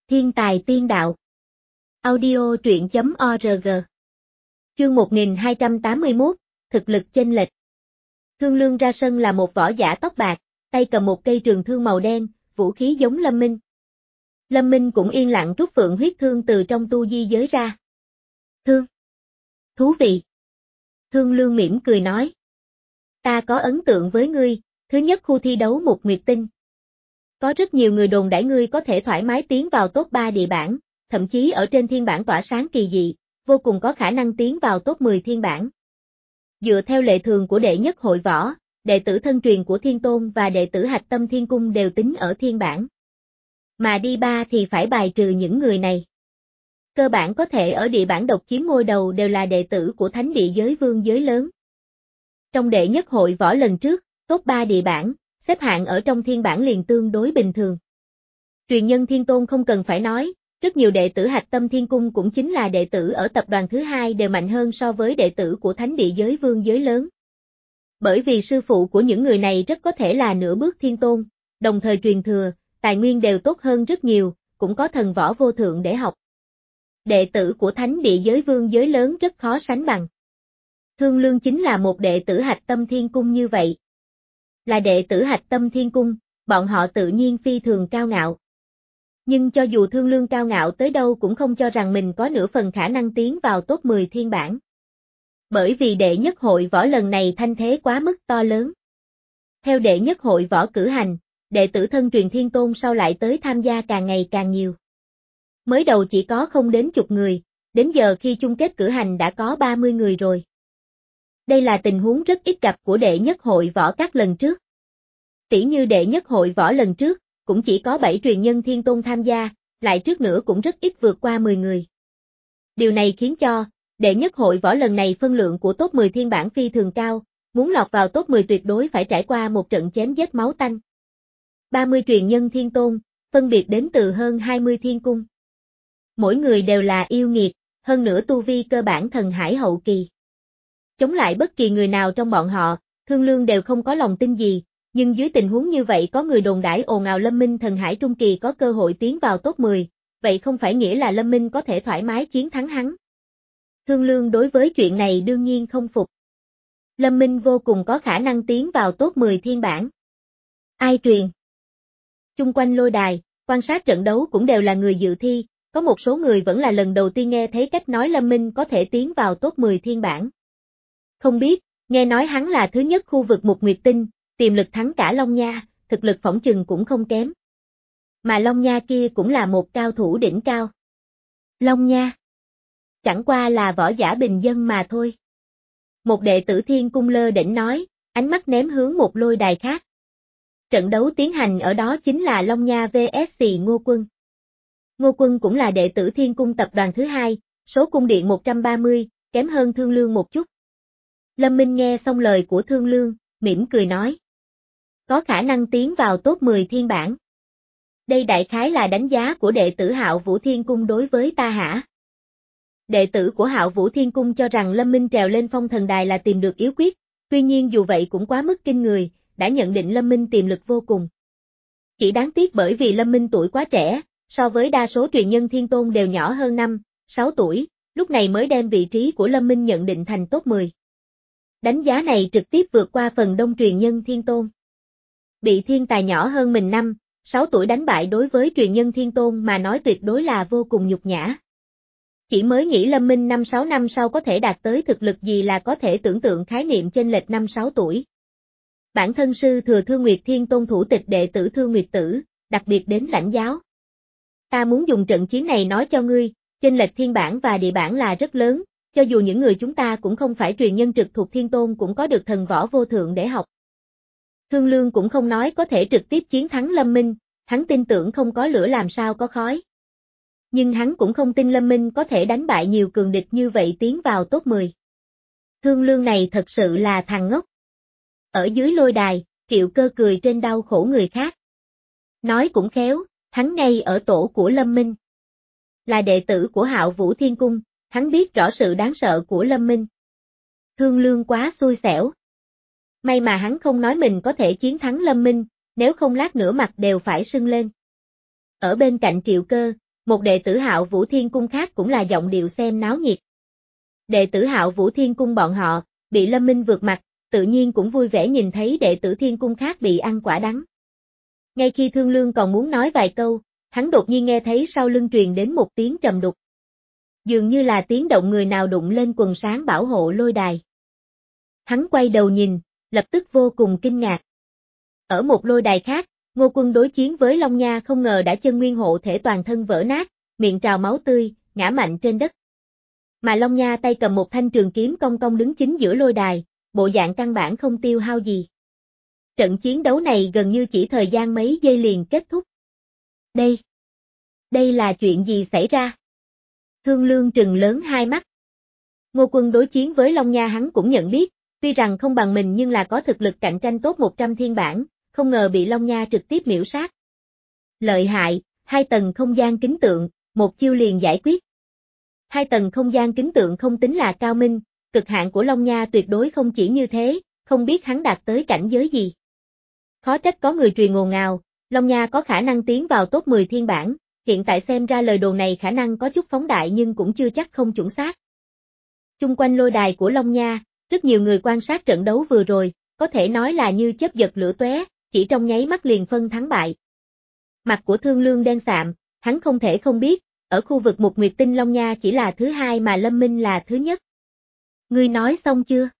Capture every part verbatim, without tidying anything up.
Thiên tài tiên đạo. Audio truyện chấm org. Chương một nghìn hai trăm tám mươi mốt, thực lực chênh lệch. Thương Lương ra sân là một võ giả tóc bạc, tay cầm một cây trường thương màu đen, vũ khí giống Lâm Minh. Lâm Minh cũng yên lặng rút phượng huyết thương từ trong tu di giới ra. Thương. Thú vị. Thương Lương mỉm cười nói. Ta có ấn tượng với ngươi, thứ nhất khu thi đấu một nguyệt tinh. Có rất nhiều người đồn đãi ngươi có thể thoải mái tiến vào top ba địa bảng, thậm chí ở trên thiên bảng tỏa sáng kỳ dị, vô cùng có khả năng tiến vào top mười thiên bảng. Dựa theo lệ thường của đệ nhất hội võ, đệ tử thân truyền của Thiên Tôn và đệ tử hạch tâm thiên cung đều tính ở thiên bảng. Mà đi ba thì phải bài trừ những người này. Cơ bản có thể ở địa bảng độc chiếm ngôi đầu đều là đệ tử của thánh địa giới vương giới lớn. Trong đệ nhất hội võ lần trước, top ba địa bảng, xếp hạng ở trong thiên bảng liền tương đối bình thường. Truyền nhân Thiên Tôn không cần phải nói, rất nhiều đệ tử hạch tâm thiên cung cũng chính là đệ tử ở tập đoàn thứ hai đều mạnh hơn so với đệ tử của thánh địa giới vương giới lớn. Bởi vì sư phụ của những người này rất có thể là nửa bước Thiên Tôn, đồng thời truyền thừa, tài nguyên đều tốt hơn rất nhiều, cũng có thần võ vô thượng để học. Đệ tử của thánh địa giới vương giới lớn rất khó sánh bằng. Thương Lương chính là một đệ tử hạch tâm thiên cung như vậy. Là đệ tử hạch tâm thiên cung, bọn họ tự nhiên phi thường cao ngạo. Nhưng cho dù Thương Lương cao ngạo tới đâu cũng không cho rằng mình có nửa phần khả năng tiến vào top mười thiên bảng. Bởi vì đệ nhất hội võ lần này thanh thế quá mức to lớn. Theo đệ nhất hội võ cử hành, đệ tử thân truyền Thiên Tôn sau lại tới tham gia càng ngày càng nhiều. Mới đầu chỉ có không đến chục người, đến giờ khi chung kết cử hành đã có ba mươi người rồi. Đây là tình huống rất ít gặp của đệ nhất hội võ các lần trước. Tỉ như đệ nhất hội võ lần trước, cũng chỉ có bảy truyền nhân Thiên Tôn tham gia, lại trước nữa cũng rất ít vượt qua mười người. Điều này khiến cho, đệ nhất hội võ lần này phân lượng của top mười thiên bảng phi thường cao, muốn lọt vào top mười tuyệt đối phải trải qua một trận chém giết máu tanh. ba mươi truyền nhân Thiên Tôn, phân biệt đến từ hơn hai mươi thiên cung. Mỗi người đều là yêu nghiệt, hơn nữa tu vi cơ bản thần hải hậu kỳ. Chống lại bất kỳ người nào trong bọn họ, Thương Lương đều không có lòng tin gì, nhưng dưới tình huống như vậy có người đồn đãi ồn ào Lâm Minh thần hải trung kỳ có cơ hội tiến vào top mười, vậy không phải nghĩa là Lâm Minh có thể thoải mái chiến thắng hắn. Thương Lương đối với chuyện này đương nhiên không phục. Lâm Minh vô cùng có khả năng tiến vào top mười thiên bảng. Ai truyền? Chung quanh lôi đài, quan sát trận đấu cũng đều là người dự thi, có một số người vẫn là lần đầu tiên nghe thấy cách nói Lâm Minh có thể tiến vào top mười thiên bảng. Không biết, nghe nói hắn là thứ nhất khu vực một nguyệt tinh, tiềm lực thắng cả Long Nha, thực lực phỏng chừng cũng không kém. Mà Long Nha kia cũng là một cao thủ đỉnh cao. Long Nha chẳng qua là võ giả bình dân mà thôi. Một đệ tử Thiên Cung lơ đễnh nói, ánh mắt ném hướng một lôi đài khác. Trận đấu tiến hành ở đó chính là Long Nha vs Ngô Quân. Ngô Quân cũng là đệ tử Thiên Cung tập đoàn thứ hai, số cung điện một trăm ba mươi, kém hơn Thương Lương một chút. Lâm Minh nghe xong lời của Thương Lương, mỉm cười nói. Có khả năng tiến vào top mười thiên bảng. Đây đại khái là đánh giá của đệ tử Hạo Vũ Thiên Cung đối với ta hả? Đệ tử của Hạo Vũ Thiên Cung cho rằng Lâm Minh trèo lên phong thần đài là tìm được yếu quyết, tuy nhiên dù vậy cũng quá mức kinh người, đã nhận định Lâm Minh tiềm lực vô cùng. Chỉ đáng tiếc bởi vì Lâm Minh tuổi quá trẻ, so với đa số truyền nhân Thiên Tôn đều nhỏ hơn năm, sáu tuổi, lúc này mới đem vị trí của Lâm Minh nhận định thành top mười. Đánh giá này trực tiếp vượt qua phần đông truyền nhân Thiên Tôn. Bị thiên tài nhỏ hơn mình năm, sáu tuổi đánh bại đối với truyền nhân Thiên Tôn mà nói tuyệt đối là vô cùng nhục nhã. Chỉ mới nghĩ Lâm Minh năm sáu năm sau có thể đạt tới thực lực gì là có thể tưởng tượng khái niệm chênh lệch năm sáu tuổi. Bản thân sư thừa Thương Nguyệt Thiên Tôn thủ tịch đệ tử Thương Nguyệt Tử, đặc biệt đến lãnh giáo. Ta muốn dùng trận chiến này nói cho ngươi, chênh lệch thiên bảng và địa bảng là rất lớn, cho dù những người chúng ta cũng không phải truyền nhân trực thuộc Thiên Tôn cũng có được thần võ vô thượng để học. Thương Lương cũng không nói có thể trực tiếp chiến thắng Lâm Minh, hắn tin tưởng không có lửa làm sao có khói. Nhưng hắn cũng không tin Lâm Minh có thể đánh bại nhiều cường địch như vậy tiến vào top mười. Thương Lương này thật sự là thằng ngốc. Ở dưới lôi đài, Triệu Cơ cười trên đau khổ người khác. Nói cũng khéo, hắn ngay ở tổ của Lâm Minh. Là đệ tử của Hạo Vũ Thiên Cung, hắn biết rõ sự đáng sợ của Lâm Minh. Thương Lương quá xui xẻo. May mà hắn không nói mình có thể chiến thắng Lâm Minh, nếu không lát nữa mặt đều phải sưng lên. Ở bên cạnh Triệu Cơ, một đệ tử Hạo Vũ Thiên Cung khác cũng là giọng điệu xem náo nhiệt. Đệ tử Hạo Vũ Thiên Cung bọn họ, bị Lâm Minh vượt mặt, tự nhiên cũng vui vẻ nhìn thấy đệ tử Thiên Cung khác bị ăn quả đắng. Ngay khi Thương Lương còn muốn nói vài câu, hắn đột nhiên nghe thấy sau lưng truyền đến một tiếng trầm đục. Dường như là tiếng động người nào đụng lên quần sáng bảo hộ lôi đài. Hắn quay đầu nhìn, lập tức vô cùng kinh ngạc. Ở một lôi đài khác, Ngô Quân đối chiến với Long Nha không ngờ đã chân nguyên hộ thể toàn thân vỡ nát, miệng trào máu tươi, ngã mạnh trên đất. Mà Long Nha tay cầm một thanh trường kiếm cong cong đứng chính giữa lôi đài, bộ dạng căn bản không tiêu hao gì. Trận chiến đấu này gần như chỉ thời gian mấy giây liền kết thúc. Đây, đây là chuyện gì xảy ra? Thương Lương trừng lớn hai mắt. Ngô Quân đối chiến với Long Nha hắn cũng nhận biết, tuy rằng không bằng mình nhưng là có thực lực cạnh tranh top một trăm thiên bản, không ngờ bị Long Nha trực tiếp miểu sát. Lợi hại, hai tầng không gian kính tượng, một chiêu liền giải quyết. Hai tầng không gian kính tượng không tính là cao minh, cực hạn của Long Nha tuyệt đối không chỉ như thế, không biết hắn đạt tới cảnh giới gì. Khó trách có người truyền ồn ào, Long Nha có khả năng tiến vào top mười thiên bản, hiện tại xem ra lời đồn này khả năng có chút phóng đại nhưng cũng chưa chắc không chuẩn xác. Chung quanh lôi đài của Long Nha, rất nhiều người quan sát trận đấu vừa rồi, có thể nói là như chớp giật lửa tóe, chỉ trong nháy mắt liền phân thắng bại. Mặt của Thương Lương đen sạm, hắn không thể không biết, ở khu vực Một Nguyệt Tinh Long Nha chỉ là thứ hai mà Lâm Minh là thứ nhất. Ngươi nói xong chưa?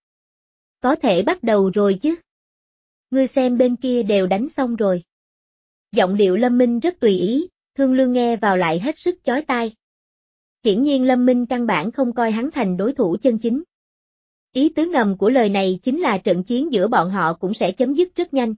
Có thể bắt đầu rồi chứ? Ngươi xem bên kia đều đánh xong rồi. Giọng điệu Lâm Minh rất tùy ý, Thương Lương nghe vào lại hết sức chói tai. Hiển nhiên Lâm Minh căn bản không coi hắn thành đối thủ chân chính. Ý tứ ngầm của lời này chính là trận chiến giữa bọn họ cũng sẽ chấm dứt rất nhanh.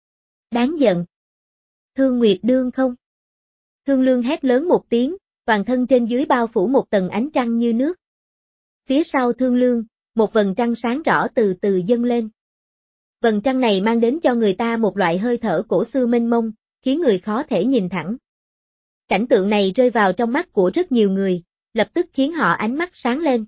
Đáng giận. Thương Nguyệt đương không? Thương Lương hét lớn một tiếng, toàn thân trên dưới bao phủ một tầng ánh trăng như nước. Phía sau Thương Lương, một vầng trăng sáng rõ từ từ dâng lên. Vầng trăng này mang đến cho người ta một loại hơi thở cổ xưa mênh mông, khiến người khó thể nhìn thẳng. Cảnh tượng này rơi vào trong mắt của rất nhiều người, lập tức khiến họ ánh mắt sáng lên.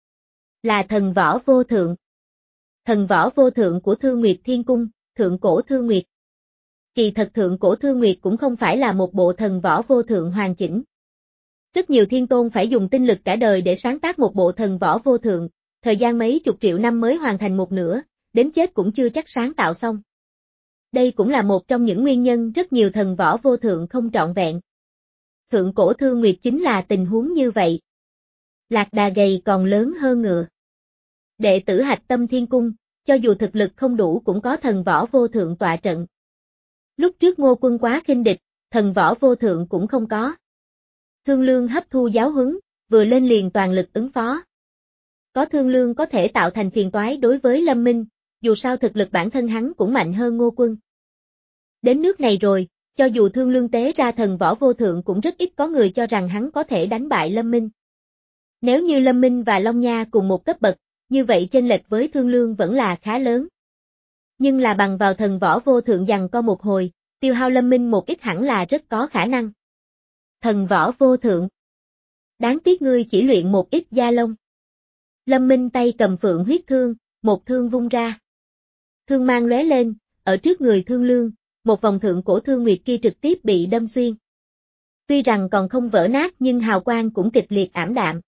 Là thần võ vô thượng. Thần võ vô thượng của Thương Nguyệt Thiên Cung, thượng cổ Thương Nguyệt. Kỳ thật thượng cổ Thương Nguyệt cũng không phải là một bộ thần võ vô thượng hoàn chỉnh. Rất nhiều thiên tôn phải dùng tinh lực cả đời để sáng tác một bộ thần võ vô thượng, thời gian mấy chục triệu năm mới hoàn thành một nửa, đến chết cũng chưa chắc sáng tạo xong. Đây cũng là một trong những nguyên nhân rất nhiều thần võ vô thượng không trọn vẹn. Thượng cổ Thương Nguyệt chính là tình huống như vậy. Lạc đà gầy còn lớn hơn ngựa. Đệ tử Hạch Tâm Thiên Cung, cho dù thực lực không đủ cũng có thần võ vô thượng tọa trận. Lúc trước Ngô Quân quá khinh địch, thần võ vô thượng cũng không có. Thương Lương hấp thu giáo huấn, vừa lên liền toàn lực ứng phó. Có Thương Lương có thể tạo thành phiền toái đối với Lâm Minh, dù sao thực lực bản thân hắn cũng mạnh hơn Ngô Quân. Đến nước này rồi, cho dù Thương Lương tế ra thần võ vô thượng cũng rất ít có người cho rằng hắn có thể đánh bại Lâm Minh. Nếu như Lâm Minh và Long Nha cùng một cấp bậc, như vậy chênh lệch với Thương Lương vẫn là khá lớn. Nhưng là bằng vào thần võ vô thượng giằng co một hồi, tiêu hao Lâm Minh một ít hẳn là rất có khả năng. Thần võ vô thượng. Đáng tiếc ngươi chỉ luyện một ít da lông. Lâm Minh tay cầm phượng huyết thương, một thương vung ra. Thương mang lóe lên, ở trước người Thương Lương, một vòng thượng cổ Thương Nguyệt kia trực tiếp bị đâm xuyên. Tuy rằng còn không vỡ nát nhưng hào quang cũng kịch liệt ảm đạm.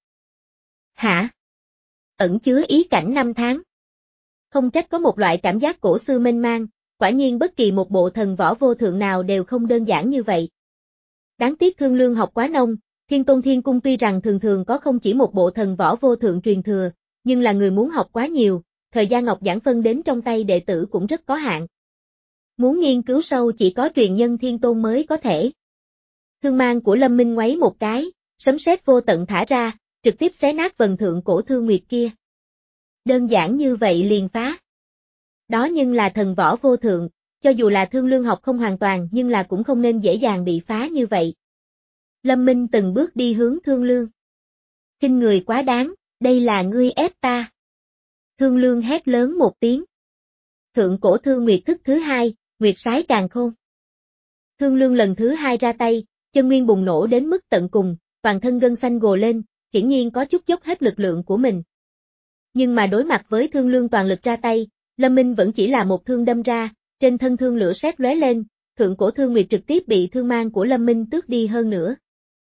Hả? Ẩn chứa ý cảnh năm tháng. Không trách có một loại cảm giác cổ xưa mênh mang, quả nhiên bất kỳ một bộ thần võ vô thượng nào đều không đơn giản như vậy. Đáng tiếc Thương Lương học quá nông, Thiên Tôn Thiên Cung tuy rằng thường thường có không chỉ một bộ thần võ vô thượng truyền thừa, nhưng là người muốn học quá nhiều, thời gian ngọc giảng phân đến trong tay đệ tử cũng rất có hạn. Muốn nghiên cứu sâu chỉ có truyền nhân Thiên Tôn mới có thể. Thương mang của Lâm Minh ngoáy một cái, sấm sét vô tận thả ra, trực tiếp xé nát vần thượng cổ Thương Nguyệt kia. Đơn giản như vậy liền phá. Đó nhưng là thần võ vô thượng, cho dù là Thương Lương học không hoàn toàn nhưng là cũng không nên dễ dàng bị phá như vậy. Lâm Minh từng bước đi hướng Thương Lương. Khinh người quá đáng, đây là ngươi ép ta. Thương Lương hét lớn một tiếng. Thượng cổ Thương Nguyệt thức thứ hai, Nguyệt Sái Càn Khôn. Thương Lương lần thứ hai ra tay, chân nguyên bùng nổ đến mức tận cùng, toàn thân gân xanh gồ lên, hiển nhiên có chút dốc hết lực lượng của mình. Nhưng mà đối mặt với Thương Lương toàn lực ra tay, Lâm Minh vẫn chỉ là một thương đâm ra, trên thân thương lửa sét lóe lên, thượng cổ Thương Nguyệt trực tiếp bị thương mang của Lâm Minh tước đi hơn nữa.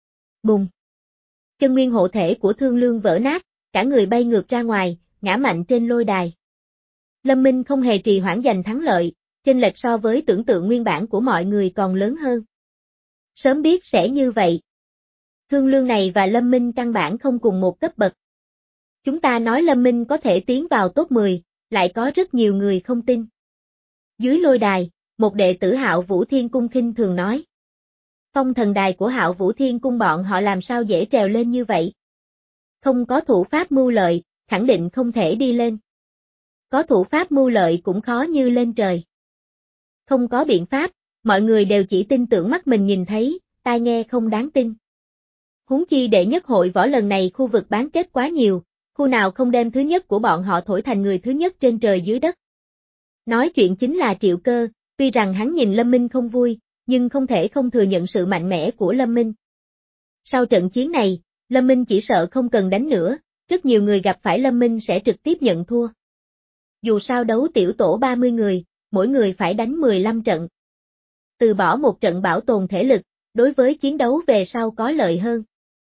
Bùng! Chân nguyên hộ thể của Thương Lương vỡ nát, cả người bay ngược ra ngoài, ngã mạnh trên lôi đài. Lâm Minh không hề trì hoãn giành thắng lợi, chênh lệch so với tưởng tượng nguyên bản của mọi người còn lớn hơn. Sớm biết sẽ như vậy. Thương Lương này và Lâm Minh căn bản không cùng một cấp bậc. Chúng ta nói Lâm Minh có thể tiến vào top mười, lại có rất nhiều người không tin. Dưới lôi đài, một đệ tử Hạo Vũ Thiên Cung khinh thường nói. Phong thần đài của Hạo Vũ Thiên Cung bọn họ làm sao dễ trèo lên như vậy? Không có thủ pháp mưu lợi, khẳng định không thể đi lên. Có thủ pháp mưu lợi cũng khó như lên trời. Không có biện pháp, mọi người đều chỉ tin tưởng mắt mình nhìn thấy, tai nghe không đáng tin. Huống chi đệ nhất hội võ lần này khu vực bán kết quá nhiều, khu nào không đem thứ nhất của bọn họ thổi thành người thứ nhất trên trời dưới đất. Nói chuyện chính là Triệu Cơ, tuy rằng hắn nhìn Lâm Minh không vui, nhưng không thể không thừa nhận sự mạnh mẽ của Lâm Minh. Sau trận chiến này, Lâm Minh chỉ sợ không cần đánh nữa, rất nhiều người gặp phải Lâm Minh sẽ trực tiếp nhận thua. Dù sao đấu tiểu tổ ba mươi người, mỗi người phải đánh mười lăm trận. Từ bỏ một trận bảo tồn thể lực, đối với chiến đấu về sau có lợi hơn.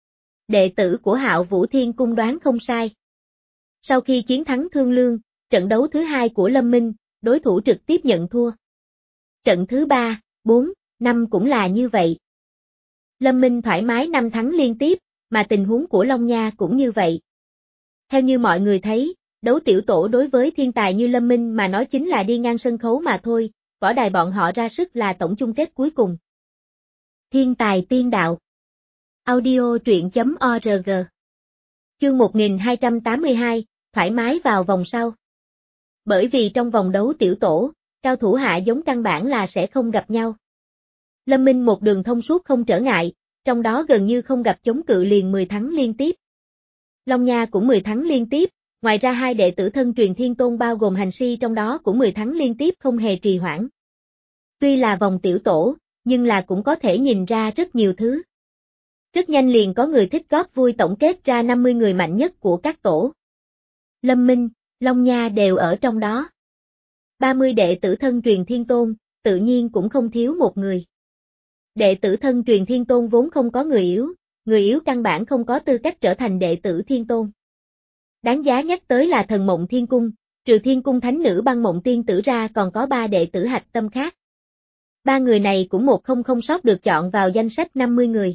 Đệ tử của Hạo Vũ Thiên Cung đoán không sai. Sau khi chiến thắng Thương Lương, trận đấu thứ hai của Lâm Minh, đối thủ trực tiếp nhận thua. Trận thứ ba, bốn, năm cũng là như vậy. Lâm Minh thoải mái năm thắng liên tiếp, mà tình huống của Long Nha cũng như vậy. Theo như mọi người thấy, đấu tiểu tổ đối với thiên tài như Lâm Minh mà nói chính là đi ngang sân khấu mà thôi, võ đài bọn họ ra sức là tổng chung kết cuối cùng. Thiên tài tiên đạo. Audio truyện chấm org. Chương một nghìn hai trăm tám mươi hai, thoải mái vào vòng sau. Bởi vì trong vòng đấu tiểu tổ, cao thủ hạ giống căn bản là sẽ không gặp nhau. Lâm Minh một đường thông suốt không trở ngại, trong đó gần như không gặp chống cự liền mười thắng liên tiếp. Long Nha cũng mười thắng liên tiếp, ngoài ra hai đệ tử thân truyền Thiên Tôn bao gồm Hành Si trong đó cũng mười thắng liên tiếp không hề trì hoãn. Tuy là vòng tiểu tổ, nhưng là cũng có thể nhìn ra rất nhiều thứ. Rất nhanh liền có người thích góp vui tổng kết ra năm mươi người mạnh nhất của các tổ. Lâm Minh, Long Nha đều ở trong đó. ba mươi đệ tử thân truyền Thiên Tôn, tự nhiên cũng không thiếu một người. Đệ tử thân truyền Thiên Tôn vốn không có người yếu, người yếu căn bản không có tư cách trở thành đệ tử Thiên Tôn. Đáng giá nhắc tới là Thần Mộng Thiên Cung, trừ Thiên Cung Thánh Nữ Băng Mộng Tiên Tử ra còn có ba đệ tử hạch tâm khác. Ba người này cũng một không không sót được chọn vào danh sách năm mươi người.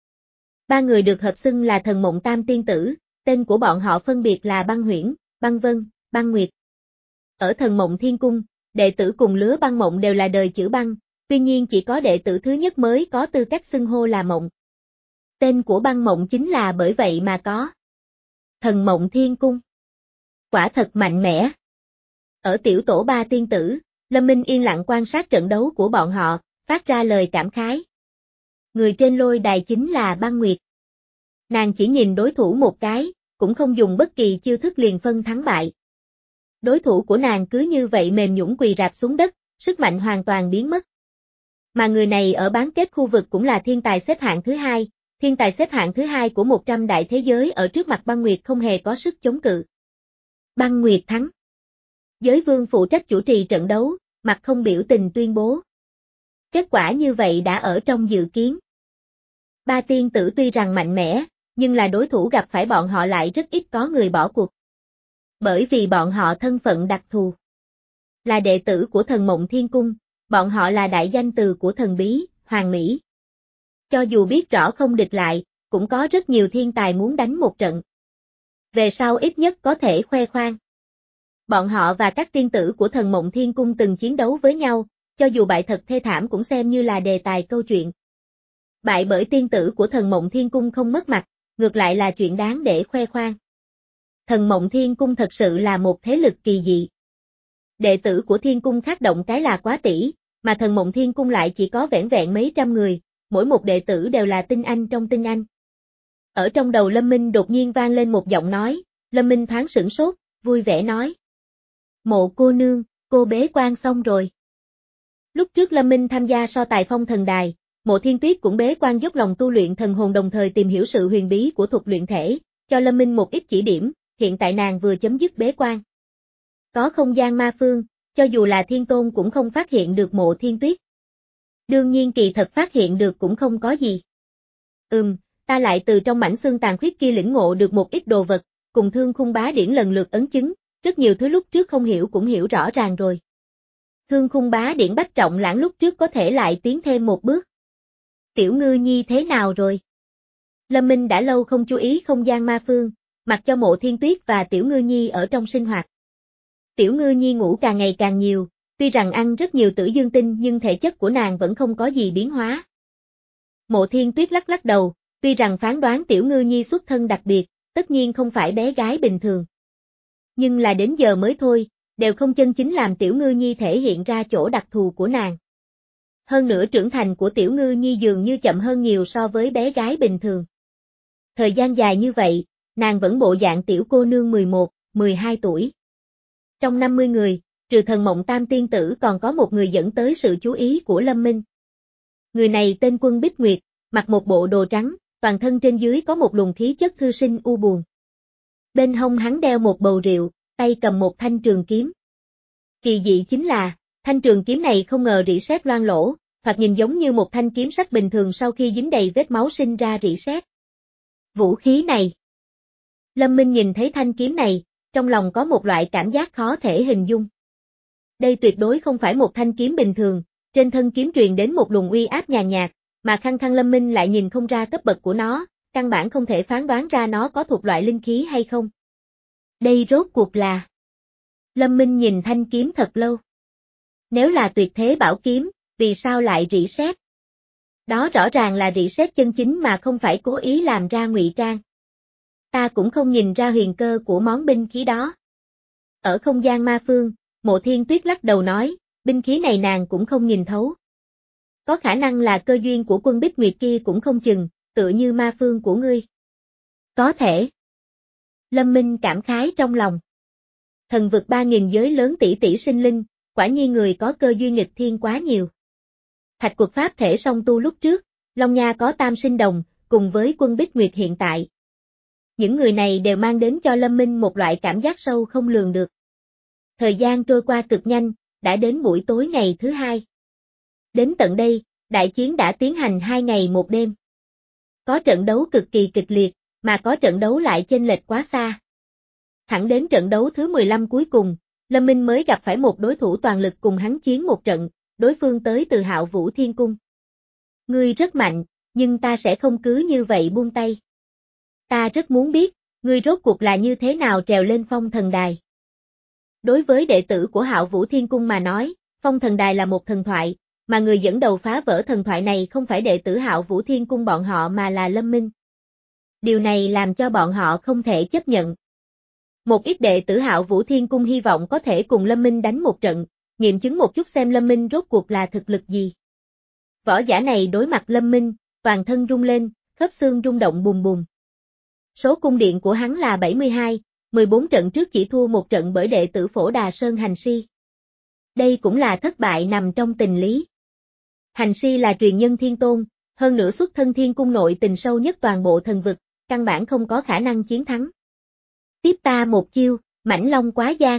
Ba người được hợp xưng là Thần Mộng Tam Tiên Tử, tên của bọn họ phân biệt là Băng Huyễn, Băng Vân, Băng Nguyệt. Ở Thần Mộng Thiên Cung, đệ tử cùng lứa Băng Mộng đều là đời chữ Băng, tuy nhiên chỉ có đệ tử thứ nhất mới có tư cách xưng hô là Mộng. Tên của Băng Mộng chính là bởi vậy mà có. Thần Mộng Thiên Cung. Quả thật mạnh mẽ. Ở tiểu tổ ba tiên tử, Lâm Minh yên lặng quan sát trận đấu của bọn họ, phát ra lời cảm khái. Người trên lôi đài chính là Băng Nguyệt. Nàng chỉ nhìn đối thủ một cái, cũng không dùng bất kỳ chiêu thức liền phân thắng bại. Đối thủ của nàng cứ như vậy mềm nhũn quỳ rạp xuống đất, sức mạnh hoàn toàn biến mất. Mà người này ở bán kết khu vực cũng là thiên tài xếp hạng thứ hai, thiên tài xếp hạng thứ hai của một trăm đại thế giới ở trước mặt Băng Nguyệt không hề có sức chống cự. Băng Nguyệt thắng. Giới vương phụ trách chủ trì trận đấu, mặt không biểu tình tuyên bố. Kết quả như vậy đã ở trong dự kiến. Ba tiên tử tuy rằng mạnh mẽ, nhưng là đối thủ gặp phải bọn họ lại rất ít có người bỏ cuộc. Bởi vì bọn họ thân phận đặc thù. Là đệ tử của Thần Mộng Thiên Cung, bọn họ là đại danh từ của thần bí, Hoàng Mỹ. Cho dù biết rõ không địch lại, cũng có rất nhiều thiên tài muốn đánh một trận. Về sau ít nhất có thể khoe khoang. Bọn họ và các tiên tử của Thần Mộng Thiên Cung từng chiến đấu với nhau, cho dù bại thật thê thảm cũng xem như là đề tài câu chuyện. Bại bởi tiên tử của Thần Mộng Thiên Cung không mất mặt, ngược lại là chuyện đáng để khoe khoang. Thần Mộng Thiên Cung thật sự là một thế lực kỳ dị. Đệ tử của Thiên Cung khác động cái là quá tỷ, mà Thần Mộng Thiên Cung lại chỉ có vẻn vẹn mấy trăm người, mỗi một đệ tử đều là tinh anh trong tinh anh. Ở trong đầu Lâm Minh đột nhiên vang lên một giọng nói, Lâm Minh thoáng sửng sốt, vui vẻ nói. Mộ cô nương, cô bế quan xong rồi. Lúc trước Lâm Minh tham gia so tài phong thần đài, Mộ Thiên Tuyết cũng bế quan dốc lòng tu luyện thần hồn đồng thời tìm hiểu sự huyền bí của thuật luyện thể, cho Lâm Minh một ít chỉ điểm, hiện tại nàng vừa chấm dứt bế quan. Có không gian ma phương, cho dù là Thiên Tôn cũng không phát hiện được Mộ Thiên Tuyết. Đương nhiên kỳ thật phát hiện được cũng không có gì. Ừm, ta lại từ trong mảnh xương tàn khuyết kia lĩnh ngộ được một ít đồ vật, cùng Thương Khung Bá Điển lần lượt ấn chứng, rất nhiều thứ lúc trước không hiểu cũng hiểu rõ ràng rồi. Thương Khung Bá Điển Bách Trọng Lãng lúc trước có thể lại tiến thêm một bước. Tiểu Ngư Nhi thế nào rồi? Lâm Minh đã lâu không chú ý không gian ma phương, mặc cho Mộ Thiên Tuyết và Tiểu Ngư Nhi ở trong sinh hoạt. Tiểu Ngư Nhi ngủ càng ngày càng nhiều, tuy rằng ăn rất nhiều tử dương tinh nhưng thể chất của nàng vẫn không có gì biến hóa. Mộ Thiên Tuyết lắc lắc đầu, tuy rằng phán đoán Tiểu Ngư Nhi xuất thân đặc biệt, tất nhiên không phải bé gái bình thường. Nhưng là đến giờ mới thôi, đều không chân chính làm Tiểu Ngư Nhi thể hiện ra chỗ đặc thù của nàng. Hơn nữa trưởng thành của Tiểu Ngư Nhi dường như chậm hơn nhiều so với bé gái bình thường. Thời gian dài như vậy, nàng vẫn bộ dạng tiểu cô nương mười một, mười hai tuổi. Trong năm mươi người, trừ Thần Mộng Tam tiên tử còn có một người dẫn tới sự chú ý của Lâm Minh. Người này tên Quân Bích Nguyệt, mặc một bộ đồ trắng, toàn thân trên dưới có một luồng khí chất thư sinh u buồn. Bên hông hắn đeo một bầu rượu, tay cầm một thanh trường kiếm. Kỳ dị chính là, thanh trường kiếm này không ngờ rỉ sét loang lỗ, thoạt nhìn giống như một thanh kiếm sắt bình thường sau khi dính đầy vết máu sinh ra rỉ sét. Vũ khí này. Lâm Minh nhìn thấy thanh kiếm này, trong lòng có một loại cảm giác khó thể hình dung. Đây tuyệt đối không phải một thanh kiếm bình thường, trên thân kiếm truyền đến một luồng uy áp nhàn nhạt, mà khăng khăng Lâm Minh lại nhìn không ra cấp bậc của nó, căn bản không thể phán đoán ra nó có thuộc loại linh khí hay không. Đây rốt cuộc là... Lâm Minh nhìn thanh kiếm thật lâu. Nếu là tuyệt thế bảo kiếm, vì sao lại rỉ sét? Đó rõ ràng là rỉ sét chân chính mà không phải cố ý làm ra ngụy trang. Ta cũng không nhìn ra huyền cơ của món binh khí đó. Ở không gian ma phương, Mộ Thiên Tuyết lắc đầu nói, binh khí này nàng cũng không nhìn thấu. Có khả năng là cơ duyên của Quân Bích Nguyệt kia cũng không chừng, tựa như ma phương của ngươi. Có thể. Lâm Minh cảm khái trong lòng. Thần vực ba nghìn giới lớn tỷ tỷ sinh linh, quả nhiên người có cơ duyên nghịch thiên quá nhiều. Thạch Quật pháp thể song tu lúc trước, Long Nha có Tam Sinh Đồng, cùng với Quân Bích Nguyệt hiện tại. Những người này đều mang đến cho Lâm Minh một loại cảm giác sâu không lường được. Thời gian trôi qua cực nhanh, đã đến buổi tối ngày thứ hai. Đến tận đây, đại chiến đã tiến hành hai ngày một đêm. Có trận đấu cực kỳ kịch liệt, mà có trận đấu lại chênh lệch quá xa. Thẳng đến trận đấu thứ mười lăm cuối cùng, Lâm Minh mới gặp phải một đối thủ toàn lực cùng hắn chiến một trận, đối phương tới từ Hạo Vũ Thiên Cung. Ngươi rất mạnh, nhưng ta sẽ không cứ như vậy buông tay. Ta rất muốn biết, ngươi rốt cuộc là như thế nào trèo lên phong thần đài. Đối với đệ tử của Hạo Vũ Thiên Cung mà nói, phong thần đài là một thần thoại, mà người dẫn đầu phá vỡ thần thoại này không phải đệ tử Hạo Vũ Thiên Cung bọn họ mà là Lâm Minh. Điều này làm cho bọn họ không thể chấp nhận. Một ít đệ tử Hạo Vũ Thiên Cung hy vọng có thể cùng Lâm Minh đánh một trận, nghiệm chứng một chút xem Lâm Minh rốt cuộc là thực lực gì. Võ giả này đối mặt Lâm Minh, toàn thân rung lên, khớp xương rung động bùm bùm. Số cung điện của hắn là bảy mươi hai, mười bốn trận trước chỉ thua một trận bởi đệ tử Phổ Đà Sơn Hành Si. Đây cũng là thất bại nằm trong tình lý. Hành Si là truyền nhân thiên tôn, hơn nữa xuất thân thiên cung nội tình sâu nhất toàn bộ thần vực, căn bản không có khả năng chiến thắng. Tiếp ta một chiêu, Mãnh Long Quá Giang.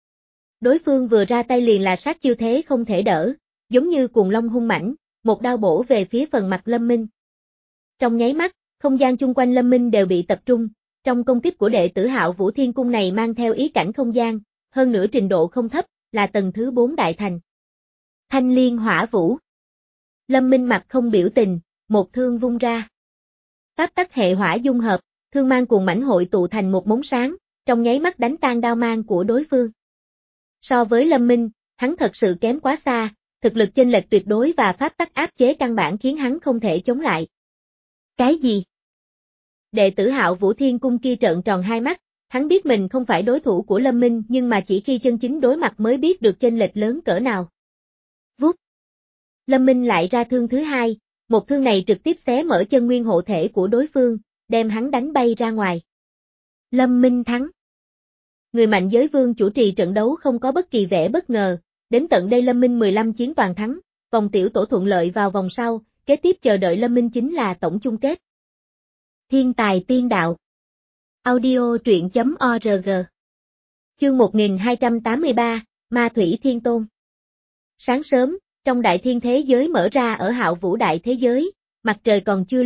Đối phương vừa ra tay liền là sát chiêu thế không thể đỡ, giống như cuồng long hung mãnh, một đao bổ về phía phần mặt Lâm Minh. Trong nháy mắt, không gian chung quanh Lâm Minh đều bị tập trung, trong công kích của đệ tử Hạo Vũ Thiên Cung này mang theo ý cảnh không gian, hơn nữa trình độ không thấp, là tầng thứ bốn đại thành. Thanh Liên Hỏa Vũ. Lâm Minh mặt không biểu tình, một thương vung ra. Pháp tắc hệ hỏa dung hợp, thương mang cuồng mãnh hội tụ thành một mống sáng, trong nháy mắt đánh tan đao mang của đối phương. So với Lâm Minh, hắn thật sự kém quá xa, thực lực chênh lệch tuyệt đối và pháp tắc áp chế căn bản khiến hắn không thể chống lại. Cái gì? Đệ tử Hạo Vũ Thiên Cung kia trợn tròn hai mắt, hắn biết mình không phải đối thủ của Lâm Minh nhưng mà chỉ khi chân chính đối mặt mới biết được chênh lệch lớn cỡ nào. Vút. Lâm Minh lại ra thương thứ hai, một thương này trực tiếp xé mở chân nguyên hộ thể của đối phương, đem hắn đánh bay ra ngoài. Lâm Minh thắng. Người mạnh giới vương chủ trì trận đấu không có bất kỳ vẻ bất ngờ, đến tận đây Lâm Minh mười lăm chiến toàn thắng, vòng tiểu tổ thuận lợi vào vòng sau, kế tiếp chờ đợi Lâm Minh chính là tổng chung kết. Thiên tài tiên đạo. Audio truyện chấm org. Chương một nghìn hai trăm tám mươi ba, Ma Thủy Thiên Tôn. Sáng sớm, trong đại thiên thế giới mở ra ở Hạo Vũ đại thế giới, mặt trời còn chưa lên,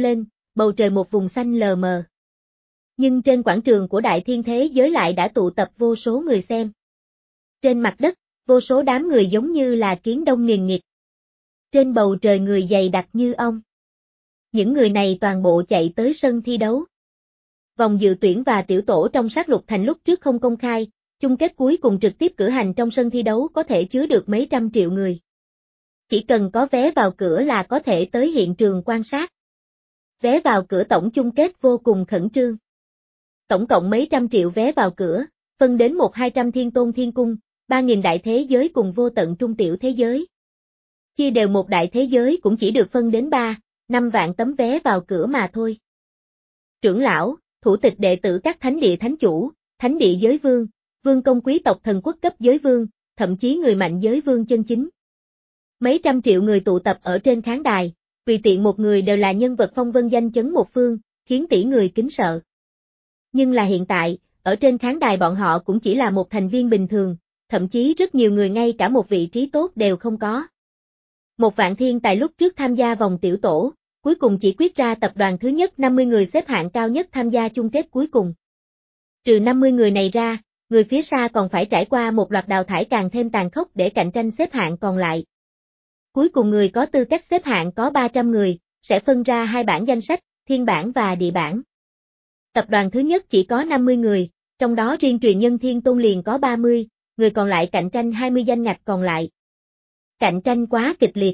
bầu trời một vùng xanh lờ mờ. Nhưng trên quảng trường của Đại Thiên thế giới lại đã tụ tập vô số người xem. Trên mặt đất, vô số đám người giống như là kiến đông nghìn nghịt. Trên bầu trời người dày đặc như ong. Những người này toàn bộ chạy tới sân thi đấu. Vòng dự tuyển và tiểu tổ trong sát lục thành lúc trước không công khai, chung kết cuối cùng trực tiếp cử hành trong sân thi đấu có thể chứa được mấy trăm triệu người. Chỉ cần có vé vào cửa là có thể tới hiện trường quan sát. Vé vào cửa tổng chung kết vô cùng khẩn trương. Tổng cộng mấy trăm triệu vé vào cửa, phân đến một hai trăm thiên tôn thiên cung, ba nghìn đại thế giới cùng vô tận trung tiểu thế giới. Chia đều một đại thế giới cũng chỉ được phân đến ba, năm vạn tấm vé vào cửa mà thôi. Trưởng lão, thủ tịch đệ tử các thánh địa thánh chủ, thánh địa giới vương, vương công quý tộc thần quốc cấp giới vương, thậm chí người mạnh giới vương chân chính. Mấy trăm triệu người tụ tập ở trên khán đài, tùy tiện một người đều là nhân vật phong vân danh chấn một phương, khiến tỷ người kính sợ. Nhưng là hiện tại, ở trên khán đài bọn họ cũng chỉ là một thành viên bình thường, thậm chí rất nhiều người ngay cả một vị trí tốt đều không có. Một vạn thiên tài lúc trước tham gia vòng tiểu tổ, cuối cùng chỉ quyết ra tập đoàn thứ nhất năm mươi người xếp hạng cao nhất tham gia chung kết cuối cùng. Trừ năm mươi người này ra, người phía xa còn phải trải qua một loạt đào thải càng thêm tàn khốc để cạnh tranh xếp hạng còn lại. Cuối cùng người có tư cách xếp hạng có ba trăm người, sẽ phân ra hai bảng danh sách, thiên bảng và địa bảng. Tập đoàn thứ nhất chỉ có năm mươi người, trong đó riêng truyền nhân thiên tôn liền có ba mươi, người còn lại cạnh tranh hai mươi danh ngạch còn lại. Cạnh tranh quá kịch liệt.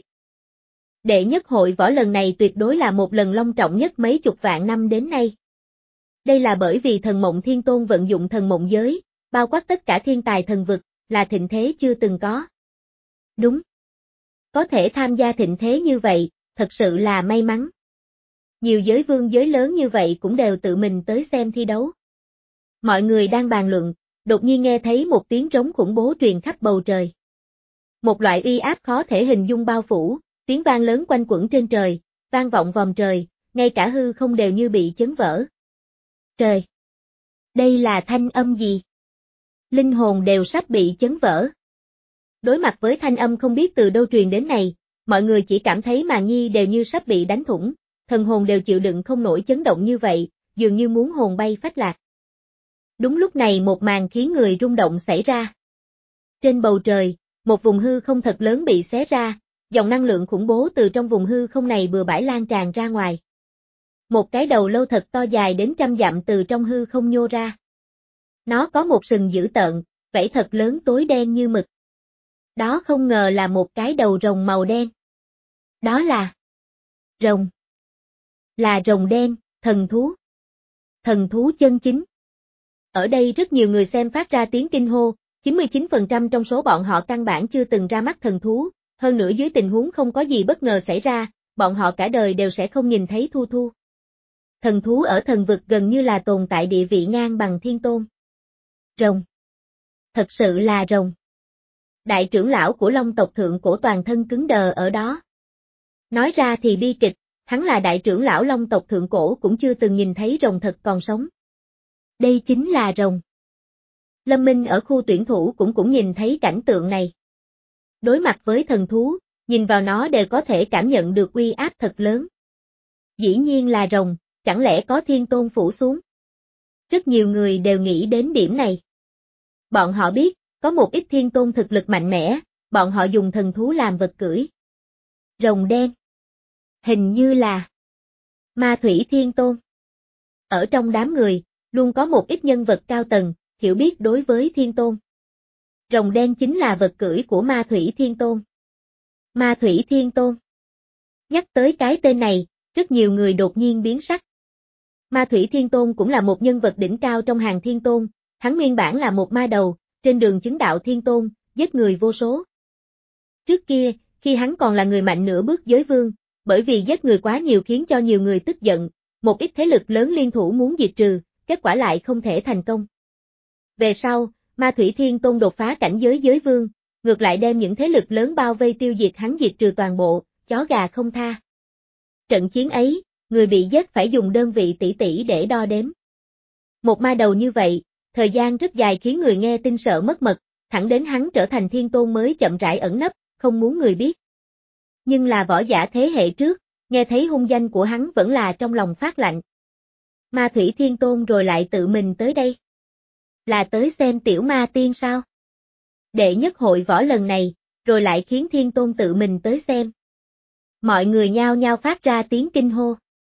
Đệ nhất hội võ lần này tuyệt đối là một lần long trọng nhất mấy chục vạn năm đến nay. Đây là bởi vì thần mộng thiên tôn vận dụng thần mộng giới, bao quát tất cả thiên tài thần vực, là thịnh thế chưa từng có. Đúng. Có thể tham gia thịnh thế như vậy, thật sự là may mắn. Nhiều giới vương giới lớn như vậy cũng đều tự mình tới xem thi đấu. Mọi người đang bàn luận, đột nhiên nghe thấy một tiếng trống khủng bố truyền khắp bầu trời. Một loại uy áp khó thể hình dung bao phủ, tiếng vang lớn quanh quẩn trên trời, vang vọng vòm trời, ngay cả hư không đều như bị chấn vỡ. Trời! Đây là thanh âm gì? Linh hồn đều sắp bị chấn vỡ. Đối mặt với thanh âm không biết từ đâu truyền đến này, mọi người chỉ cảm thấy màng nhi đều như sắp bị đánh thủng, thần hồn đều chịu đựng không nổi chấn động như vậy, dường như muốn hồn bay phách lạc. Đúng lúc này một màn khiến người rung động xảy ra. Trên bầu trời, một vùng hư không thật lớn bị xé ra, dòng năng lượng khủng bố từ trong vùng hư không này bừa bãi lan tràn ra ngoài. Một cái đầu lâu thật to dài đến trăm dặm từ trong hư không nhô ra. Nó có một sừng dữ tợn, vảy thật lớn tối đen như mực. Đó không ngờ là một cái đầu rồng màu đen. Đó là rồng. Là rồng đen, thần thú. Thần thú chân chính. Ở đây rất nhiều người xem phát ra tiếng kinh hô, chín mươi chín phần trăm trong số bọn họ căn bản chưa từng ra mắt thần thú, hơn nữa dưới tình huống không có gì bất ngờ xảy ra, bọn họ cả đời đều sẽ không nhìn thấy Thu Thu. Thần thú ở thần vực gần như là tồn tại địa vị ngang bằng thiên tôn. Rồng. Thật sự là rồng. Đại trưởng lão của Long tộc thượng cổ toàn thân cứng đờ ở đó. Nói ra thì bi kịch, hắn là đại trưởng lão Long tộc thượng cổ cũng chưa từng nhìn thấy rồng thật còn sống. Đây chính là rồng. Lâm Minh ở khu tuyển thủ cũng cũng nhìn thấy cảnh tượng này. Đối mặt với thần thú, nhìn vào nó đều có thể cảm nhận được uy áp thật lớn. Dĩ nhiên là rồng, chẳng lẽ có thiên tôn phủ xuống? Rất nhiều người đều nghĩ đến điểm này. Bọn họ biết, có một ít thiên tôn thực lực mạnh mẽ, bọn họ dùng thần thú làm vật cưỡi. Rồng đen. Hình như là Ma Thủy Thiên Tôn. Ở trong đám người, luôn có một ít nhân vật cao tầng, hiểu biết đối với thiên tôn. Rồng đen chính là vật cưỡi của Ma Thủy Thiên Tôn. Ma Thủy Thiên Tôn. Nhắc tới cái tên này, rất nhiều người đột nhiên biến sắc. Ma Thủy Thiên Tôn cũng là một nhân vật đỉnh cao trong hàng thiên tôn, hắn nguyên bản là một ma đầu, trên đường chứng đạo thiên tôn, giết người vô số. Trước kia, khi hắn còn là người mạnh nửa bước giới vương, bởi vì giết người quá nhiều khiến cho nhiều người tức giận, một ít thế lực lớn liên thủ muốn diệt trừ, kết quả lại không thể thành công. Về sau, Ma Thủy Thiên Tôn đột phá cảnh giới giới vương, ngược lại đem những thế lực lớn bao vây tiêu diệt hắn diệt trừ toàn bộ, chó gà không tha. Trận chiến ấy, người bị giết phải dùng đơn vị tỷ tỷ để đo đếm. Một ma đầu như vậy, thời gian rất dài khiến người nghe tin sợ mất mật, thẳng đến hắn trở thành thiên tôn mới chậm rãi ẩn nấp, không muốn người biết. Nhưng là võ giả thế hệ trước, Nghe thấy hung danh của hắn vẫn là trong lòng phát lạnh. Ma Thủy Thiên Tôn rồi lại tự mình tới đây. Là tới xem tiểu ma tiên sao? Đệ nhất hội võ lần này, rồi lại khiến Thiên Tôn tự mình tới xem. Mọi người nhao nhao phát ra tiếng kinh hô.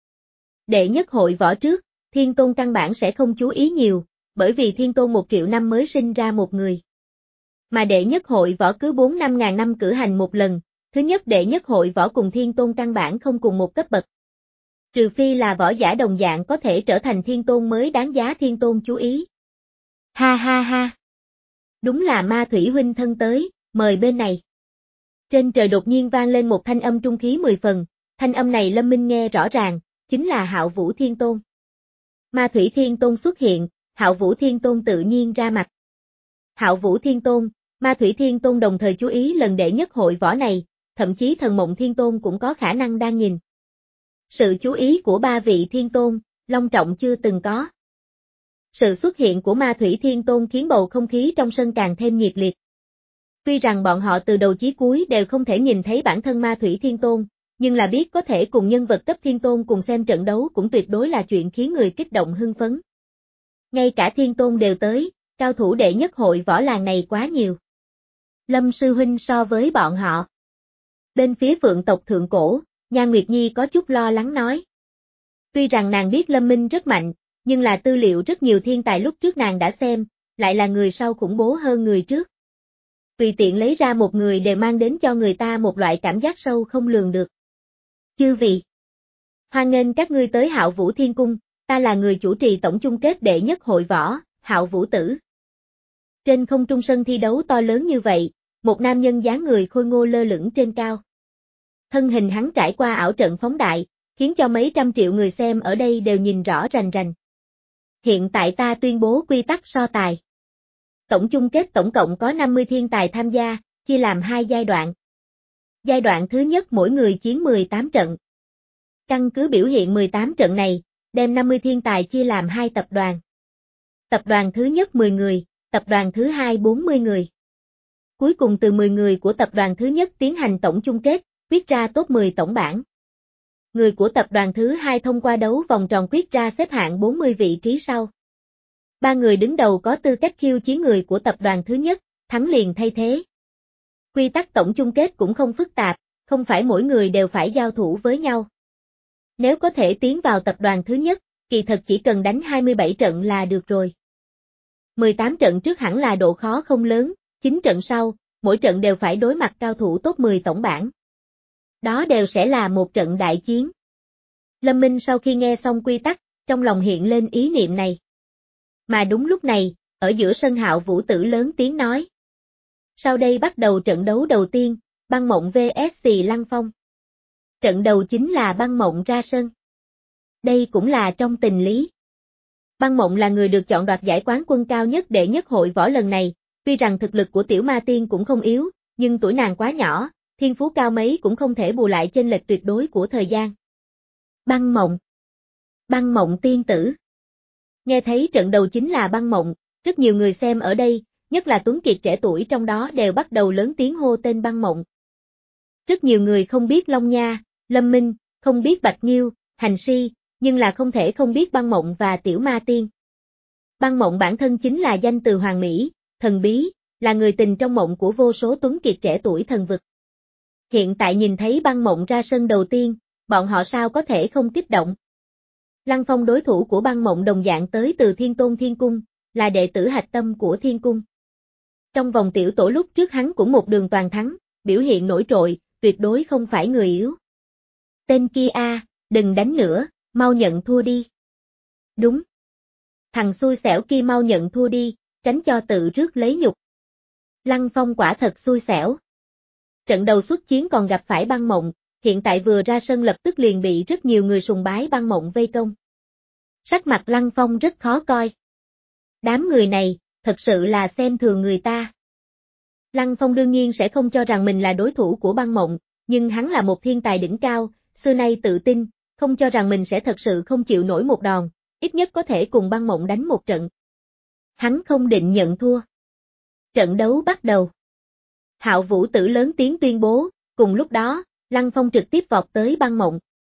Đệ nhất hội võ trước, Thiên Tôn căn bản sẽ không chú ý nhiều, bởi vì Thiên Tôn một triệu năm mới sinh ra một người. Mà đệ nhất hội võ cứ bốn năm ngàn năm cử hành một lần, thứ nhất đệ nhất hội võ cùng Thiên Tôn căn bản không cùng một cấp bậc. Trừ phi là võ giả đồng dạng có thể trở thành Thiên Tôn mới đáng giá Thiên Tôn chú ý. Ha ha ha. Đúng là Ma Thủy huynh thân tới, mời bên này. Trên trời đột nhiên vang lên một thanh âm trung khí mười phần, thanh âm này Lâm Minh nghe rõ ràng, chính là Hạo Vũ Thiên Tôn. Ma Thủy Thiên Tôn xuất hiện, Hạo Vũ Thiên Tôn tự nhiên ra mặt. Hạo Vũ Thiên Tôn, Ma Thủy Thiên Tôn đồng thời chú ý lần đệ nhất hội võ này, thậm chí Thần Mộng Thiên Tôn cũng có khả năng đang nhìn. Sự chú ý của ba vị Thiên Tôn, long trọng chưa từng có. Sự xuất hiện của Ma Thủy Thiên Tôn khiến bầu không khí trong sân càng thêm nhiệt liệt. Tuy rằng bọn họ từ đầu chí cuối đều không thể nhìn thấy bản thân Ma Thủy Thiên Tôn, nhưng là biết có thể cùng nhân vật cấp Thiên Tôn cùng xem trận đấu cũng tuyệt đối là chuyện khiến người kích động hưng phấn. Ngay cả Thiên Tôn đều tới, cao thủ đệ nhất hội võ làng này quá nhiều. Lâm sư huynh so với bọn họ. Bên phía Phượng tộc thượng cổ, Nhan Nguyệt Nhi có chút lo lắng nói. Tuy rằng nàng biết Lâm Minh rất mạnh, nhưng là tư liệu rất nhiều thiên tài lúc trước nàng đã xem, lại là người sau khủng bố hơn người trước. Tùy tiện lấy ra một người đều mang đến cho người ta một loại cảm giác sâu không lường được. Chư vị, hoan nghênh các ngươi tới Hạo Vũ Thiên Cung, ta là người chủ trì tổng chung kết đệ nhất hội võ, Hạo Vũ Tử. Trên không trung sân thi đấu to lớn như vậy, một nam nhân dáng người khôi ngô lơ lửng trên cao. Thân hình hắn trải qua ảo trận phóng đại, khiến cho mấy trăm triệu người xem ở đây đều nhìn rõ rành rành. Hiện tại ta tuyên bố quy tắc so tài. Tổng chung kết tổng cộng có năm mươi thiên tài tham gia, chia làm hai giai đoạn. Giai đoạn thứ nhất mỗi người chiến mười tám trận. Căn cứ biểu hiện mười tám trận này, đem năm mươi thiên tài chia làm hai tập đoàn. Tập đoàn thứ nhất mười người, tập đoàn thứ hai bốn mươi người. Cuối cùng từ mười người của tập đoàn thứ nhất tiến hành tổng chung kết, quyết ra top mười tổng bảng. Người của tập đoàn thứ hai thông qua đấu vòng tròn quyết ra xếp hạng bốn mươi vị trí sau. Ba người đứng đầu có tư cách khiêu chiến người của tập đoàn thứ nhất, thắng liền thay thế. Quy tắc tổng chung kết cũng không phức tạp, không phải mỗi người đều phải giao thủ với nhau. Nếu có thể tiến vào tập đoàn thứ nhất, kỳ thật chỉ cần đánh hai mươi bảy trận là được rồi. mười tám trận trước hẳn là độ khó không lớn, chín trận sau, mỗi trận đều phải đối mặt cao thủ top mười tổng bảng. Đó đều sẽ là một trận đại chiến. Lâm Minh sau khi nghe xong quy tắc, trong lòng hiện lên ý niệm này. Mà đúng lúc này, ở giữa sân Hạo Vũ Tử lớn tiếng nói. Sau đây bắt đầu trận đấu đầu tiên, Băng Mộng vs Lăng Phong. Trận đầu chính là Băng Mộng ra sân. Đây cũng là trong tình lý. Băng Mộng là người được chọn đoạt giải quán quân cao nhất đệ nhất hội võ lần này, tuy rằng thực lực của tiểu ma tiên cũng không yếu, nhưng tuổi nàng quá nhỏ, thiên phú cao mấy cũng không thể bù lại chênh lệch tuyệt đối của thời gian. Băng Mộng. Băng Mộng tiên tử. Nghe thấy trận đầu chính là Băng Mộng, rất nhiều người xem ở đây, nhất là tuấn kiệt trẻ tuổi trong đó đều bắt đầu lớn tiếng hô tên Băng Mộng. Rất nhiều người không biết Long Nha, Lâm Minh, không biết Bạch Nghiêu, Hành Si, nhưng là không thể không biết Băng Mộng và Tiểu Ma Tiên. Băng Mộng bản thân chính là danh từ hoàng mỹ, thần bí, là người tình trong mộng của vô số tuấn kiệt trẻ tuổi thần vực. Hiện tại nhìn thấy Băng Mộng ra sân đầu tiên, bọn họ sao có thể không kích động. Lăng Phong đối thủ của Băng Mộng đồng dạng tới từ Thiên Tôn Thiên Cung, là đệ tử hạch tâm của Thiên Cung. Trong vòng tiểu tổ lúc trước hắn cũng một đường toàn thắng, biểu hiện nổi trội, tuyệt đối không phải người yếu. Tên kia a, đừng đánh nữa, mau nhận thua đi. Đúng. Thằng xui xẻo kia mau nhận thua đi, tránh cho tự rước lấy nhục. Lăng Phong quả thật xui xẻo. Trận đầu xuất chiến còn gặp phải Băng Mộng, hiện tại vừa ra sân lập tức liền bị rất nhiều người sùng bái Băng Mộng vây công. Sắc mặt Lăng Phong rất khó coi. Đám người này, thật sự là xem thường người ta. Lăng Phong đương nhiên sẽ không cho rằng mình là đối thủ của Băng Mộng, nhưng hắn là một thiên tài đỉnh cao, xưa nay tự tin, không cho rằng mình sẽ thật sự không chịu nổi một đòn, ít nhất có thể cùng Băng Mộng đánh một trận. Hắn không định nhận thua. Trận đấu bắt đầu. Hạo Vũ Tử lớn tiếng tuyên bố, cùng lúc đó, Lăng Phong trực tiếp vọt tới Băng Mộng.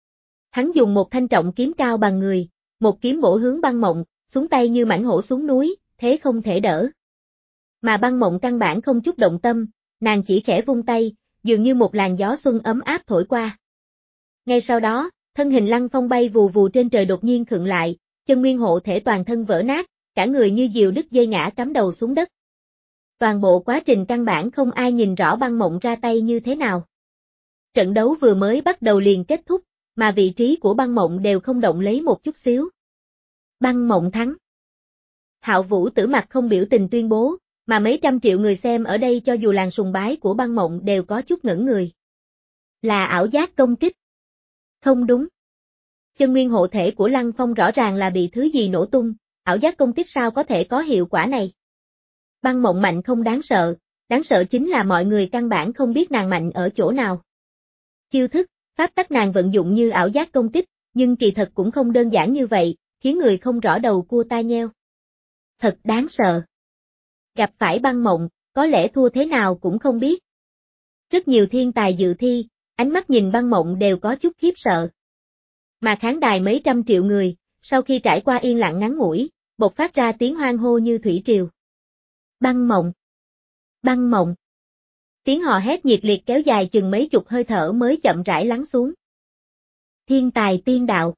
Hắn dùng một thanh trọng kiếm cao bằng người, một kiếm bổ hướng Băng Mộng, xuống tay như mãnh hổ xuống núi, thế không thể đỡ. Mà Băng Mộng căn bản không chút động tâm, nàng chỉ khẽ vung tay, dường như một làn gió xuân ấm áp thổi qua. Ngay sau đó, thân hình Lăng Phong bay vù vù trên trời đột nhiên khựng lại, chân nguyên hộ thể toàn thân vỡ nát, cả người như diều đứt dây ngã cắm đầu xuống đất. Toàn bộ quá trình căn bản không ai nhìn rõ Băng Mộng ra tay như thế nào. Trận đấu vừa mới bắt đầu liền kết thúc, mà vị trí của Băng Mộng đều không động lấy một chút xíu. Băng Mộng thắng. Hạo Vũ Tử mặt không biểu tình tuyên bố, mà mấy trăm triệu người xem ở đây cho dù làn sùng bái của Băng Mộng đều có chút ngẩn người. Là ảo giác công kích. Không đúng. Chân nguyên hộ thể của Lăng Phong rõ ràng là bị thứ gì nổ tung, ảo giác công kích sao có thể có hiệu quả này. Băng Mộng mạnh không đáng sợ, đáng sợ chính là mọi người căn bản không biết nàng mạnh ở chỗ nào. Chiêu thức, pháp tắc nàng vận dụng như ảo giác công kích, nhưng kỳ thật cũng không đơn giản như vậy, khiến người không rõ đầu cua tai nheo. Thật đáng sợ. Gặp phải Băng Mộng, có lẽ thua thế nào cũng không biết. Rất nhiều thiên tài dự thi, ánh mắt nhìn Băng Mộng đều có chút khiếp sợ. Mà khán đài mấy trăm triệu người, sau khi trải qua yên lặng ngắn ngủi, bộc phát ra tiếng hoan hô như thủy triều. Băng Mộng! Băng Mộng! Tiếng hò hét nhiệt liệt kéo dài chừng mấy chục hơi thở mới chậm rãi lắng xuống. Thiên tài tiên đạo.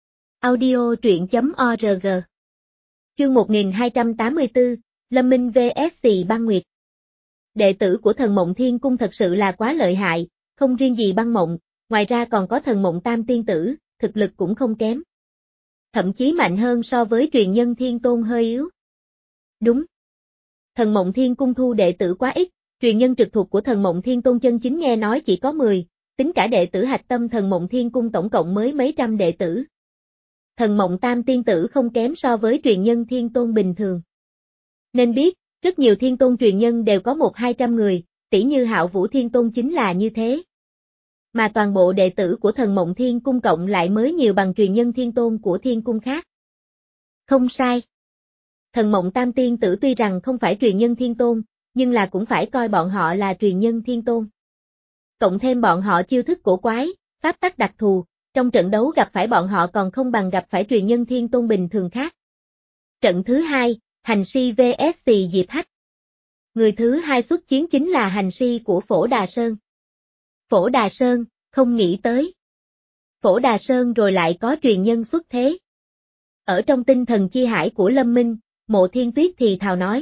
Audio truyện chấm org. Chương một nghìn hai trăm tám mươi tư, Lâm Minh vs Băng Nguyệt. Đệ tử của Thần Mộng Thiên Cung thật sự là quá lợi hại, không riêng gì Băng Mộng, ngoài ra còn có Thần Mộng Tam Tiên Tử, thực lực cũng không kém. Thậm chí mạnh hơn so với truyền nhân Thiên Tôn hơi yếu. Đúng. Thần Mộng Thiên Cung thu đệ tử quá ít, truyền nhân trực thuộc của Thần Mộng Thiên Tôn chân chính nghe nói chỉ có mười, tính cả đệ tử hạch tâm Thần Mộng Thiên Cung tổng cộng mới mấy trăm đệ tử. Thần Mộng Tam Tiên Tử không kém so với truyền nhân Thiên Tôn bình thường. Nên biết, rất nhiều Thiên Tôn truyền nhân đều có một hai trăm người, tỉ như Hạo Vũ Thiên Tôn chính là như thế. Mà toàn bộ đệ tử của Thần Mộng Thiên Cung cộng lại mới nhiều bằng truyền nhân Thiên Tôn của Thiên Cung khác. Không sai. Thần Mộng Tam Tiên Tử tuy rằng không phải truyền nhân Thiên Tôn, nhưng là cũng phải coi bọn họ là truyền nhân Thiên Tôn. Cộng thêm bọn họ chiêu thức cổ quái, pháp tắc đặc thù, trong trận đấu gặp phải bọn họ còn không bằng gặp phải truyền nhân Thiên Tôn bình thường khác. Trận thứ hai, Hành Si vs Diệp Hách. Người thứ hai xuất chiến chính là Hành Si của Phổ Đà Sơn. Phổ Đà Sơn, không nghĩ tới. Phổ Đà Sơn rồi lại có truyền nhân xuất thế. Ở trong tinh thần chi hải của Lâm Minh, Mộ Thiên Tuyết thì thào nói.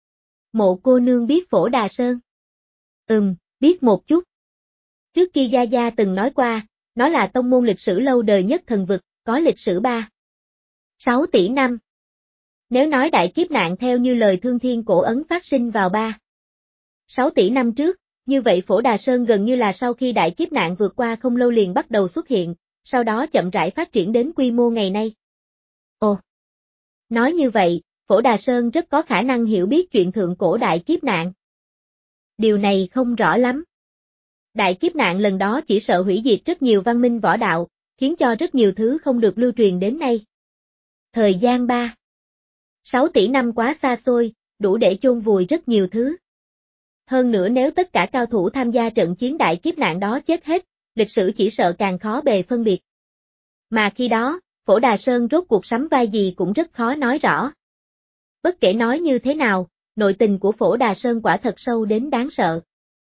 Mộ cô nương biết Phổ Đà Sơn? Ừm, biết một chút. Trước kia Gia Gia từng nói qua, nó là tông môn lịch sử lâu đời nhất thần vực, có lịch sử ba. sáu tỷ năm. Nếu nói đại kiếp nạn theo như lời Thương Thiên cổ ấn phát sinh vào ba. sáu tỷ năm trước, như vậy Phổ Đà Sơn gần như là sau khi đại kiếp nạn vượt qua không lâu liền bắt đầu xuất hiện, sau đó chậm rãi phát triển đến quy mô ngày nay. Ồ! Nói như vậy, Phổ Đà Sơn rất có khả năng hiểu biết chuyện thượng cổ đại kiếp nạn. Điều này không rõ lắm. Đại kiếp nạn lần đó chỉ sợ hủy diệt rất nhiều văn minh võ đạo, khiến cho rất nhiều thứ không được lưu truyền đến nay. Thời gian ba. sáu tỷ năm quá xa xôi, đủ để chôn vùi rất nhiều thứ. Hơn nữa nếu tất cả cao thủ tham gia trận chiến đại kiếp nạn đó chết hết, lịch sử chỉ sợ càng khó bề phân biệt. Mà khi đó, Phổ Đà Sơn rốt cuộc sắm vai gì cũng rất khó nói rõ. Bất kể nói như thế nào, nội tình của Phổ Đà Sơn quả thật sâu đến đáng sợ.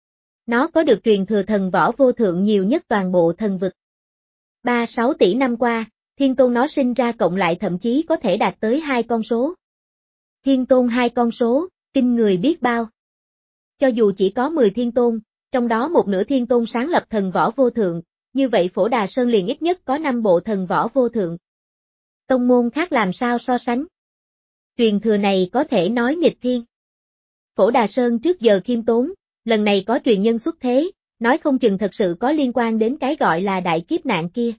Nó có được truyền thừa thần võ vô thượng nhiều nhất toàn bộ thần vực. ba sáu tỷ năm qua, Thiên Tôn nó sinh ra cộng lại thậm chí có thể đạt tới hai con số. Thiên Tôn hai con số, kinh người biết bao. Cho dù chỉ có mười Thiên Tôn, trong đó một nửa Thiên Tôn sáng lập thần võ vô thượng, như vậy Phổ Đà Sơn liền ít nhất có năm bộ thần võ vô thượng. Tông môn khác làm sao so sánh? Truyền thừa này có thể nói nghịch thiên. Phổ Đà Sơn trước giờ khiêm tốn, lần này có truyền nhân xuất thế, nói không chừng thật sự có liên quan đến cái gọi là đại kiếp nạn kia.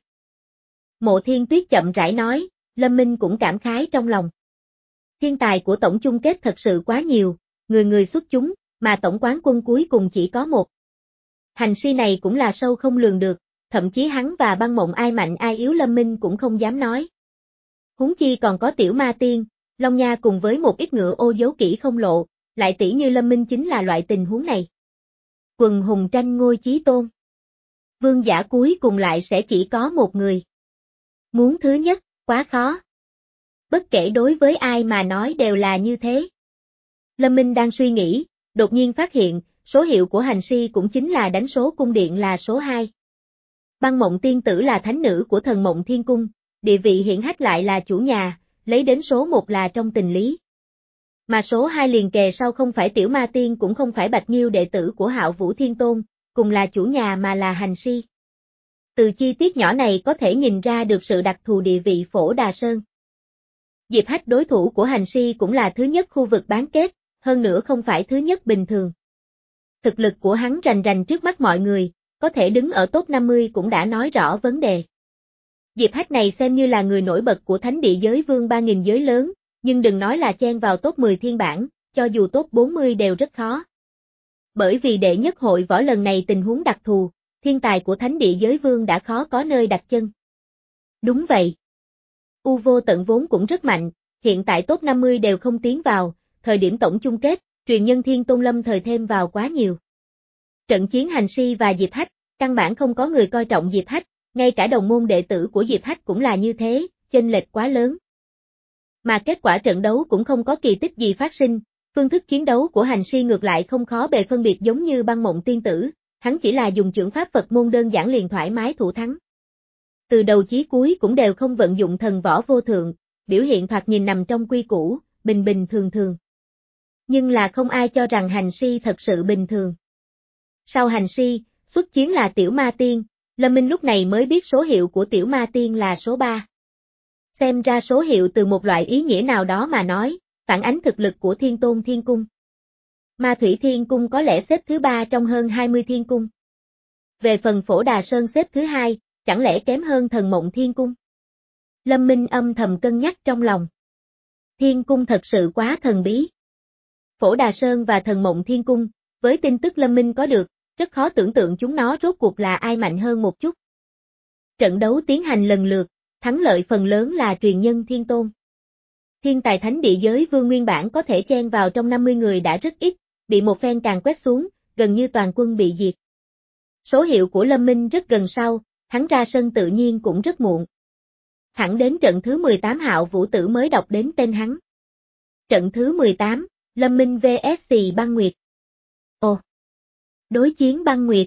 Mộ Thiên Tuyết chậm rãi nói, Lâm Minh cũng cảm khái trong lòng. Thiên tài của tổng chung kết thật sự quá nhiều, người người xuất chúng, mà tổng quán quân cuối cùng chỉ có một. Hành Si này cũng là sâu không lường được, thậm chí hắn và Băng Mộng ai mạnh ai yếu Lâm Minh cũng không dám nói. Huống chi còn có Tiểu Ma Tiên, Long Nha cùng với một ít ngựa ô giấu kỹ không lộ, lại tỷ như Lâm Minh chính là loại tình huống này. Quần hùng tranh ngôi chí tôn. Vương giả cuối cùng lại sẽ chỉ có một người. Muốn thứ nhất, quá khó. Bất kể đối với ai mà nói đều là như thế. Lâm Minh đang suy nghĩ, đột nhiên phát hiện, số hiệu của hành si cũng chính là đánh số cung điện là số hai. Băng Mộng tiên tử là thánh nữ của thần Mộng Thiên Cung, địa vị hiển hách lại là chủ nhà, lấy đến số một là trong tình lý. Mà số hai liền kề sau không phải Tiểu Ma Tiên cũng không phải Bạch Nghiêu đệ tử của Hạo Vũ Thiên Tôn, cùng là chủ nhà mà là hành si. Từ chi tiết nhỏ này có thể nhìn ra được sự đặc thù địa vị Phổ Đà Sơn. Diệp Hách đối thủ của hành si cũng là thứ nhất khu vực bán kết, hơn nữa không phải thứ nhất bình thường. Thực lực của hắn rành rành trước mắt mọi người, có thể đứng ở top năm mươi cũng đã nói rõ vấn đề. Diệp Hách này xem như là người nổi bật của thánh địa giới vương ba nghìn giới lớn, nhưng đừng nói là chen vào top mười thiên bảng, cho dù top bốn mươi đều rất khó. Bởi vì đệ nhất hội võ lần này tình huống đặc thù, thiên tài của thánh địa giới vương đã khó có nơi đặt chân. Đúng vậy. U Vô Tận vốn cũng rất mạnh, hiện tại top năm mươi đều không tiến vào, thời điểm tổng chung kết, truyền nhân Thiên Tôn Lâm thời thêm vào quá nhiều. Trận chiến hành si và Diệp Hách, căn bản không có người coi trọng Diệp Hách, ngay cả đồng môn đệ tử của Diệp Hách cũng là như thế, chênh lệch quá lớn. Mà kết quả trận đấu cũng không có kỳ tích gì phát sinh, phương thức chiến đấu của hành si ngược lại không khó bề phân biệt giống như Băng Mộng tiên tử, hắn chỉ là dùng chưởng pháp Phật môn đơn giản liền thoải mái thủ thắng. Từ đầu chí cuối cũng đều không vận dụng thần võ vô thượng, biểu hiện thoạt nhìn nằm trong quy củ, bình bình thường thường. Nhưng là không ai cho rằng hành si thật sự bình thường. Sau hành si, xuất chiến là Tiểu Ma Tiên, Lâm Minh lúc này mới biết số hiệu của Tiểu Ma Tiên là số ba. Xem ra số hiệu từ một loại ý nghĩa nào đó mà nói, phản ánh thực lực của Thiên Tôn Thiên Cung. Ma Thủy Thiên Cung có lẽ xếp thứ ba trong hơn hai mươi thiên cung. Về phần Phổ Đà Sơn xếp thứ hai, chẳng lẽ kém hơn thần Mộng Thiên Cung? Lâm Minh âm thầm cân nhắc trong lòng. Thiên Cung thật sự quá thần bí. Phổ Đà Sơn và thần Mộng Thiên Cung, với tin tức Lâm Minh có được, rất khó tưởng tượng chúng nó rốt cuộc là ai mạnh hơn một chút. Trận đấu tiến hành lần lượt, thắng lợi phần lớn là truyền nhân Thiên Tôn. Thiên tài thánh địa giới vương nguyên bản có thể chen vào trong năm mươi người đã rất ít, bị một phen càng quét xuống, gần như toàn quân bị diệt. Số hiệu của Lâm Minh rất gần sau, hắn ra sân tự nhiên cũng rất muộn. Thẳng đến trận thứ mười tám Hạo Vũ Tử mới đọc đến tên hắn. Trận thứ mười tám, Lâm Minh vs Băng Nguyệt. Ồ! Đối chiến Băng Nguyệt.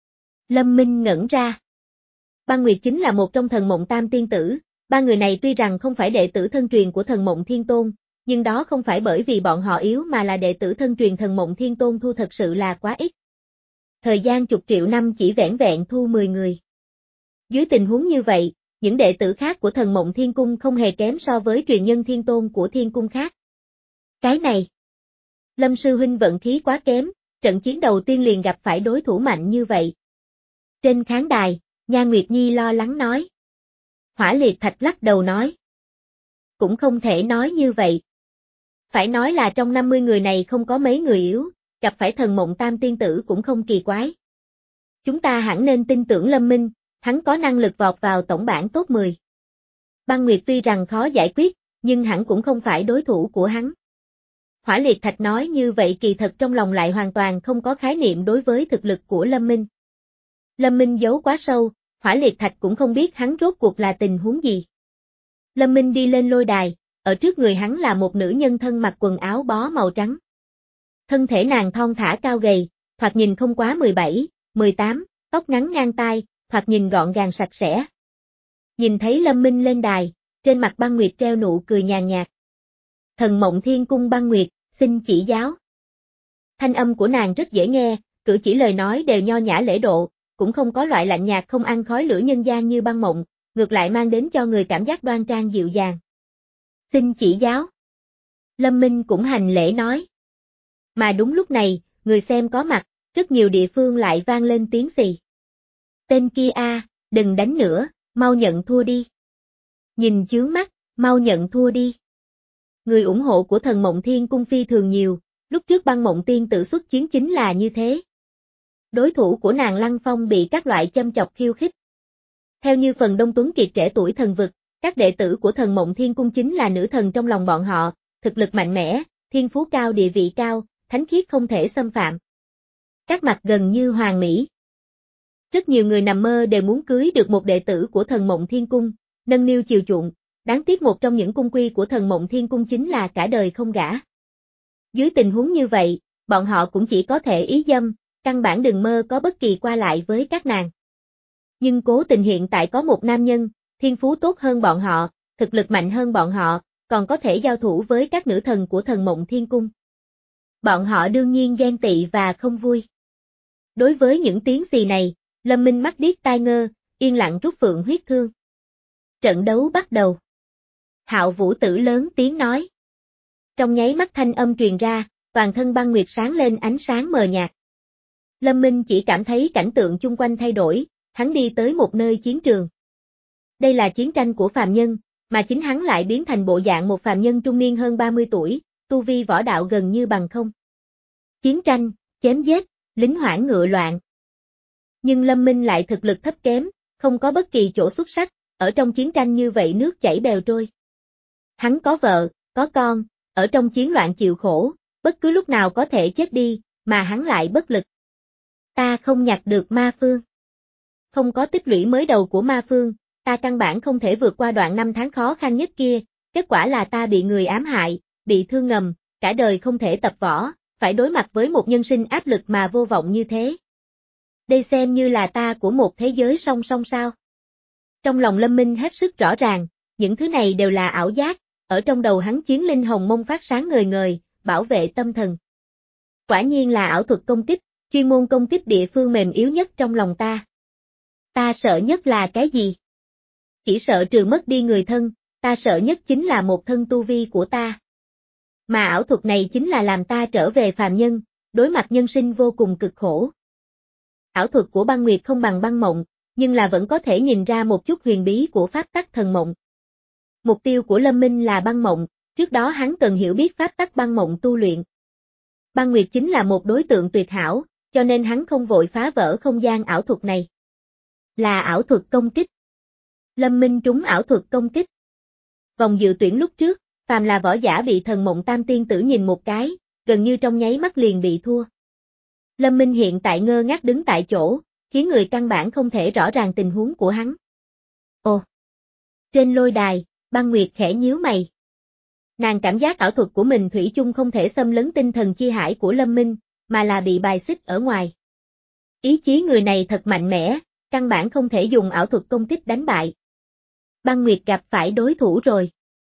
Lâm Minh ngẩn ra. Băng Nguyệt chính là một trong thần Mộng Tam tiên tử, ba người này tuy rằng không phải đệ tử thân truyền của thần Mộng Thiên Tôn, nhưng đó không phải bởi vì bọn họ yếu mà là đệ tử thân truyền thần Mộng Thiên Tôn thu thật sự là quá ít. Thời gian chục triệu năm chỉ vẻn vẹn thu mười người. Dưới tình huống như vậy, những đệ tử khác của thần Mộng Thiên Cung không hề kém so với truyền nhân Thiên Tôn của Thiên Cung khác. Cái này, Lâm sư huynh vận khí quá kém, trận chiến đầu tiên liền gặp phải đối thủ mạnh như vậy. Trên khán đài, Nha Nguyệt Nhi lo lắng nói. Hỏa Liệt Thạch lắc đầu nói. Cũng không thể nói như vậy. Phải nói là trong năm mươi người này không có mấy người yếu, gặp phải thần Mộng Tam tiên tử cũng không kỳ quái. Chúng ta hẳn nên tin tưởng Lâm Minh, hắn có năng lực vọt vào tổng bảng top mười. Băng Nguyệt tuy rằng khó giải quyết, nhưng hẳn cũng không phải đối thủ của hắn. Hỏa Liệt Thạch nói như vậy kỳ thật trong lòng lại hoàn toàn không có khái niệm đối với thực lực của Lâm Minh. Lâm Minh giấu quá sâu, Hỏa Liệt Thạch cũng không biết hắn rốt cuộc là tình huống gì. Lâm Minh đi lên lôi đài, ở trước người hắn là một nữ nhân thân mặc quần áo bó màu trắng. Thân thể nàng thon thả cao gầy, thoạt nhìn không quá mười bảy, mười tám, tóc ngắn ngang tai, thoạt nhìn gọn gàng sạch sẽ. Nhìn thấy Lâm Minh lên đài, trên mặt Băng Nguyệt treo nụ cười nhàn nhạt. Thần Mộng Thiên Cung Băng Nguyệt, xin chỉ giáo. Thanh âm của nàng rất dễ nghe, cử chỉ lời nói đều nho nhã lễ độ, cũng không có loại lạnh nhạt không ăn khói lửa nhân gian như Băng Mộng, ngược lại mang đến cho người cảm giác đoan trang dịu dàng. Xin chỉ giáo. Lâm Minh cũng hành lễ nói. Mà đúng lúc này, người xem có mặt, rất nhiều địa phương lại vang lên tiếng xì. Tên kia a, đừng đánh nữa, mau nhận thua đi. Nhìn chướng mắt, mau nhận thua đi. Người ủng hộ của thần Mộng Thiên Cung phi thường nhiều, lúc trước Băng Mộng tiên tử xuất chiến chính là như thế. Đối thủ của nàng Lăng Phong bị các loại châm chọc khiêu khích. Theo như phần Đông Tuấn Kiệt trẻ tuổi thần vực, các đệ tử của thần Mộng Thiên Cung chính là nữ thần trong lòng bọn họ, thực lực mạnh mẽ, thiên phú cao địa vị cao, thánh khiết không thể xâm phạm. Các mặt gần như hoàn mỹ. Rất nhiều người nằm mơ đều muốn cưới được một đệ tử của thần Mộng Thiên Cung, nâng niu chiều chuộng, đáng tiếc một trong những cung quy của thần Mộng Thiên Cung chính là cả đời không gả. Dưới tình huống như vậy, bọn họ cũng chỉ có thể ý dâm, căn bản đừng mơ có bất kỳ qua lại với các nàng. Nhưng cố tình hiện tại có một nam nhân, thiên phú tốt hơn bọn họ, thực lực mạnh hơn bọn họ, còn có thể giao thủ với các nữ thần của thần Mộng Thiên Cung. Bọn họ đương nhiên ghen tị và không vui. Đối với những tiếng xì này, Lâm Minh mắt điếc tai ngơ, yên lặng rút phượng huyết thương. Trận đấu bắt đầu. Hạo Vũ Tử lớn tiếng nói. Trong nháy mắt thanh âm truyền ra, toàn thân băng nguyệt sáng lên ánh sáng mờ nhạt. Lâm Minh chỉ cảm thấy cảnh tượng chung quanh thay đổi, hắn đi tới một nơi chiến trường. Đây là chiến tranh của phàm nhân, mà chính hắn lại biến thành bộ dạng một phàm nhân trung niên hơn ba mươi tuổi, tu vi võ đạo gần như bằng không. Chiến tranh, chém giết, lính hoảng ngựa loạn. Nhưng Lâm Minh lại thực lực thấp kém, không có bất kỳ chỗ xuất sắc, ở trong chiến tranh như vậy nước chảy bèo trôi. Hắn có vợ, có con, ở trong chiến loạn chịu khổ, bất cứ lúc nào có thể chết đi, mà hắn lại bất lực. Ta không nhặt được ma phương. Không có tích lũy mới đầu của ma phương, ta căn bản không thể vượt qua đoạn năm tháng khó khăn nhất kia, kết quả là ta bị người ám hại, bị thương ngầm, cả đời không thể tập võ, phải đối mặt với một nhân sinh áp lực mà vô vọng như thế. Đây xem như là ta của một thế giới song song sao. Trong lòng Lâm Minh hết sức rõ ràng, những thứ này đều là ảo giác, ở trong đầu hắn chiến linh hồng mông phát sáng ngời ngời, bảo vệ tâm thần. Quả nhiên là ảo thuật công kích, chuyên môn công kích địa phương mềm yếu nhất trong lòng ta. Ta sợ nhất là cái gì? Chỉ sợ trừ mất đi người thân, ta sợ nhất chính là một thân tu vi của ta. Mà ảo thuật này chính là làm ta trở về phàm nhân, đối mặt nhân sinh vô cùng cực khổ. Ảo thuật của băng nguyệt không bằng băng mộng, nhưng là vẫn có thể nhìn ra một chút huyền bí của pháp tắc thần mộng. Mục tiêu của Lâm Minh là băng mộng, trước đó hắn cần hiểu biết pháp tắc băng mộng tu luyện. Băng nguyệt chính là một đối tượng tuyệt hảo, cho nên hắn không vội phá vỡ không gian ảo thuật này. Là ảo thuật công kích. Lâm Minh trúng ảo thuật công kích. Vòng dự tuyển lúc trước, phàm là võ giả bị thần mộng tam tiên tử nhìn một cái, gần như trong nháy mắt liền bị thua. Lâm Minh hiện tại ngơ ngác đứng tại chỗ, khiến người căn bản không thể rõ ràng tình huống của hắn. Ồ! Trên lôi đài, băng nguyệt khẽ nhíu mày. Nàng cảm giác ảo thuật của mình thủy chung không thể xâm lấn tinh thần chi hải của Lâm Minh, mà là bị bài xích ở ngoài. Ý chí người này thật mạnh mẽ, căn bản không thể dùng ảo thuật công kích đánh bại. Băng nguyệt gặp phải đối thủ rồi.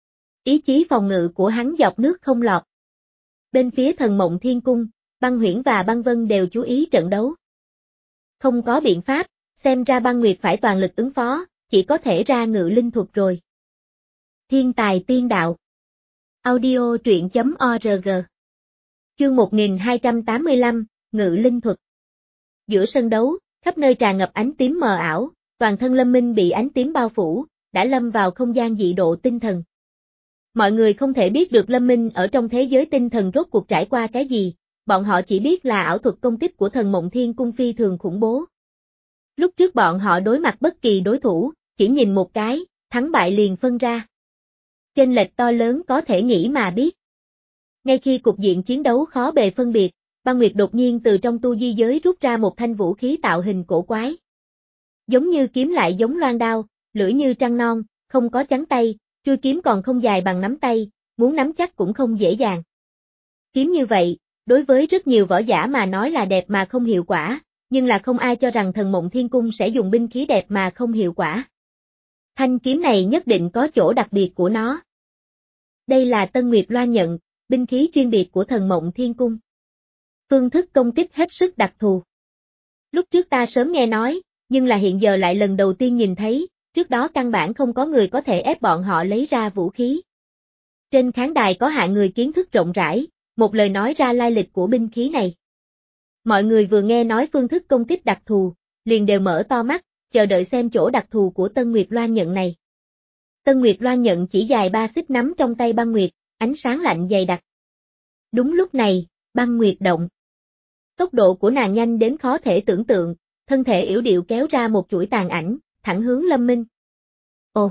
Ý chí phòng ngự của hắn dọc nước không lọt. Bên phía thần Mộng Thiên Cung, Băng Huyễn và Băng Vân đều chú ý trận đấu. Không có biện pháp, xem ra băng nguyệt phải toàn lực ứng phó, chỉ có thể ra ngự linh thuật rồi. Thiên tài tiên đạo. Audio truyện chấm org. Chương một nghìn hai trăm tám mươi lăm, ngự linh thuật. Giữa sân đấu, khắp nơi tràn ngập ánh tím mờ ảo, toàn thân Lâm Minh bị ánh tím bao phủ, đã lâm vào không gian dị độ tinh thần. Mọi người không thể biết được Lâm Minh ở trong thế giới tinh thần rốt cuộc trải qua cái gì, bọn họ chỉ biết là ảo thuật công kích của thần Mộng Thiên Cung phi thường khủng bố. Lúc trước bọn họ đối mặt bất kỳ đối thủ, chỉ nhìn một cái, thắng bại liền phân ra. Chênh lệch to lớn có thể nghĩ mà biết. Ngay khi cục diện chiến đấu khó bề phân biệt, Băng Nguyệt đột nhiên từ trong tu di giới rút ra một thanh vũ khí tạo hình cổ quái. Giống như kiếm lại giống loan đao, lưỡi như trăng non, không có chắn tay, chuôi kiếm còn không dài bằng nắm tay, muốn nắm chắc cũng không dễ dàng. Kiếm như vậy, đối với rất nhiều võ giả mà nói là đẹp mà không hiệu quả, nhưng là không ai cho rằng thần Mộng Thiên Cung sẽ dùng binh khí đẹp mà không hiệu quả. Thanh kiếm này nhất định có chỗ đặc biệt của nó. Đây là Tân Nguyệt Loan Nhận, binh khí chuyên biệt của thần Mộng Thiên Cung. Phương thức công kích hết sức đặc thù. Lúc trước ta sớm nghe nói, nhưng là hiện giờ lại lần đầu tiên nhìn thấy, trước đó căn bản không có người có thể ép bọn họ lấy ra vũ khí. Trên khán đài có hạng người kiến thức rộng rãi, một lời nói ra lai lịch của binh khí này. Mọi người vừa nghe nói phương thức công kích đặc thù, liền đều mở to mắt, chờ đợi xem chỗ đặc thù của Tân Nguyệt Loan Nhận này. Tân Nguyệt Loan Nhận chỉ dài ba xích nắm trong tay Băng Nguyệt, ánh sáng lạnh dày đặc. Đúng lúc này, Băng Nguyệt động. Tốc độ của nàng nhanh đến khó thể tưởng tượng, thân thể yểu điệu kéo ra một chuỗi tàn ảnh, thẳng hướng Lâm Minh. Ồ!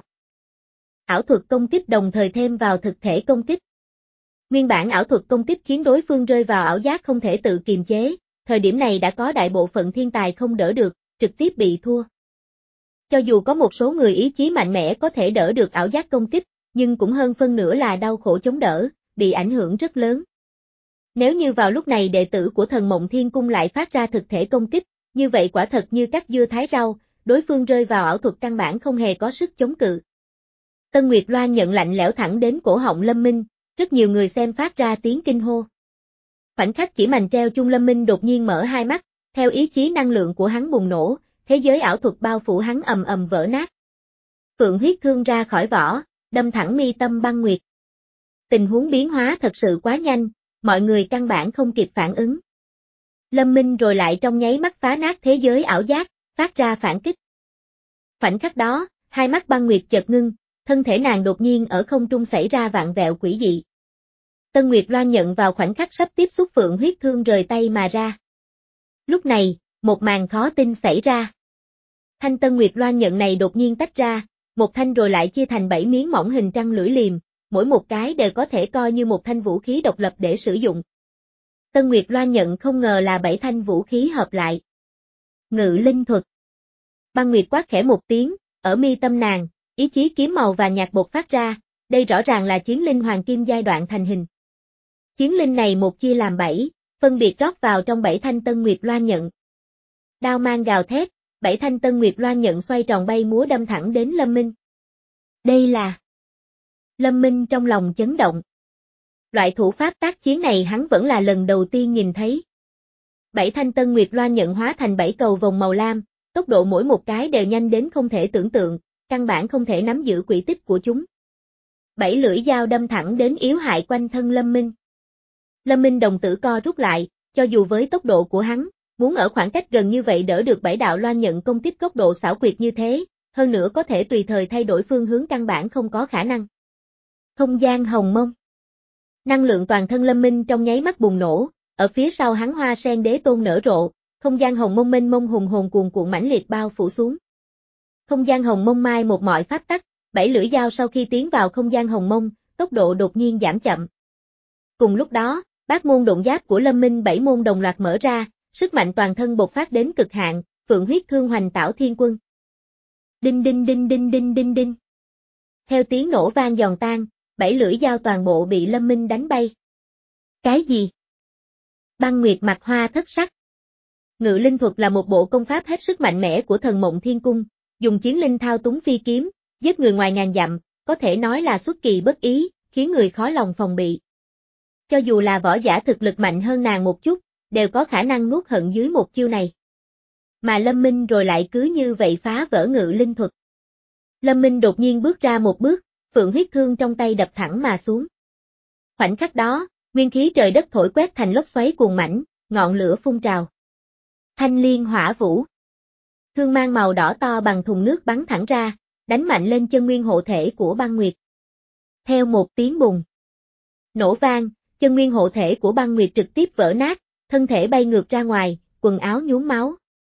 Ảo thuật công kích đồng thời thêm vào thực thể công kích. Nguyên bản ảo thuật công kích khiến đối phương rơi vào ảo giác không thể tự kiềm chế, thời điểm này đã có đại bộ phận thiên tài không đỡ được, trực tiếp bị thua. Cho dù có một số người ý chí mạnh mẽ có thể đỡ được ảo giác công kích, nhưng cũng hơn phân nửa là đau khổ chống đỡ, bị ảnh hưởng rất lớn. Nếu như vào lúc này đệ tử của Thần Mộng Thiên Cung lại phát ra thực thể công kích, như vậy quả thật như cắt dưa thái rau, đối phương rơi vào ảo thuật căn bản không hề có sức chống cự. Tân Nguyệt Loan nhận lạnh lẽo thẳng đến cổ họng Lâm Minh, rất nhiều người xem phát ra tiếng kinh hô. Khoảnh khắc chỉ mành treo chung Lâm Minh đột nhiên mở hai mắt, theo ý chí năng lượng của hắn bùng nổ, thế giới ảo thuật bao phủ hắn ầm ầm vỡ nát. Phượng huyết thương ra khỏi vỏ, đâm thẳng mi tâm Băng Nguyệt. Tình huống biến hóa thật sự quá nhanh, mọi người căn bản không kịp phản ứng. Lâm Minh rồi lại trong nháy mắt phá nát thế giới ảo giác, phát ra phản kích. Khoảnh khắc đó, hai mắt Băng Nguyệt chợt ngưng, thân thể nàng đột nhiên ở không trung xảy ra vạn vẹo quỷ dị. Tân Nguyệt Loan nhận vào khoảnh khắc sắp tiếp xúc Phượng huyết thương rời tay mà ra. Lúc này, một màn khó tin xảy ra. Thanh Tân Nguyệt Loan nhận này đột nhiên tách ra, một thanh rồi lại chia thành bảy miếng mỏng hình trăng lưỡi liềm, mỗi một cái đều có thể coi như một thanh vũ khí độc lập để sử dụng. Tân Nguyệt Loan nhận không ngờ là bảy thanh vũ khí hợp lại. Ngự linh thuật. Băng Nguyệt quát khẽ một tiếng, ở mi tâm nàng, ý chí kiếm màu và nhạt bột phát ra, đây rõ ràng là chiến linh hoàng kim giai đoạn thành hình. Chiến linh này một chia làm bảy, phân biệt rót vào trong bảy thanh Tân Nguyệt Loan nhận. Đao mang gào thét, bảy thanh Tân Nguyệt Loan nhận xoay tròn bay múa đâm thẳng đến Lâm Minh. Đây là... Lâm Minh trong lòng chấn động. Loại thủ pháp tác chiến này hắn vẫn là lần đầu tiên nhìn thấy. Bảy thanh Tân Nguyệt Loan nhận hóa thành bảy cầu vòng màu lam, tốc độ mỗi một cái đều nhanh đến không thể tưởng tượng, căn bản không thể nắm giữ quỹ tích của chúng. Bảy lưỡi dao đâm thẳng đến yếu hại quanh thân Lâm Minh. Lâm Minh đồng tử co rút lại, cho dù với tốc độ của hắn, muốn ở khoảng cách gần như vậy đỡ được bảy đạo loan nhận công kích góc độ xảo quyệt như thế, hơn nữa có thể tùy thời thay đổi phương hướng căn bản không có khả năng. Không gian hồng mông. Năng lượng toàn thân Lâm Minh trong nháy mắt bùng nổ, ở phía sau hắn hoa sen đế tôn nở rộ, không gian hồng mông mênh mông hùng hồn cuồn cuộn mãnh liệt bao phủ xuống. Không gian hồng mông mai một mọi pháp tắc, bảy lưỡi dao sau khi tiến vào không gian hồng mông, tốc độ đột nhiên giảm chậm. Cùng lúc đó, bát môn độn giáp của Lâm Minh bảy môn đồng loạt mở ra, sức mạnh toàn thân bộc phát đến cực hạn, Phượng huyết thương hoành tảo thiên quân. Đinh đinh đinh đinh đinh đinh đinh. Theo tiếng nổ vang giòn tan, bảy lưỡi dao toàn bộ bị Lâm Minh đánh bay. Cái gì? Băng Nguyệt mặt hoa thất sắc. Ngự linh thuật là một bộ công pháp hết sức mạnh mẽ của Thần Mộng Thiên Cung, dùng chiến linh thao túng phi kiếm, giết người ngoài ngàn dặm, có thể nói là xuất kỳ bất ý, khiến người khó lòng phòng bị. Cho dù là võ giả thực lực mạnh hơn nàng một chút, đều có khả năng nuốt hận dưới một chiêu này. Mà Lâm Minh rồi lại cứ như vậy phá vỡ ngự linh thuật. Lâm Minh đột nhiên bước ra một bước, Phượng huyết thương trong tay đập thẳng mà xuống. Khoảnh khắc đó, nguyên khí trời đất thổi quét thành lốc xoáy cuồn mãnh, ngọn lửa phun trào. Thanh liên hỏa vũ. Thương mang màu đỏ to bằng thùng nước bắn thẳng ra, đánh mạnh lên chân nguyên hộ thể của Băng Nguyệt. Theo một tiếng bùng nổ vang, chân nguyên hộ thể của Băng Nguyệt trực tiếp vỡ nát, thân thể bay ngược ra ngoài, quần áo nhuốm máu.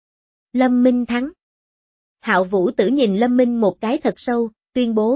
Lâm Minh thắng. Hạo Vũ Tử nhìn Lâm Minh một cái thật sâu, tuyên bố.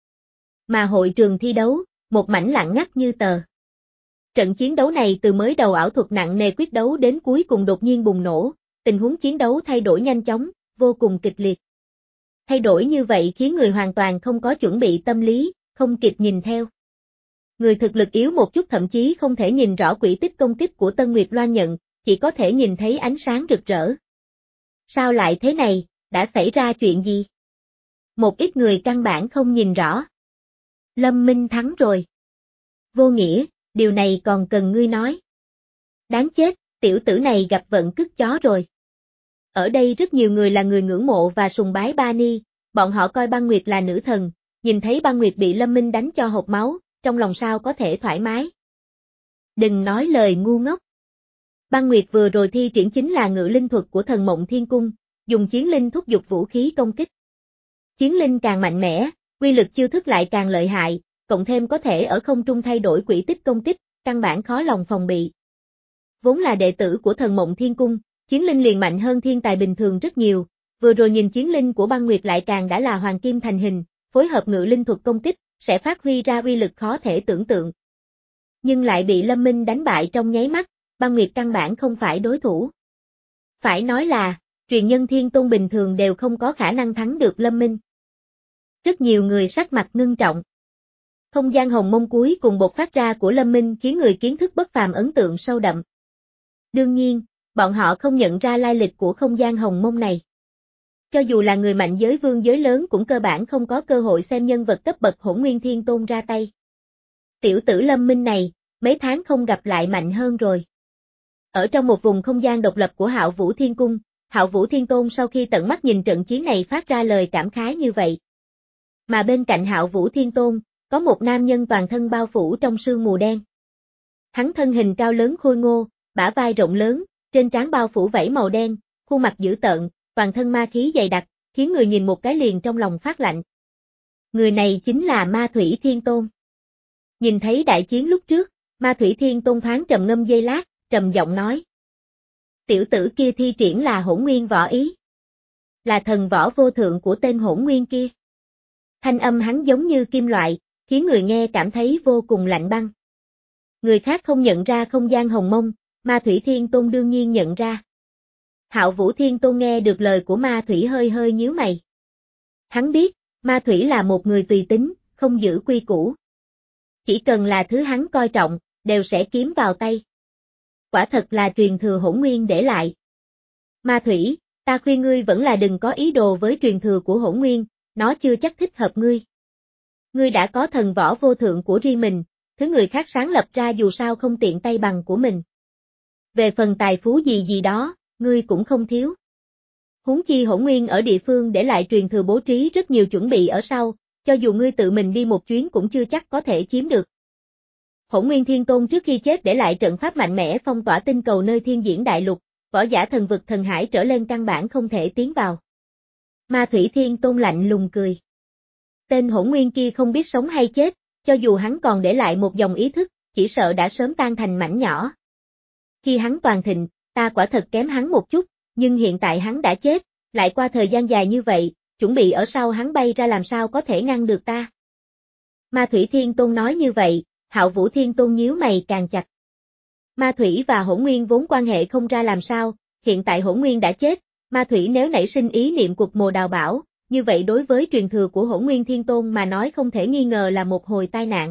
Mà hội trường thi đấu, một mảnh lặng ngắt như tờ. Trận chiến đấu này từ mới đầu ảo thuật nặng nề quyết đấu đến cuối cùng đột nhiên bùng nổ, tình huống chiến đấu thay đổi nhanh chóng, vô cùng kịch liệt. Thay đổi như vậy khiến người hoàn toàn không có chuẩn bị tâm lý, không kịp nhìn theo. Người thực lực yếu một chút thậm chí không thể nhìn rõ quỹ tích công kích của Tân Nguyệt Loan nhận, chỉ có thể nhìn thấy ánh sáng rực rỡ. Sao lại thế này, đã xảy ra chuyện gì? Một ít người căn bản không nhìn rõ. Lâm Minh thắng rồi. Vô nghĩa, điều này còn cần ngươi nói. Đáng chết, tiểu tử này gặp vận cứt chó rồi. Ở đây rất nhiều người là người ngưỡng mộ và sùng bái Bani, bọn họ coi Băng Nguyệt là nữ thần, nhìn thấy Băng Nguyệt bị Lâm Minh đánh cho hộc máu, trong lòng sao có thể thoải mái. Đừng nói lời ngu ngốc. Băng Nguyệt vừa rồi thi triển chính là ngự linh thuật của Thần Mộng Thiên Cung, dùng chiến linh thúc giục vũ khí công kích. Chiến linh càng mạnh mẽ, quy lực chiêu thức lại càng lợi hại, cộng thêm có thể ở không trung thay đổi quỹ tích công kích, căn bản khó lòng phòng bị. Vốn là đệ tử của Thần Mộng Thiên Cung, chiến linh liền mạnh hơn thiên tài bình thường rất nhiều, vừa rồi nhìn chiến linh của Băng Nguyệt lại càng đã là hoàng kim thành hình, phối hợp ngự linh thuật công kích, sẽ phát huy ra uy lực khó thể tưởng tượng. Nhưng lại bị Lâm Minh đánh bại trong nháy mắt, Băng Nguyệt căn bản không phải đối thủ. Phải nói là, truyền nhân Thiên Tôn bình thường đều không có khả năng thắng được Lâm Minh. Rất nhiều người sắc mặt ngưng trọng. Không gian hồng mông cuối cùng bộc phát ra của Lâm Minh khiến người kiến thức bất phàm ấn tượng sâu đậm. Đương nhiên, bọn họ không nhận ra lai lịch của không gian hồng mông này. Cho dù là người mạnh giới vương giới lớn cũng cơ bản không có cơ hội xem nhân vật cấp bậc Hỗn Nguyên Thiên Tôn ra tay. Tiểu tử Lâm Minh này, mấy tháng không gặp lại mạnh hơn rồi. Ở trong một vùng không gian độc lập của Hạo Vũ Thiên Cung, Hạo Vũ Thiên Tôn sau khi tận mắt nhìn trận chiến này phát ra lời cảm khái như vậy. Mà bên cạnh Hạo Vũ Thiên Tôn, có một nam nhân toàn thân bao phủ trong sương mù đen. Hắn thân hình cao lớn khôi ngô, bả vai rộng lớn, trên trán bao phủ vảy màu đen, khuôn mặt dữ tợn, toàn thân ma khí dày đặc, khiến người nhìn một cái liền trong lòng phát lạnh. Người này chính là Ma Thủy Thiên Tôn. Nhìn thấy đại chiến lúc trước, Ma Thủy Thiên Tôn thoáng trầm ngâm giây lát, trầm giọng nói. Tiểu tử kia thi triển là hỗn nguyên võ ý. Là thần võ vô thượng của tên hỗn nguyên kia. Thanh âm hắn giống như kim loại, khiến người nghe cảm thấy vô cùng lạnh băng. Người khác không nhận ra không gian hồng mông, Ma Thủy Thiên Tôn đương nhiên nhận ra. Hạo Vũ Thiên Tôn nghe được lời của Ma Thủy hơi hơi nhíu mày. Hắn biết, Ma Thủy là một người tùy tính, không giữ quy củ. Chỉ cần là thứ hắn coi trọng, đều sẽ kiếm vào tay. Quả thật là truyền thừa hỗn nguyên để lại. Ma Thủy, ta khuyên ngươi vẫn là đừng có ý đồ với truyền thừa của hỗn nguyên, nó chưa chắc thích hợp ngươi. Ngươi đã có thần võ vô thượng của riêng mình, thứ người khác sáng lập ra dù sao không tiện tay bằng của mình. Về phần tài phú gì gì đó, ngươi cũng không thiếu. Huống chi hỗn nguyên ở địa phương để lại truyền thừa bố trí rất nhiều chuẩn bị ở sau, cho dù ngươi tự mình đi một chuyến cũng chưa chắc có thể chiếm được. Hỗn Nguyên Thiên Tôn trước khi chết để lại trận pháp mạnh mẽ phong tỏa tinh cầu nơi thiên diễn đại lục, võ giả thần vực thần hải trở lên căn bản không thể tiến vào. Ma Thủy Thiên Tôn lạnh lùng cười. Tên hỗn nguyên kia không biết sống hay chết, cho dù hắn còn để lại một dòng ý thức, chỉ sợ đã sớm tan thành mảnh nhỏ. Khi hắn toàn thịnh, ta quả thật kém hắn một chút, nhưng hiện tại hắn đã chết, lại qua thời gian dài như vậy, chuẩn bị ở sau hắn bay ra làm sao có thể ngăn được ta. Ma Thủy Thiên Tôn nói như vậy, Hạo Vũ Thiên Tôn nhíu mày càng chặt. Ma Thủy và Hỗn Nguyên vốn quan hệ không ra làm sao, hiện tại Hỗn Nguyên đã chết, Ma Thủy nếu nảy sinh ý niệm quật mồ đào bảo, như vậy đối với truyền thừa của Hỗn Nguyên Thiên Tôn mà nói không thể nghi ngờ là một hồi tai nạn.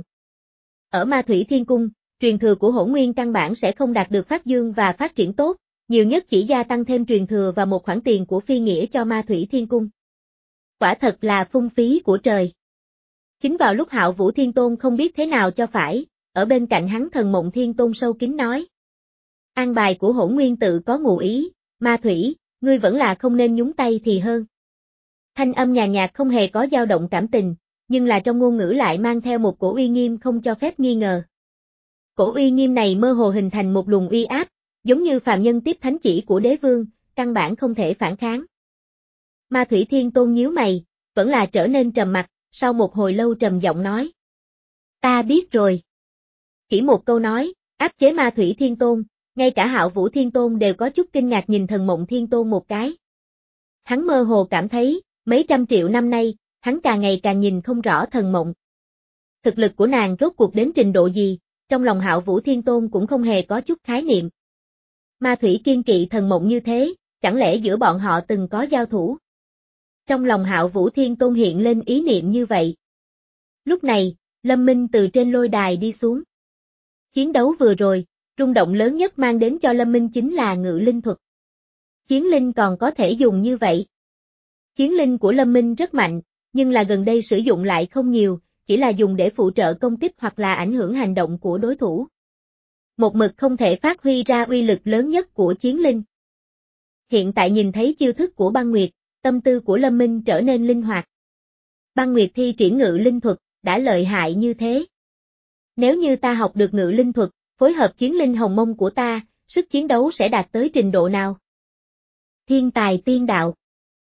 Ở Ma Thủy Thiên Cung, truyền thừa của Hỗn Nguyên căn bản sẽ không đạt được phát dương và phát triển tốt, nhiều nhất chỉ gia tăng thêm truyền thừa và một khoản tiền của phi nghĩa cho Ma Thủy Thiên Cung. Quả thật là phung phí của trời. Chính vào lúc Hạo Vũ Thiên Tôn không biết thế nào cho phải, ở bên cạnh hắn Thần Mộng Thiên Tôn sâu kín nói. An bài của Hỗn Nguyên tự có ngụ ý, Ma Thủy, ngươi vẫn là không nên nhúng tay thì hơn. Thanh âm nhàn nhạt không hề có dao động cảm tình, nhưng là trong ngôn ngữ lại mang theo một cổ uy nghiêm không cho phép nghi ngờ. Cổ uy nghiêm này mơ hồ hình thành một luồng uy áp, giống như phàm nhân tiếp thánh chỉ của đế vương, căn bản không thể phản kháng. Ma Thủy Thiên Tôn nhíu mày, vẫn là trở nên trầm mặc, sau một hồi lâu trầm giọng nói. Ta biết rồi. Chỉ một câu nói, áp chế Ma Thủy Thiên Tôn, ngay cả Hạo Vũ Thiên Tôn đều có chút kinh ngạc nhìn Thần Mộng Thiên Tôn một cái. Hắn mơ hồ cảm thấy, mấy trăm triệu năm nay, hắn càng ngày càng nhìn không rõ Thần Mộng. Thực lực của nàng rốt cuộc đến trình độ gì, trong lòng Hạo Vũ Thiên Tôn cũng không hề có chút khái niệm. Ma Thủy kiên kỵ Thần Mộng như thế, chẳng lẽ giữa bọn họ từng có giao thủ? Trong lòng Hạo Vũ Thiên Tôn hiện lên ý niệm như vậy. Lúc này, Lâm Minh từ trên lôi đài đi xuống. Chiến đấu vừa rồi, rung động lớn nhất mang đến cho Lâm Minh chính là ngự linh thuật. Chiến linh còn có thể dùng như vậy. Chiến linh của Lâm Minh rất mạnh, nhưng là gần đây sử dụng lại không nhiều, chỉ là dùng để phụ trợ công kích hoặc là ảnh hưởng hành động của đối thủ. Một mực không thể phát huy ra uy lực lớn nhất của chiến linh. Hiện tại nhìn thấy chiêu thức của Băng Nguyệt, tâm tư của Lâm Minh trở nên linh hoạt. Băng Nguyệt thi triển ngự linh thuật, đã lợi hại như thế. Nếu như ta học được ngự linh thuật, phối hợp chiến linh hồng mông của ta, sức chiến đấu sẽ đạt tới trình độ nào? Thiên tài tiên đạo.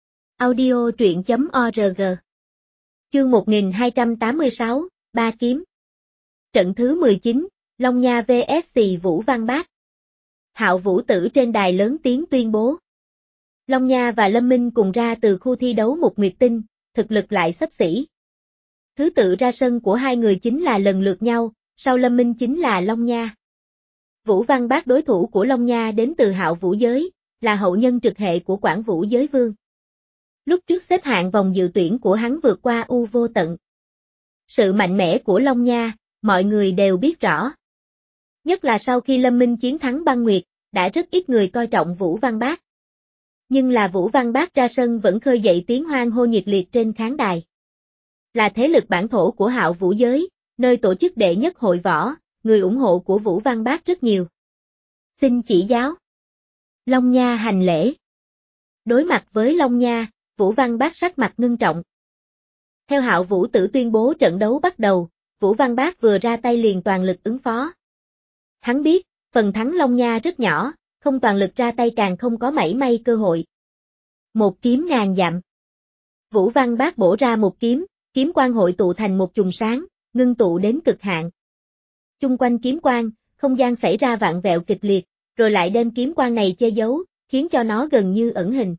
Audio truyện chấm org. Chương một nghìn hai trăm tám mươi sáu, Ba Kiếm. Trận thứ mười chín, Long Nha vs Vũ Văn Bác. Hạo Vũ Tử trên đài lớn tiếng tuyên bố. Long Nha và Lâm Minh cùng ra từ khu thi đấu một nguyệt tinh, thực lực lại xấp xỉ. Thứ tự ra sân của hai người chính là lần lượt nhau, sau Lâm Minh chính là Long Nha. Vũ Văn Bác đối thủ của Long Nha đến từ Hạo Vũ giới, là hậu nhân trực hệ của Quản Vũ Giới Vương. Lúc trước xếp hạng vòng dự tuyển của hắn vượt qua U Vô Tận. Sự mạnh mẽ của Long Nha, mọi người đều biết rõ. Nhất là sau khi Lâm Minh chiến thắng Băng Nguyệt, đã rất ít người coi trọng Vũ Văn Bác. Nhưng là Vũ Văn Bác ra sân vẫn khơi dậy tiếng hoan hô nhiệt liệt trên khán đài. Là thế lực bản thổ của Hạo Vũ Giới, nơi tổ chức đệ nhất hội võ, người ủng hộ của Vũ Văn Bác rất nhiều. Xin chỉ giáo. Long Nha hành lễ. Đối mặt với Long Nha, Vũ Văn Bác sắc mặt ngưng trọng. Theo Hạo Vũ Tử tuyên bố trận đấu bắt đầu, Vũ Văn Bác vừa ra tay liền toàn lực ứng phó. Hắn biết, phần thắng Long Nha rất nhỏ, không toàn lực ra tay càng không có mảy may cơ hội. Một kiếm ngàn dặm. Vũ Văn Bác bổ ra một kiếm, kiếm quang hội tụ thành một chùm sáng, ngưng tụ đến cực hạn. Chung quanh kiếm quang, không gian xảy ra vạn vẹo kịch liệt, rồi lại đem kiếm quang này che giấu, khiến cho nó gần như ẩn hình.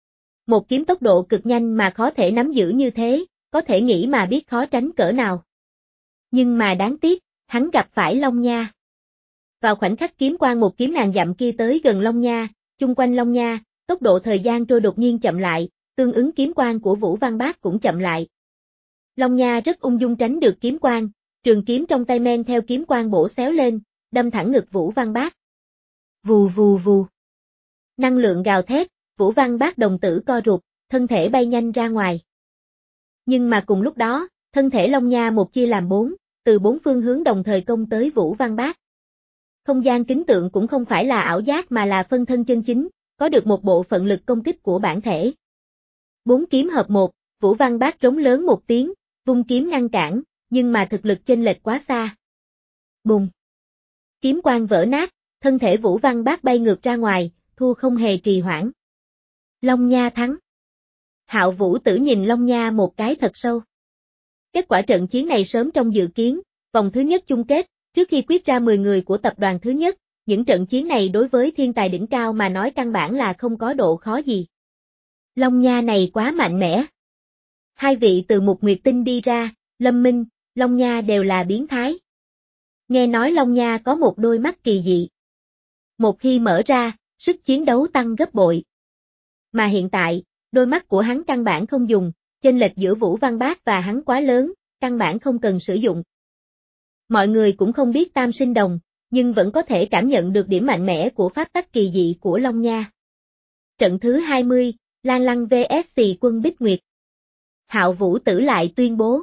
Một kiếm tốc độ cực nhanh mà khó thể nắm giữ như thế, có thể nghĩ mà biết khó tránh cỡ nào. Nhưng mà đáng tiếc, hắn gặp phải Long Nha. Vào khoảnh khắc kiếm quang một kiếm ngàn dặm kia tới gần Long Nha, chung quanh Long Nha, tốc độ thời gian trôi đột nhiên chậm lại, tương ứng kiếm quang của Vũ Văn Bác cũng chậm lại. Long Nha rất ung dung tránh được kiếm quang, trường kiếm trong tay men theo kiếm quang bổ xéo lên, đâm thẳng ngực Vũ Văn Bác. Vù vù vù. Năng lượng gào thét, Vũ Văn Bác đồng tử co rụt, thân thể bay nhanh ra ngoài. Nhưng mà cùng lúc đó, thân thể Long Nha một chia làm bốn, từ bốn phương hướng đồng thời công tới Vũ Văn Bác. Không gian kính tượng cũng không phải là ảo giác mà là phân thân chân chính, có được một bộ phận lực công kích của bản thể. Bốn kiếm hợp một, Vũ Văn Bác rống lớn một tiếng, vung kiếm ngăn cản, nhưng mà thực lực chênh lệch quá xa. Bùng! Kiếm quang vỡ nát, thân thể Vũ Văn Bác bay ngược ra ngoài, thua không hề trì hoãn. Long Nha thắng. Hạo Vũ Tử nhìn Long Nha một cái thật sâu. Kết quả trận chiến này sớm trong dự kiến, vòng thứ nhất chung kết, trước khi quyết ra mười người của tập đoàn thứ nhất, những trận chiến này đối với thiên tài đỉnh cao mà nói căn bản là không có độ khó gì. Long Nha này quá mạnh mẽ. Hai vị từ Mục Nguyệt Tinh đi ra, Lâm Minh, Long Nha đều là biến thái. Nghe nói Long Nha có một đôi mắt kỳ dị. Một khi mở ra, sức chiến đấu tăng gấp bội. Mà hiện tại, đôi mắt của hắn căn bản không dùng, chênh lệch giữa Vũ Văn Bác và hắn quá lớn, căn bản không cần sử dụng. Mọi người cũng không biết tam sinh đồng, nhưng vẫn có thể cảm nhận được điểm mạnh mẽ của pháp tắc kỳ dị của Long Nha. Trận thứ hai mươi, Lan Lăng vs Quân Bích Nguyệt. Hạo Vũ Tử lại tuyên bố.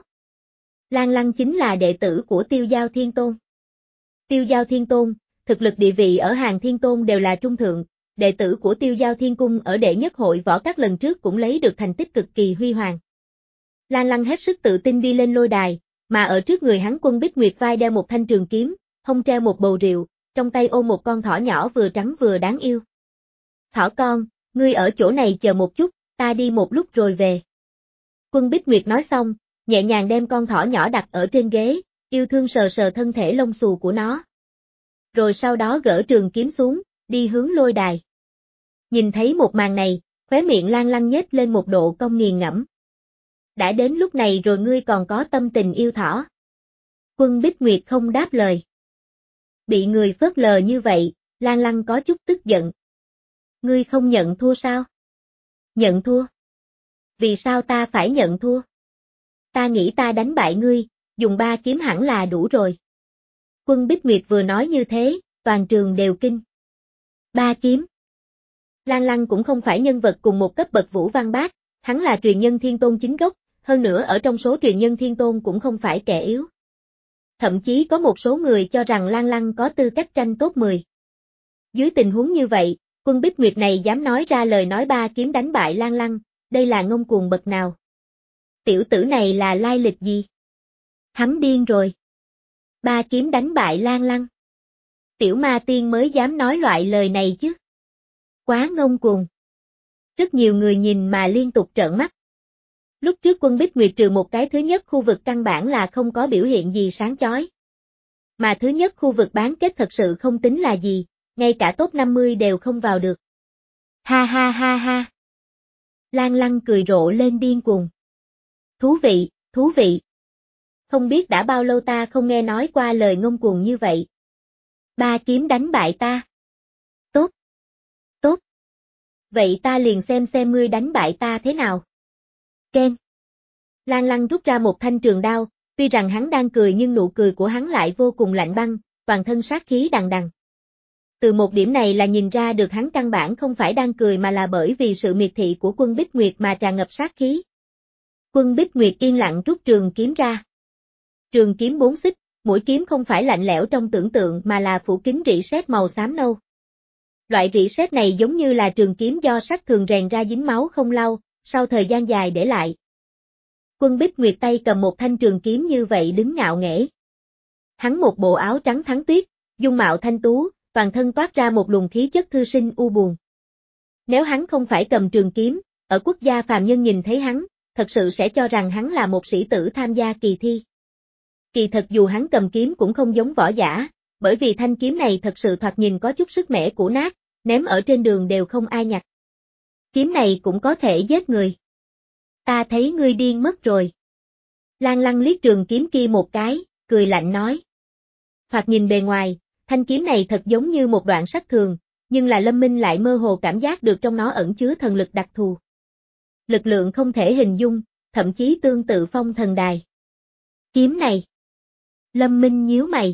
Lan Lăng chính là đệ tử của Tiêu Giao Thiên Tôn. Tiêu Giao Thiên Tôn, thực lực địa vị ở hàng Thiên Tôn đều là trung thượng, đệ tử của Tiêu Giao Thiên Cung ở đệ nhất hội võ các lần trước cũng lấy được thành tích cực kỳ huy hoàng. Lan Lăng hết sức tự tin đi lên lôi đài, mà ở trước người hắn Quân Bích Nguyệt vai đeo một thanh trường kiếm, hông treo một bầu rượu, trong tay ôm một con thỏ nhỏ vừa trắng vừa đáng yêu. Thỏ con, ngươi ở chỗ này chờ một chút, ta đi một lúc rồi về. Quân Bích Nguyệt nói xong, nhẹ nhàng đem con thỏ nhỏ đặt ở trên ghế, yêu thương sờ sờ thân thể lông xù của nó. Rồi sau đó gỡ trường kiếm xuống, đi hướng lôi đài. Nhìn thấy một màn này, khóe miệng Lan Lăng nhếch lên một độ cong nghiền ngẫm. Đã đến lúc này rồi ngươi còn có tâm tình yêu thỏ. Quân Bích Nguyệt không đáp lời. Bị người phớt lờ như vậy, Lan Lăng có chút tức giận. Ngươi không nhận thua sao? Nhận thua? Vì sao ta phải nhận thua? Ta nghĩ ta đánh bại ngươi, dùng ba kiếm hẳn là đủ rồi. Quân Bích Nguyệt vừa nói như thế, toàn trường đều kinh. Ba kiếm. Lan Lăng cũng không phải nhân vật cùng một cấp bậc Vũ Văn Bác, hắn là truyền nhân Thiên Tôn chính gốc, hơn nữa ở trong số truyền nhân Thiên Tôn cũng không phải kẻ yếu. Thậm chí có một số người cho rằng Lan Lăng có tư cách tranh top mười. Dưới tình huống như vậy, Quân Bích Nguyệt này dám nói ra lời nói ba kiếm đánh bại Lan Lăng, đây là ngông cuồng bậc nào? Tiểu tử này là lai lịch gì? Hắn điên rồi. Ba kiếm đánh bại Lan Lăng. Tiểu ma tiên mới dám nói loại lời này chứ. Quá ngông cuồng. Rất nhiều người nhìn mà liên tục trợn mắt. Lúc trước Quân Bích Nguyệt trừ một cái thứ nhất khu vực căn bản là không có biểu hiện gì sáng chói. Mà thứ nhất khu vực bán kết thật sự không tính là gì, ngay cả top năm mươi đều không vào được. Ha ha ha ha. Lan Lăng cười rộ lên điên cuồng. Thú vị, thú vị. Không biết đã bao lâu ta không nghe nói qua lời ngông cuồng như vậy. Ba kiếm đánh bại ta. Tốt. Tốt. Vậy ta liền xem xem ngươi đánh bại ta thế nào. Ken. Lan Lăng rút ra một thanh trường đao, tuy rằng hắn đang cười nhưng nụ cười của hắn lại vô cùng lạnh băng, toàn thân sát khí đằng đằng. Từ một điểm này là nhìn ra được hắn căn bản không phải đang cười mà là bởi vì sự miệt thị của Quân Bích Nguyệt mà tràn ngập sát khí. Quân Bích Nguyệt yên lặng rút trường kiếm ra. Trường kiếm bốn xích, mũi kiếm không phải lạnh lẽo trong tưởng tượng mà là phủ kín rỉ sét màu xám nâu. Loại rỉ sét này giống như là trường kiếm do sắt thường rèn ra dính máu không lau, sau thời gian dài để lại. Quân Bích Nguyệt tay cầm một thanh trường kiếm như vậy đứng ngạo nghễ. Hắn một bộ áo trắng thắng tuyết, dung mạo thanh tú, toàn thân toát ra một luồng khí chất thư sinh u buồn. Nếu hắn không phải cầm trường kiếm, ở quốc gia phàm nhân nhìn thấy hắn, thật sự sẽ cho rằng hắn là một sĩ tử tham gia kỳ thi. Kỳ thật dù hắn cầm kiếm cũng không giống võ giả, bởi vì thanh kiếm này thật sự thoạt nhìn có chút sức mẻ cũ nát, ném ở trên đường đều không ai nhặt. Kiếm này cũng có thể giết người. Ta thấy ngươi điên mất rồi. Lan Lăng liếc trường kiếm kia một cái, cười lạnh nói. Thoạt nhìn bề ngoài, thanh kiếm này thật giống như một đoạn sắt thường, nhưng là Lâm Minh lại mơ hồ cảm giác được trong nó ẩn chứa thần lực đặc thù. Lực lượng không thể hình dung, thậm chí tương tự phong thần đài. Kiếm này. Lâm Minh nhíu mày.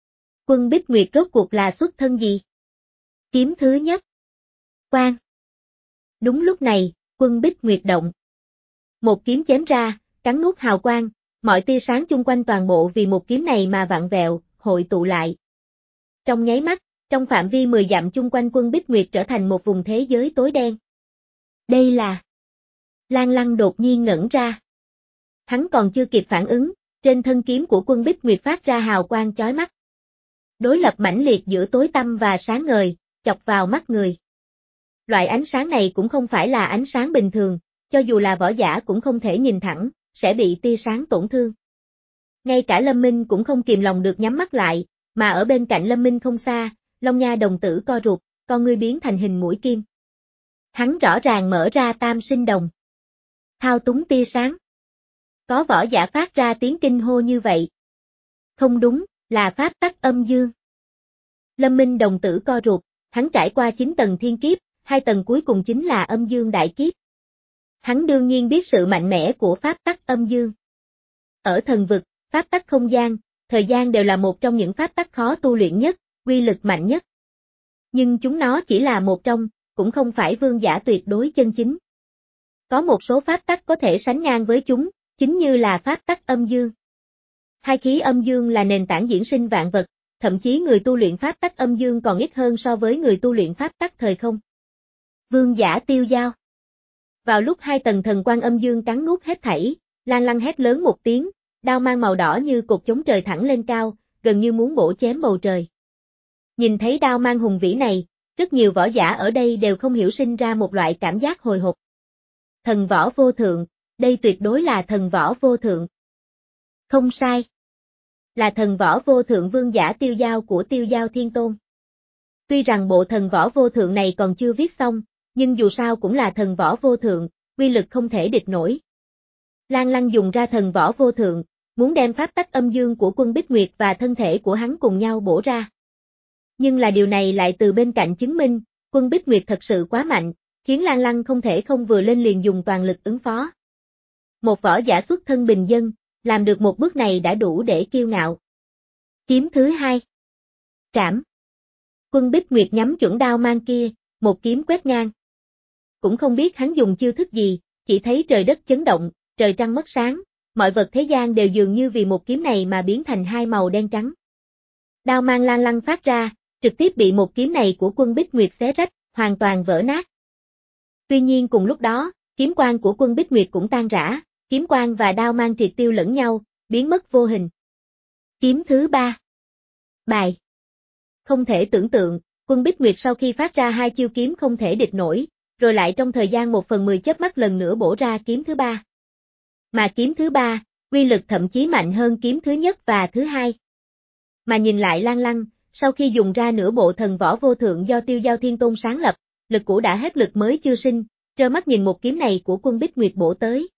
Quân Bích Nguyệt rốt cuộc là xuất thân gì? Kiếm thứ nhất. Quang. Đúng lúc này, Quân Bích Nguyệt động. Một kiếm chém ra, cắn nuốt hào quang, mọi tia sáng chung quanh toàn bộ vì một kiếm này mà vặn vẹo, hội tụ lại. Trong nháy mắt, trong phạm vi mười dặm chung quanh Quân Bích Nguyệt trở thành một vùng thế giới tối đen. Đây là... Lan Lăng đột nhiên ngẩn ra. Hắn còn chưa kịp phản ứng, trên thân kiếm của Quân Bích Nguyệt phát ra hào quang chói mắt. Đối lập mãnh liệt giữa tối tăm và sáng ngời, chọc vào mắt người. Loại ánh sáng này cũng không phải là ánh sáng bình thường, cho dù là võ giả cũng không thể nhìn thẳng, sẽ bị tia sáng tổn thương. Ngay cả Lâm Minh cũng không kìm lòng được nhắm mắt lại, mà ở bên cạnh Lâm Minh không xa, Long Nha đồng tử co rụt, con ngươi biến thành hình mũi kim. Hắn rõ ràng mở ra tam sinh đồng. Thao túng tia sáng. Có võ giả phát ra tiếng kinh hô như vậy. Không đúng, là pháp tắc âm dương. Lâm Minh đồng tử co rụt, hắn trải qua chín tầng thiên kiếp, hai tầng cuối cùng chính là âm dương đại kiếp. Hắn đương nhiên biết sự mạnh mẽ của pháp tắc âm dương. Ở thần vực, pháp tắc không gian, thời gian đều là một trong những pháp tắc khó tu luyện nhất, quy lực mạnh nhất. Nhưng chúng nó chỉ là một trong, cũng không phải vương giả tuyệt đối chân chính. Có một số pháp tắc có thể sánh ngang với chúng, chính như là pháp tắc âm dương. Hai khí âm dương là nền tảng diễn sinh vạn vật, thậm chí người tu luyện pháp tắc âm dương còn ít hơn so với người tu luyện pháp tắc thời không. Vương giả tiêu dao. Vào lúc hai tầng thần quang âm dương cắn nuốt hết thảy, Lan Lăng hét lớn một tiếng, đao mang màu đỏ như cột chống trời thẳng lên cao, gần như muốn bổ chém bầu trời. Nhìn thấy đao mang hùng vĩ này, rất nhiều võ giả ở đây đều không hiểu sinh ra một loại cảm giác hồi hộp. Thần võ vô thượng, đây tuyệt đối là thần võ vô thượng. Không sai. Là thần võ vô thượng vương giả tiêu dao của tiêu dao thiên tôn. Tuy rằng bộ thần võ vô thượng này còn chưa viết xong, nhưng dù sao cũng là thần võ vô thượng, quy lực không thể địch nổi. Lan Lăng dùng ra thần võ vô thượng, muốn đem pháp tắc âm dương của Quân Bích Nguyệt và thân thể của hắn cùng nhau bổ ra. Nhưng là điều này lại từ bên cạnh chứng minh, Quân Bích Nguyệt thật sự quá mạnh, khiến Lan Lăng không thể không vừa lên liền dùng toàn lực ứng phó. Một võ giả xuất thân bình dân, làm được một bước này đã đủ để kiêu ngạo. Kiếm thứ hai. Trảm. Quân Bích Nguyệt nhắm chuẩn đao mang kia, một kiếm quét ngang. Cũng không biết hắn dùng chiêu thức gì, chỉ thấy trời đất chấn động, trời trăng mất sáng, mọi vật thế gian đều dường như vì một kiếm này mà biến thành hai màu đen trắng. Đao mang Lan Lăng phát ra, trực tiếp bị một kiếm này của Quân Bích Nguyệt xé rách, hoàn toàn vỡ nát. Tuy nhiên cùng lúc đó, kiếm quang của Quân Bích Nguyệt cũng tan rã, kiếm quang và đao mang triệt tiêu lẫn nhau, biến mất vô hình. Kiếm thứ ba. Bài. Không thể tưởng tượng, Quân Bích Nguyệt sau khi phát ra hai chiêu kiếm không thể địch nổi, rồi lại trong thời gian một phần mười chớp mắt lần nữa bổ ra kiếm thứ ba. Mà kiếm thứ ba, quy lực thậm chí mạnh hơn kiếm thứ nhất và thứ hai. Mà nhìn lại Lan Lăng, sau khi dùng ra nửa bộ thần võ vô thượng do tiêu giao thiên tôn sáng lập, lực cũ đã hết lực mới chưa sinh, trơ mắt nhìn một kiếm này của Quân Bích Nguyệt bổ tới.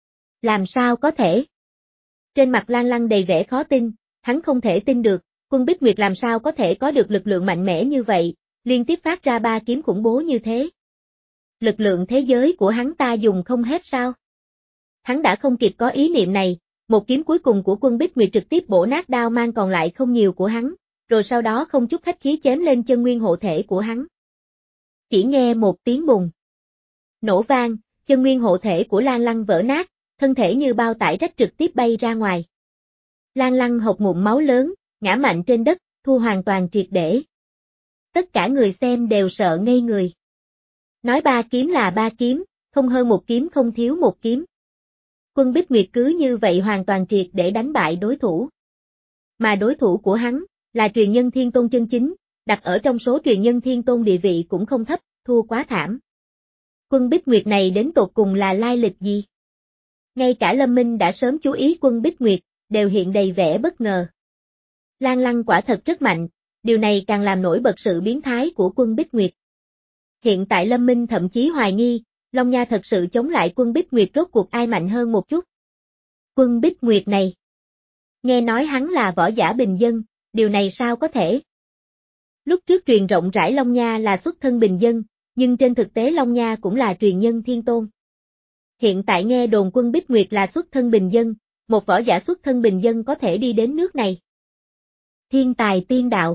Làm sao có thể? Trên mặt Lan Lăng đầy vẻ khó tin, hắn không thể tin được, Quân Bích Nguyệt làm sao có thể có được lực lượng mạnh mẽ như vậy, liên tiếp phát ra ba kiếm khủng bố như thế. Lực lượng thế giới của hắn ta dùng không hết sao? Hắn đã không kịp có ý niệm này, một kiếm cuối cùng của Quân Bích Nguyệt trực tiếp bổ nát đao mang còn lại không nhiều của hắn, rồi sau đó không chút khách khí chém lên chân nguyên hộ thể của hắn. Chỉ nghe một tiếng bùng. Nổ vang, chân nguyên hộ thể của Lan Lăng vỡ nát, thân thể như bao tải rách trực tiếp bay ra ngoài. Lan Lăng hộc ngụm máu lớn, ngã mạnh trên đất, thua hoàn toàn triệt để. Tất cả người xem đều sợ ngây người. Nói ba kiếm là ba kiếm, không hơn một kiếm không thiếu một kiếm. Quân Bích Nguyệt cứ như vậy hoàn toàn triệt để đánh bại đối thủ. Mà đối thủ của hắn, là truyền nhân Thiên Tôn chân chính, đặt ở trong số truyền nhân Thiên Tôn địa vị cũng không thấp, thua quá thảm. Quân Bích Nguyệt này đến tột cùng là lai lịch gì? Ngay cả Lâm Minh đã sớm chú ý Quân Bích Nguyệt, đều hiện đầy vẻ bất ngờ. Lan Lăng quả thật rất mạnh, điều này càng làm nổi bật sự biến thái của Quân Bích Nguyệt. Hiện tại Lâm Minh thậm chí hoài nghi, Long Nha thật sự chống lại Quân Bích Nguyệt rốt cuộc ai mạnh hơn một chút. Quân Bích Nguyệt này. Nghe nói hắn là võ giả bình dân, điều này sao có thể? Lúc trước truyền rộng rãi Long Nha là xuất thân bình dân, nhưng trên thực tế Long Nha cũng là truyền nhân Thiên Tôn. Hiện tại nghe đồn Quân Bích Nguyệt là xuất thân bình dân, một võ giả xuất thân bình dân có thể đi đến nước này. Thiên tài tiên đạo.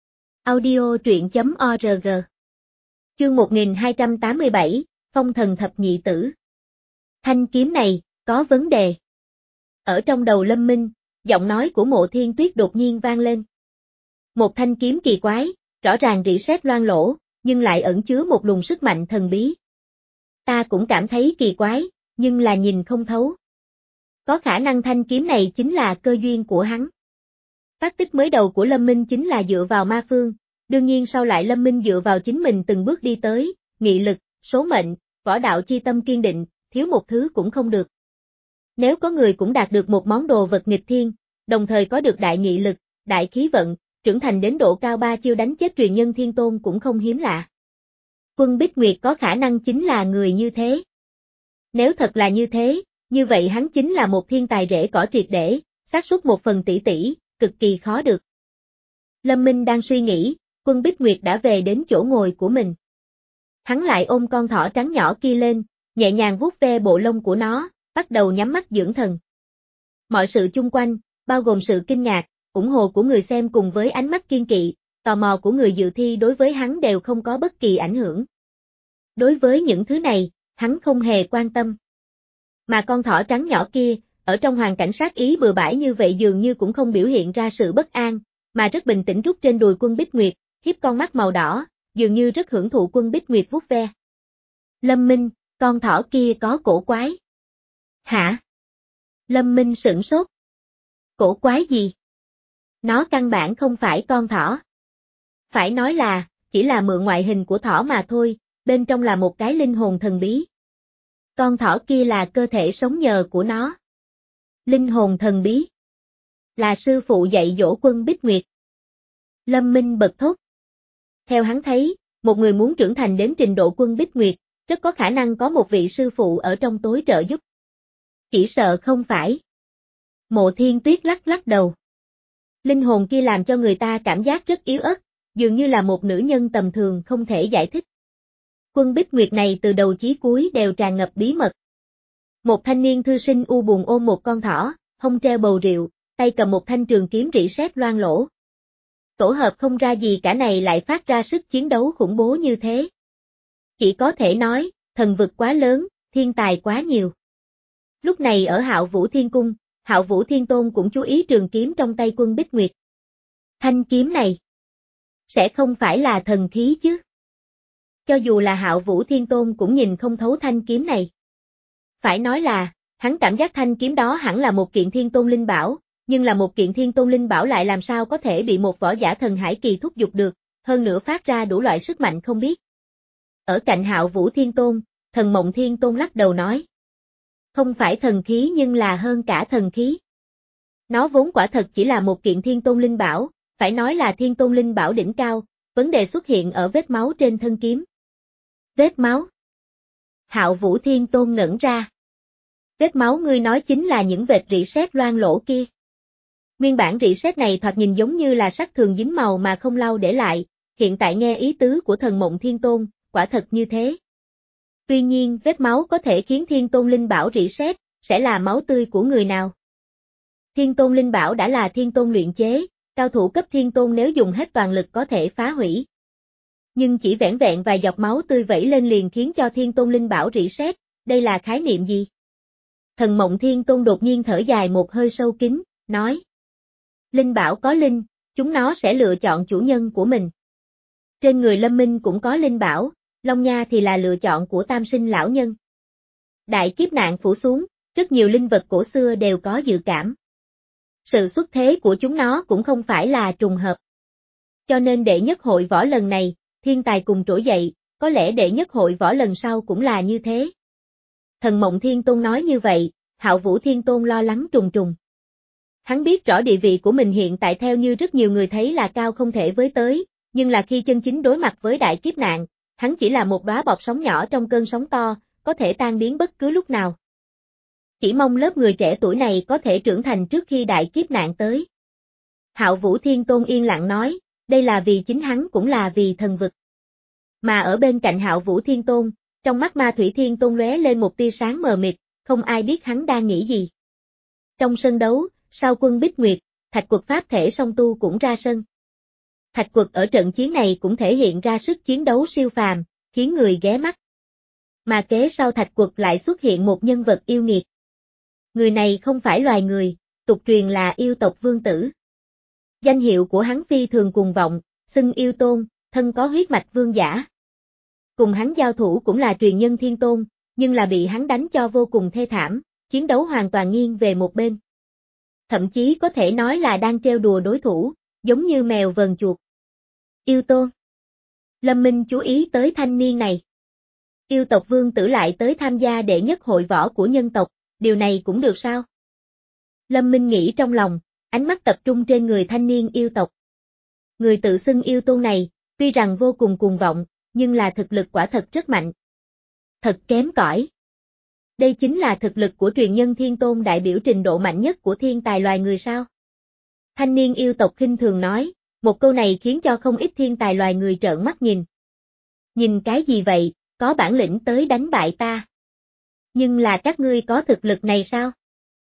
Audio truyện chấm org. Chương một nghìn hai trăm tám mươi bảy, Phong thần thập nhị tử. Thanh kiếm này, có vấn đề. Ở trong đầu Lâm Minh, giọng nói của Mộ Thiên Tuyết đột nhiên vang lên. Một thanh kiếm kỳ quái, rõ ràng rỉ sét loang lỗ, nhưng lại ẩn chứa một luồng sức mạnh thần bí. Ta cũng cảm thấy kỳ quái, nhưng là nhìn không thấu. Có khả năng thanh kiếm này chính là cơ duyên của hắn. Phát tích mới đầu của Lâm Minh chính là dựa vào ma phương, đương nhiên sau lại Lâm Minh dựa vào chính mình từng bước đi tới, nghị lực, số mệnh, võ đạo chi tâm kiên định, thiếu một thứ cũng không được. Nếu có người cũng đạt được một món đồ vật nghịch thiên, đồng thời có được đại nghị lực, đại khí vận, trưởng thành đến độ cao ba chiêu đánh chết truyền nhân Thiên Tôn cũng không hiếm lạ. Quân Bích Nguyệt có khả năng chính là người như thế. Nếu thật là như thế, như vậy hắn chính là một thiên tài rễ cỏ triệt để, xác suất một phần tỷ tỷ, cực kỳ khó được. Lâm Minh đang suy nghĩ, Quân Bích Nguyệt đã về đến chỗ ngồi của mình. Hắn lại ôm con thỏ trắng nhỏ kia lên, nhẹ nhàng vuốt ve bộ lông của nó, bắt đầu nhắm mắt dưỡng thần. Mọi sự chung quanh, bao gồm sự kinh ngạc, ủng hộ của người xem cùng với ánh mắt kiên kỵ, tò mò của người dự thi đối với hắn đều không có bất kỳ ảnh hưởng. Đối với những thứ này, hắn không hề quan tâm. Mà con thỏ trắng nhỏ kia, ở trong hoàn cảnh sát ý bừa bãi như vậy dường như cũng không biểu hiện ra sự bất an, mà rất bình tĩnh rút trên đùi Quân Bích Nguyệt, hiếp con mắt màu đỏ, dường như rất hưởng thụ Quân Bích Nguyệt vuốt ve. Lâm Minh, con thỏ kia có cổ quái. Hả? Lâm Minh sửng sốt. Cổ quái gì? Nó căn bản không phải con thỏ. Phải nói là, chỉ là mượn ngoại hình của thỏ mà thôi, bên trong là một cái linh hồn thần bí. Con thỏ kia là cơ thể sống nhờ của nó. Linh hồn thần bí. Là sư phụ dạy dỗ Quân Bích Nguyệt. Lâm Minh bật thốt. Theo hắn thấy, một người muốn trưởng thành đến trình độ Quân Bích Nguyệt, rất có khả năng có một vị sư phụ ở trong tối trợ giúp. Chỉ sợ không phải. Mộ Thiên Tuyết lắc lắc đầu. Linh hồn kia làm cho người ta cảm giác rất yếu ớt, dường như là một nữ nhân tầm thường không thể giải thích. Quân Bích Nguyệt này từ đầu chí cuối đều tràn ngập bí mật. Một thanh niên thư sinh u buồn ôm một con thỏ, hông treo bầu rượu, tay cầm một thanh trường kiếm rỉ sét loang lỗ. Tổ hợp không ra gì cả này lại phát ra sức chiến đấu khủng bố như thế. Chỉ có thể nói, thần vực quá lớn, thiên tài quá nhiều. Lúc này ở Hạo Vũ Thiên Cung, Hạo Vũ Thiên Tôn cũng chú ý trường kiếm trong tay Quân Bích Nguyệt. Thanh kiếm này, sẽ không phải là thần khí chứ? Cho dù là Hạo Vũ Thiên Tôn cũng nhìn không thấu thanh kiếm này. Phải nói là, hắn cảm giác thanh kiếm đó hẳn là một kiện Thiên Tôn linh bảo, nhưng là một kiện Thiên Tôn linh bảo lại làm sao có thể bị một võ giả thần hải kỳ thúc giục được, hơn nữa phát ra đủ loại sức mạnh không biết. Ở cạnh Hạo Vũ Thiên Tôn, Thần Mộng Thiên Tôn lắc đầu nói. Không phải thần khí nhưng là hơn cả thần khí. Nó vốn quả thật chỉ là một kiện Thiên Tôn linh bảo, phải nói là Thiên Tôn linh bảo đỉnh cao, vấn đề xuất hiện ở vết máu trên thân kiếm. Vết máu? Hạo Vũ Thiên Tôn ngẩn ra. Vết máu ngươi nói chính là những vệt rỉ sét loang lỗ kia. Nguyên bản rỉ sét này thoạt nhìn giống như là sắt thường dính màu mà không lau để lại, hiện tại nghe ý tứ của Thần Mộng Thiên Tôn, quả thật như thế. Tuy nhiên vết máu có thể khiến Thiên Tôn Linh Bảo reset, sẽ là máu tươi của người nào? Thiên Tôn Linh Bảo đã là Thiên Tôn luyện chế, cao thủ cấp Thiên Tôn nếu dùng hết toàn lực có thể phá hủy. Nhưng chỉ vẻn vẹn vài giọt máu tươi vẩy lên liền khiến cho Thiên Tôn Linh Bảo reset, đây là khái niệm gì? Thần Mộng Thiên Tôn đột nhiên thở dài một hơi sâu kín, nói. Linh Bảo có linh, chúng nó sẽ lựa chọn chủ nhân của mình. Trên người Lâm Minh cũng có Linh Bảo, Long Nha thì là lựa chọn của Tam Sinh lão nhân. Đại kiếp nạn phủ xuống, rất nhiều linh vật cổ xưa đều có dự cảm. Sự xuất thế của chúng nó cũng không phải là trùng hợp. Cho nên đệ nhất hội võ lần này, thiên tài cùng trỗi dậy, có lẽ đệ nhất hội võ lần sau cũng là như thế. Thần Mộng Thiên Tôn nói như vậy, Hạo Vũ Thiên Tôn lo lắng trùng trùng. Hắn biết rõ địa vị của mình hiện tại theo như rất nhiều người thấy là cao không thể với tới, nhưng là khi chân chính đối mặt với đại kiếp nạn, hắn chỉ là một đóa bọt sóng nhỏ trong cơn sóng to, có thể tan biến bất cứ lúc nào. Chỉ mong lớp người trẻ tuổi này có thể trưởng thành trước khi đại kiếp nạn tới. Hạo Vũ Thiên Tôn yên lặng nói, đây là vì chính hắn cũng là vì thần vực. Mà ở bên cạnh Hạo Vũ Thiên Tôn, trong mắt Ma Thủy Thiên Tôn lóe lên một tia sáng mờ mịt, không ai biết hắn đang nghĩ gì. Trong sân đấu, sau quân Bích Nguyệt, Thạch Quật pháp thể song tu cũng ra sân. Thạch Quật ở trận chiến này cũng thể hiện ra sức chiến đấu siêu phàm, khiến người ghé mắt. Mà kế sau Thạch Quật lại xuất hiện một nhân vật yêu nghiệt. Người này không phải loài người, tục truyền là yêu tộc vương tử. Danh hiệu của hắn phi thường cuồng vọng, xưng yêu tôn, thân có huyết mạch vương giả. Cùng hắn giao thủ cũng là truyền nhân thiên tôn, nhưng là bị hắn đánh cho vô cùng thê thảm, chiến đấu hoàn toàn nghiêng về một bên. Thậm chí có thể nói là đang trêu đùa đối thủ, giống như mèo vờn chuột. Yêu tôn. Lâm Minh chú ý tới thanh niên này. Yêu tộc vương tử lại tới tham gia đệ nhất hội võ của nhân tộc, điều này cũng được sao? Lâm Minh nghĩ trong lòng, ánh mắt tập trung trên người thanh niên yêu tộc. Người tự xưng yêu tôn này, tuy rằng vô cùng cuồng vọng, nhưng là thực lực quả thật rất mạnh. Thật kém cỏi. Đây chính là thực lực của truyền nhân thiên tôn đại biểu trình độ mạnh nhất của thiên tài loài người sao? Thanh niên yêu tộc khinh thường nói, một câu này khiến cho không ít thiên tài loài người trợn mắt nhìn. Nhìn cái gì vậy, có bản lĩnh tới đánh bại ta. Nhưng là các ngươi có thực lực này sao?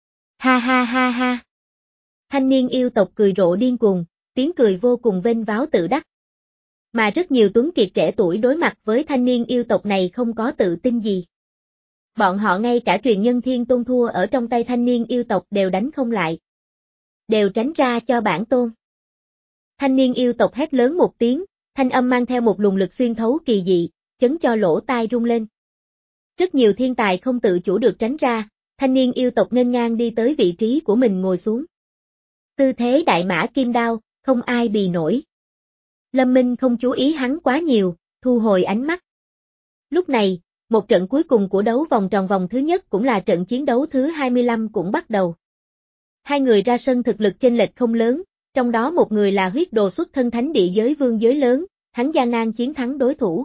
Ha ha ha ha. Thanh niên yêu tộc cười rộ điên cuồng, tiếng cười vô cùng vênh váo tự đắc. Mà rất nhiều tuấn kiệt trẻ tuổi đối mặt với thanh niên yêu tộc này không có tự tin gì. Bọn họ ngay cả truyền nhân thiên tôn thua ở trong tay thanh niên yêu tộc đều đánh không lại. Đều tránh ra cho bản tôn. Thanh niên yêu tộc hét lớn một tiếng, thanh âm mang theo một luồng lực xuyên thấu kỳ dị, chấn cho lỗ tai rung lên. Rất nhiều thiên tài không tự chủ được tránh ra, thanh niên yêu tộc nghênh ngang đi tới vị trí của mình ngồi xuống. Tư thế đại mã kim đao, không ai bì nổi. Lâm Minh không chú ý hắn quá nhiều, thu hồi ánh mắt. Lúc này, một trận cuối cùng của đấu vòng tròn vòng thứ nhất cũng là trận chiến đấu thứ hai mươi lăm cũng bắt đầu. Hai người ra sân thực lực chênh lệch không lớn, trong đó một người là huyết đồ xuất thân thánh địa giới vương giới lớn, hắn gian nan chiến thắng đối thủ.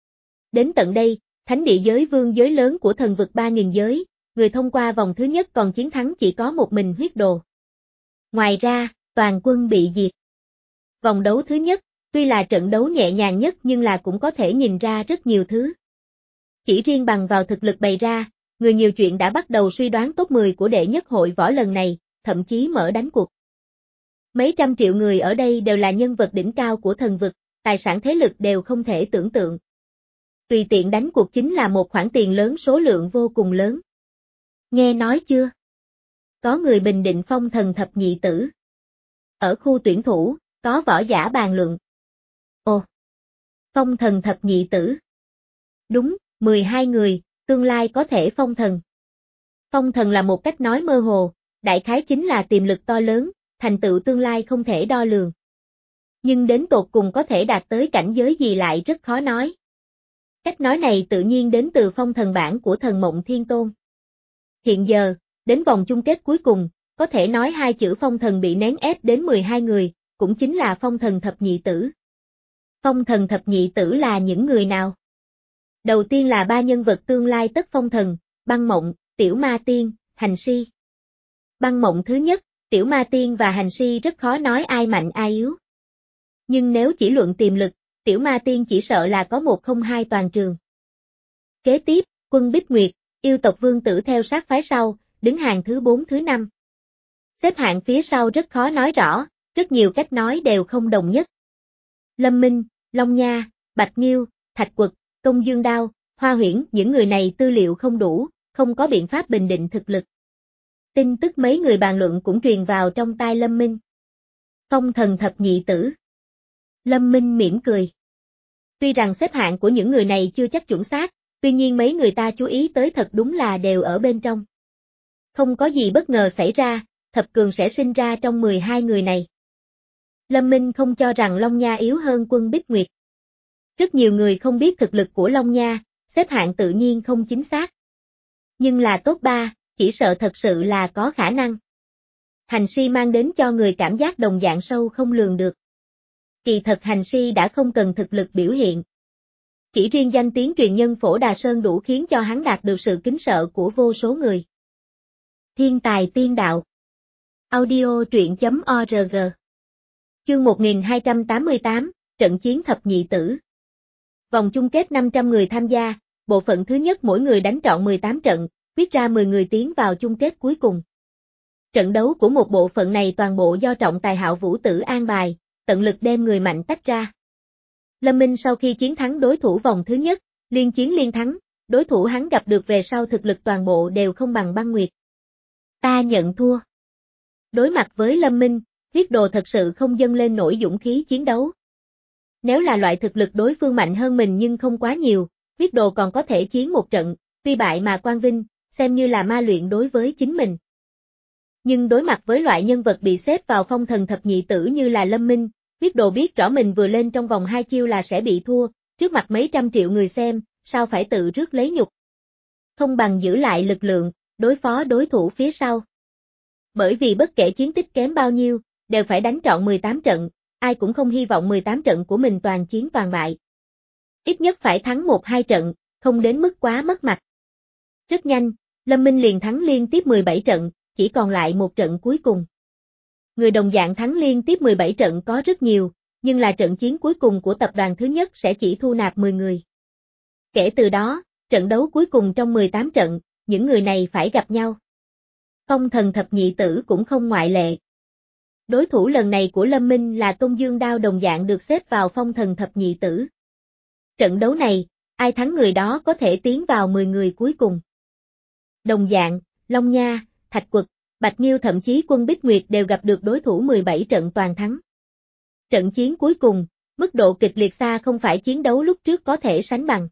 Đến tận đây, thánh địa giới vương giới lớn của thần vực ba nghìn giới, người thông qua vòng thứ nhất còn chiến thắng chỉ có một mình huyết đồ. Ngoài ra, toàn quân bị diệt. Vòng đấu thứ nhất, tuy là trận đấu nhẹ nhàng nhất nhưng là cũng có thể nhìn ra rất nhiều thứ. Chỉ riêng bằng vào thực lực bày ra, người nhiều chuyện đã bắt đầu suy đoán top mười của đệ nhất hội võ lần này, thậm chí mở đánh cuộc. Mấy trăm triệu người ở đây đều là nhân vật đỉnh cao của thần vực, tài sản thế lực đều không thể tưởng tượng. Tùy tiện đánh cuộc chính là một khoản tiền lớn số lượng vô cùng lớn. Nghe nói chưa? Có người bình định phong thần thập nhị tử. Ở khu tuyển thủ, có võ giả bàn luận. Ồ! Phong thần thập nhị tử. Đúng, mười hai người, tương lai có thể phong thần. Phong thần là một cách nói mơ hồ, đại khái chính là tiềm lực to lớn, thành tựu tương lai không thể đo lường. Nhưng đến tột cùng có thể đạt tới cảnh giới gì lại rất khó nói. Cách nói này tự nhiên đến từ phong thần bản của thần Mộng Thiên Tôn. Hiện giờ, đến vòng chung kết cuối cùng, có thể nói hai chữ phong thần bị nén ép đến mười hai người, cũng chính là phong thần thập nhị tử. Phong thần thập nhị tử là những người nào? Đầu tiên là ba nhân vật tương lai tất phong thần, Băng Mộng, Tiểu Ma Tiên, Hành Si. Băng Mộng thứ nhất, Tiểu Ma Tiên và Hành Si rất khó nói ai mạnh ai yếu. Nhưng nếu chỉ luận tiềm lực, Tiểu Ma Tiên chỉ sợ là có một không hai toàn trường. Kế tiếp, Quân Bích Nguyệt, yêu tộc vương tử theo sát phái sau, đứng hàng thứ bốn thứ năm. Xếp hạng phía sau rất khó nói rõ, rất nhiều cách nói đều không đồng nhất. Lâm Minh, Long Nha, Bạch Nghiêu, Thạch Quật, Công Dương Đao, Hoa Huyễn, những người này tư liệu không đủ, không có biện pháp bình định thực lực. Tin tức mấy người bàn luận cũng truyền vào trong tai Lâm Minh. Phong thần thập nhị tử. Lâm Minh mỉm cười. Tuy rằng xếp hạng của những người này chưa chắc chuẩn xác, tuy nhiên mấy người ta chú ý tới thật đúng là đều ở bên trong. Không có gì bất ngờ xảy ra, thập cường sẽ sinh ra trong mười hai người này. Lâm Minh không cho rằng Long Nha yếu hơn Quân Bích Nguyệt. Rất nhiều người không biết thực lực của Long Nha, xếp hạng tự nhiên không chính xác. Nhưng là top ba, chỉ sợ thật sự là có khả năng. Hành si mang đến cho người cảm giác đồng dạng sâu không lường được. Kỳ thật hành si đã không cần thực lực biểu hiện. Chỉ riêng danh tiếng truyền nhân Phổ Đà Sơn đủ khiến cho hắn đạt được sự kính sợ của vô số người. Thiên tài tiên đạo. Audio truyện chấm org. Chương một nghìn hai trăm tám mươi tám, trận chiến thập nhị tử. Vòng chung kết năm trăm người tham gia, bộ phận thứ nhất mỗi người đánh trọn mười tám trận, quyết ra mười người tiến vào chung kết cuối cùng. Trận đấu của một bộ phận này toàn bộ do trọng tài Hạo Vũ Tử an bài, tận lực đem người mạnh tách ra. Lâm Minh sau khi chiến thắng đối thủ vòng thứ nhất, liên chiến liên thắng, đối thủ hắn gặp được về sau thực lực toàn bộ đều không bằng Băng Nguyệt. Ta nhận thua. Đối mặt với Lâm Minh, huyết đồ thật sự không dâng lên nổi dũng khí chiến đấu. Nếu là loại thực lực đối phương mạnh hơn mình nhưng không quá nhiều, huyết đồ còn có thể chiến một trận, tuy bại mà quang vinh, xem như là ma luyện đối với chính mình. Nhưng đối mặt với loại nhân vật bị xếp vào phong thần thập nhị tử như là Lâm Minh, huyết đồ biết rõ mình vừa lên trong vòng hai chiêu là sẽ bị thua, trước mặt mấy trăm triệu người xem, sao phải tự rước lấy nhục. Không bằng giữ lại lực lượng, đối phó đối thủ phía sau. Bởi vì bất kể chiến tích kém bao nhiêu, đều phải đánh trọn mười tám trận, ai cũng không hy vọng mười tám trận của mình toàn chiến toàn bại. Ít nhất phải thắng một hai trận, không đến mức quá mất mặt. Rất nhanh, Lâm Minh liền thắng liên tiếp mười bảy trận, chỉ còn lại một trận cuối cùng. Người đồng dạng thắng liên tiếp mười bảy trận có rất nhiều, nhưng là trận chiến cuối cùng của tập đoàn thứ nhất sẽ chỉ thu nạp mười người. Kể từ đó, trận đấu cuối cùng trong mười tám trận, những người này phải gặp nhau. Phong thần thập nhị tử cũng không ngoại lệ. Đối thủ lần này của Lâm Minh là Công Dương Đao đồng dạng được xếp vào phong thần thập nhị tử. Trận đấu này, ai thắng người đó có thể tiến vào mười người cuối cùng. Đồng dạng, Long Nha, Thạch Quật, Bạch Nghiêu thậm chí Quân Bích Nguyệt đều gặp được đối thủ mười bảy trận toàn thắng. Trận chiến cuối cùng, mức độ kịch liệt xa không phải chiến đấu lúc trước có thể sánh bằng.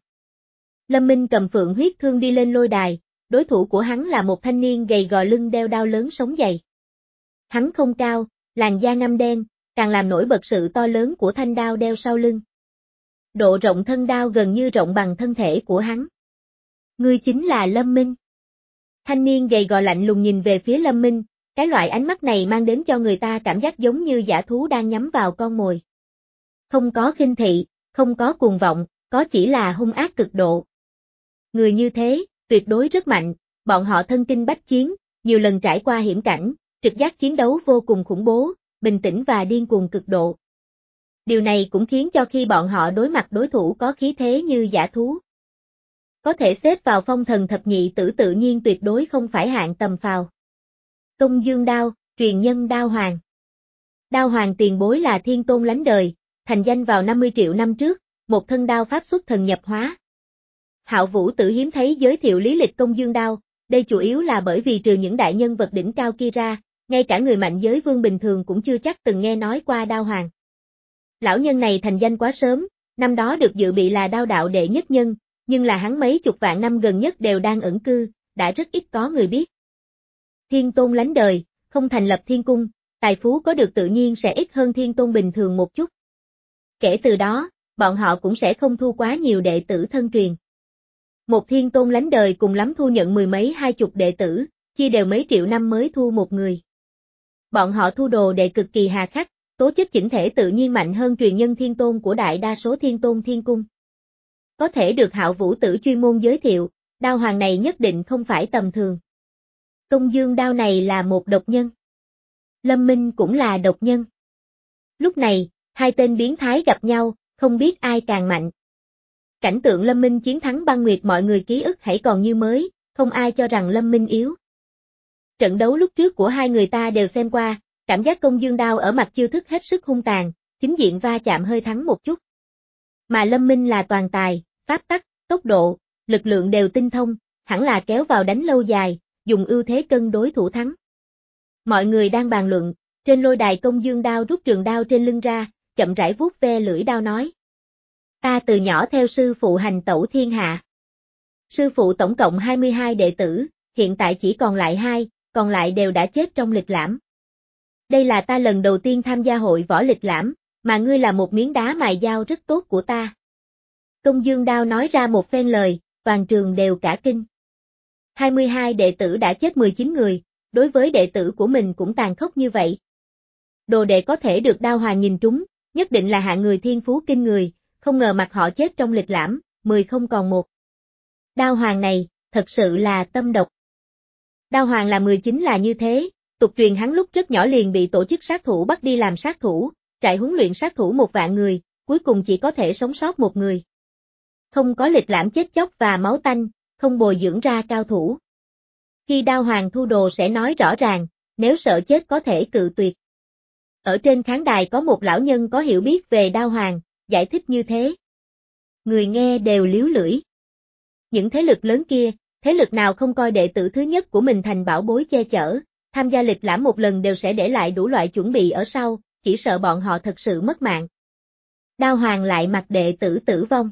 Lâm Minh cầm phượng huyết thương đi lên lôi đài, đối thủ của hắn là một thanh niên gầy gò lưng đeo đao lớn sống dày. Hắn không cao, làn da ngăm đen, càng làm nổi bật sự to lớn của thanh đao đeo sau lưng. Độ rộng thân đao gần như rộng bằng thân thể của hắn. Ngươi chính là Lâm Minh. Thanh niên gầy gò lạnh lùng nhìn về phía Lâm Minh, cái loại ánh mắt này mang đến cho người ta cảm giác giống như dã thú đang nhắm vào con mồi. Không có khinh thị, không có cuồng vọng, có chỉ là hung ác cực độ. Người như thế, tuyệt đối rất mạnh, bọn họ thân kinh bách chiến, nhiều lần trải qua hiểm cảnh, trực giác chiến đấu vô cùng khủng bố, bình tĩnh và điên cuồng cực độ. Điều này cũng khiến cho khi bọn họ đối mặt đối thủ có khí thế như dã thú. Có thể xếp vào phong thần thập nhị tử tự nhiên tuyệt đối không phải hạng tầm phào. Công Dương Đao, truyền nhân Đao Hoàng. Đao Hoàng tiền bối là thiên tôn lánh đời, thành danh vào năm mươi triệu năm trước, một thân đao pháp xuất thần nhập hóa. Hạo Vũ Tử hiếm thấy giới thiệu lý lịch Công Dương Đao, đây chủ yếu là bởi vì trừ những đại nhân vật đỉnh cao kia ra, ngay cả người mạnh giới vương bình thường cũng chưa chắc từng nghe nói qua Đao Hoàng. Lão nhân này thành danh quá sớm, năm đó được dự bị là đao đạo đệ nhất nhân, nhưng là hắn mấy chục vạn năm gần nhất đều đang ẩn cư, đã rất ít có người biết. Thiên tôn lánh đời, không thành lập thiên cung, tài phú có được tự nhiên sẽ ít hơn thiên tôn bình thường một chút. Kể từ đó, bọn họ cũng sẽ không thu quá nhiều đệ tử thân truyền. Một thiên tôn lánh đời cùng lắm thu nhận mười mấy hai chục đệ tử, chia đều mấy triệu năm mới thu một người. Bọn họ thu đồ đệ cực kỳ hà khắc, tố chất chỉnh thể tự nhiên mạnh hơn truyền nhân thiên tôn của đại đa số thiên tôn thiên cung. Có thể được Hạo Vũ Tử chuyên môn giới thiệu, Đao Hoàng này nhất định không phải tầm thường. Công Dương Đao này là một độc nhân. Lâm Minh cũng là độc nhân. Lúc này, hai tên biến thái gặp nhau, không biết ai càng mạnh. Cảnh tượng Lâm Minh chiến thắng băng nguyệt mọi người ký ức hãy còn như mới, không ai cho rằng Lâm Minh yếu. Trận đấu lúc trước của hai người ta đều xem qua, cảm giác Công Dương Đao ở mặt chiêu thức hết sức hung tàn, chính diện va chạm hơi thắng một chút. Mà Lâm Minh là toàn tài, pháp tắc, tốc độ, lực lượng đều tinh thông, hẳn là kéo vào đánh lâu dài, dùng ưu thế cân đối thủ thắng. Mọi người đang bàn luận, trên lôi đài Công Dương Đao rút trường đao trên lưng ra, chậm rãi vuốt ve lưỡi đao nói. Ta từ nhỏ theo sư phụ hành tẩu thiên hạ. Sư phụ tổng cộng hai mươi hai đệ tử, hiện tại chỉ còn lại hai, còn lại đều đã chết trong lịch lãm. Đây là ta lần đầu tiên tham gia hội võ lịch lãm, mà ngươi là một miếng đá mài dao rất tốt của ta. Công Dương Đao nói ra một phen lời, toàn trường đều cả kinh. hai mươi hai đệ tử đã chết mười chín người, đối với đệ tử của mình cũng tàn khốc như vậy. Đồ đệ có thể được Đao Hoàng nhìn trúng, nhất định là hạng người thiên phú kinh người, không ngờ mặt họ chết trong lịch lãm, mười không còn một. Đao Hoàng này, thật sự là tâm độc. Đao Hoàng là mười chín là như thế, tục truyền hắn lúc rất nhỏ liền bị tổ chức sát thủ bắt đi làm sát thủ, trại huấn luyện sát thủ một vạn người, cuối cùng chỉ có thể sống sót một người. Không có lịch lãm chết chóc và máu tanh, không bồi dưỡng ra cao thủ. Khi Đao Hoàng thu đồ sẽ nói rõ ràng, nếu sợ chết có thể cự tuyệt. Ở trên khán đài có một lão nhân có hiểu biết về Đao Hoàng, giải thích như thế. Người nghe đều líu lưỡi. Những thế lực lớn kia, thế lực nào không coi đệ tử thứ nhất của mình thành bảo bối che chở, tham gia lịch lãm một lần đều sẽ để lại đủ loại chuẩn bị ở sau, chỉ sợ bọn họ thật sự mất mạng. Đao Hoàng lại mặc đệ tử tử vong.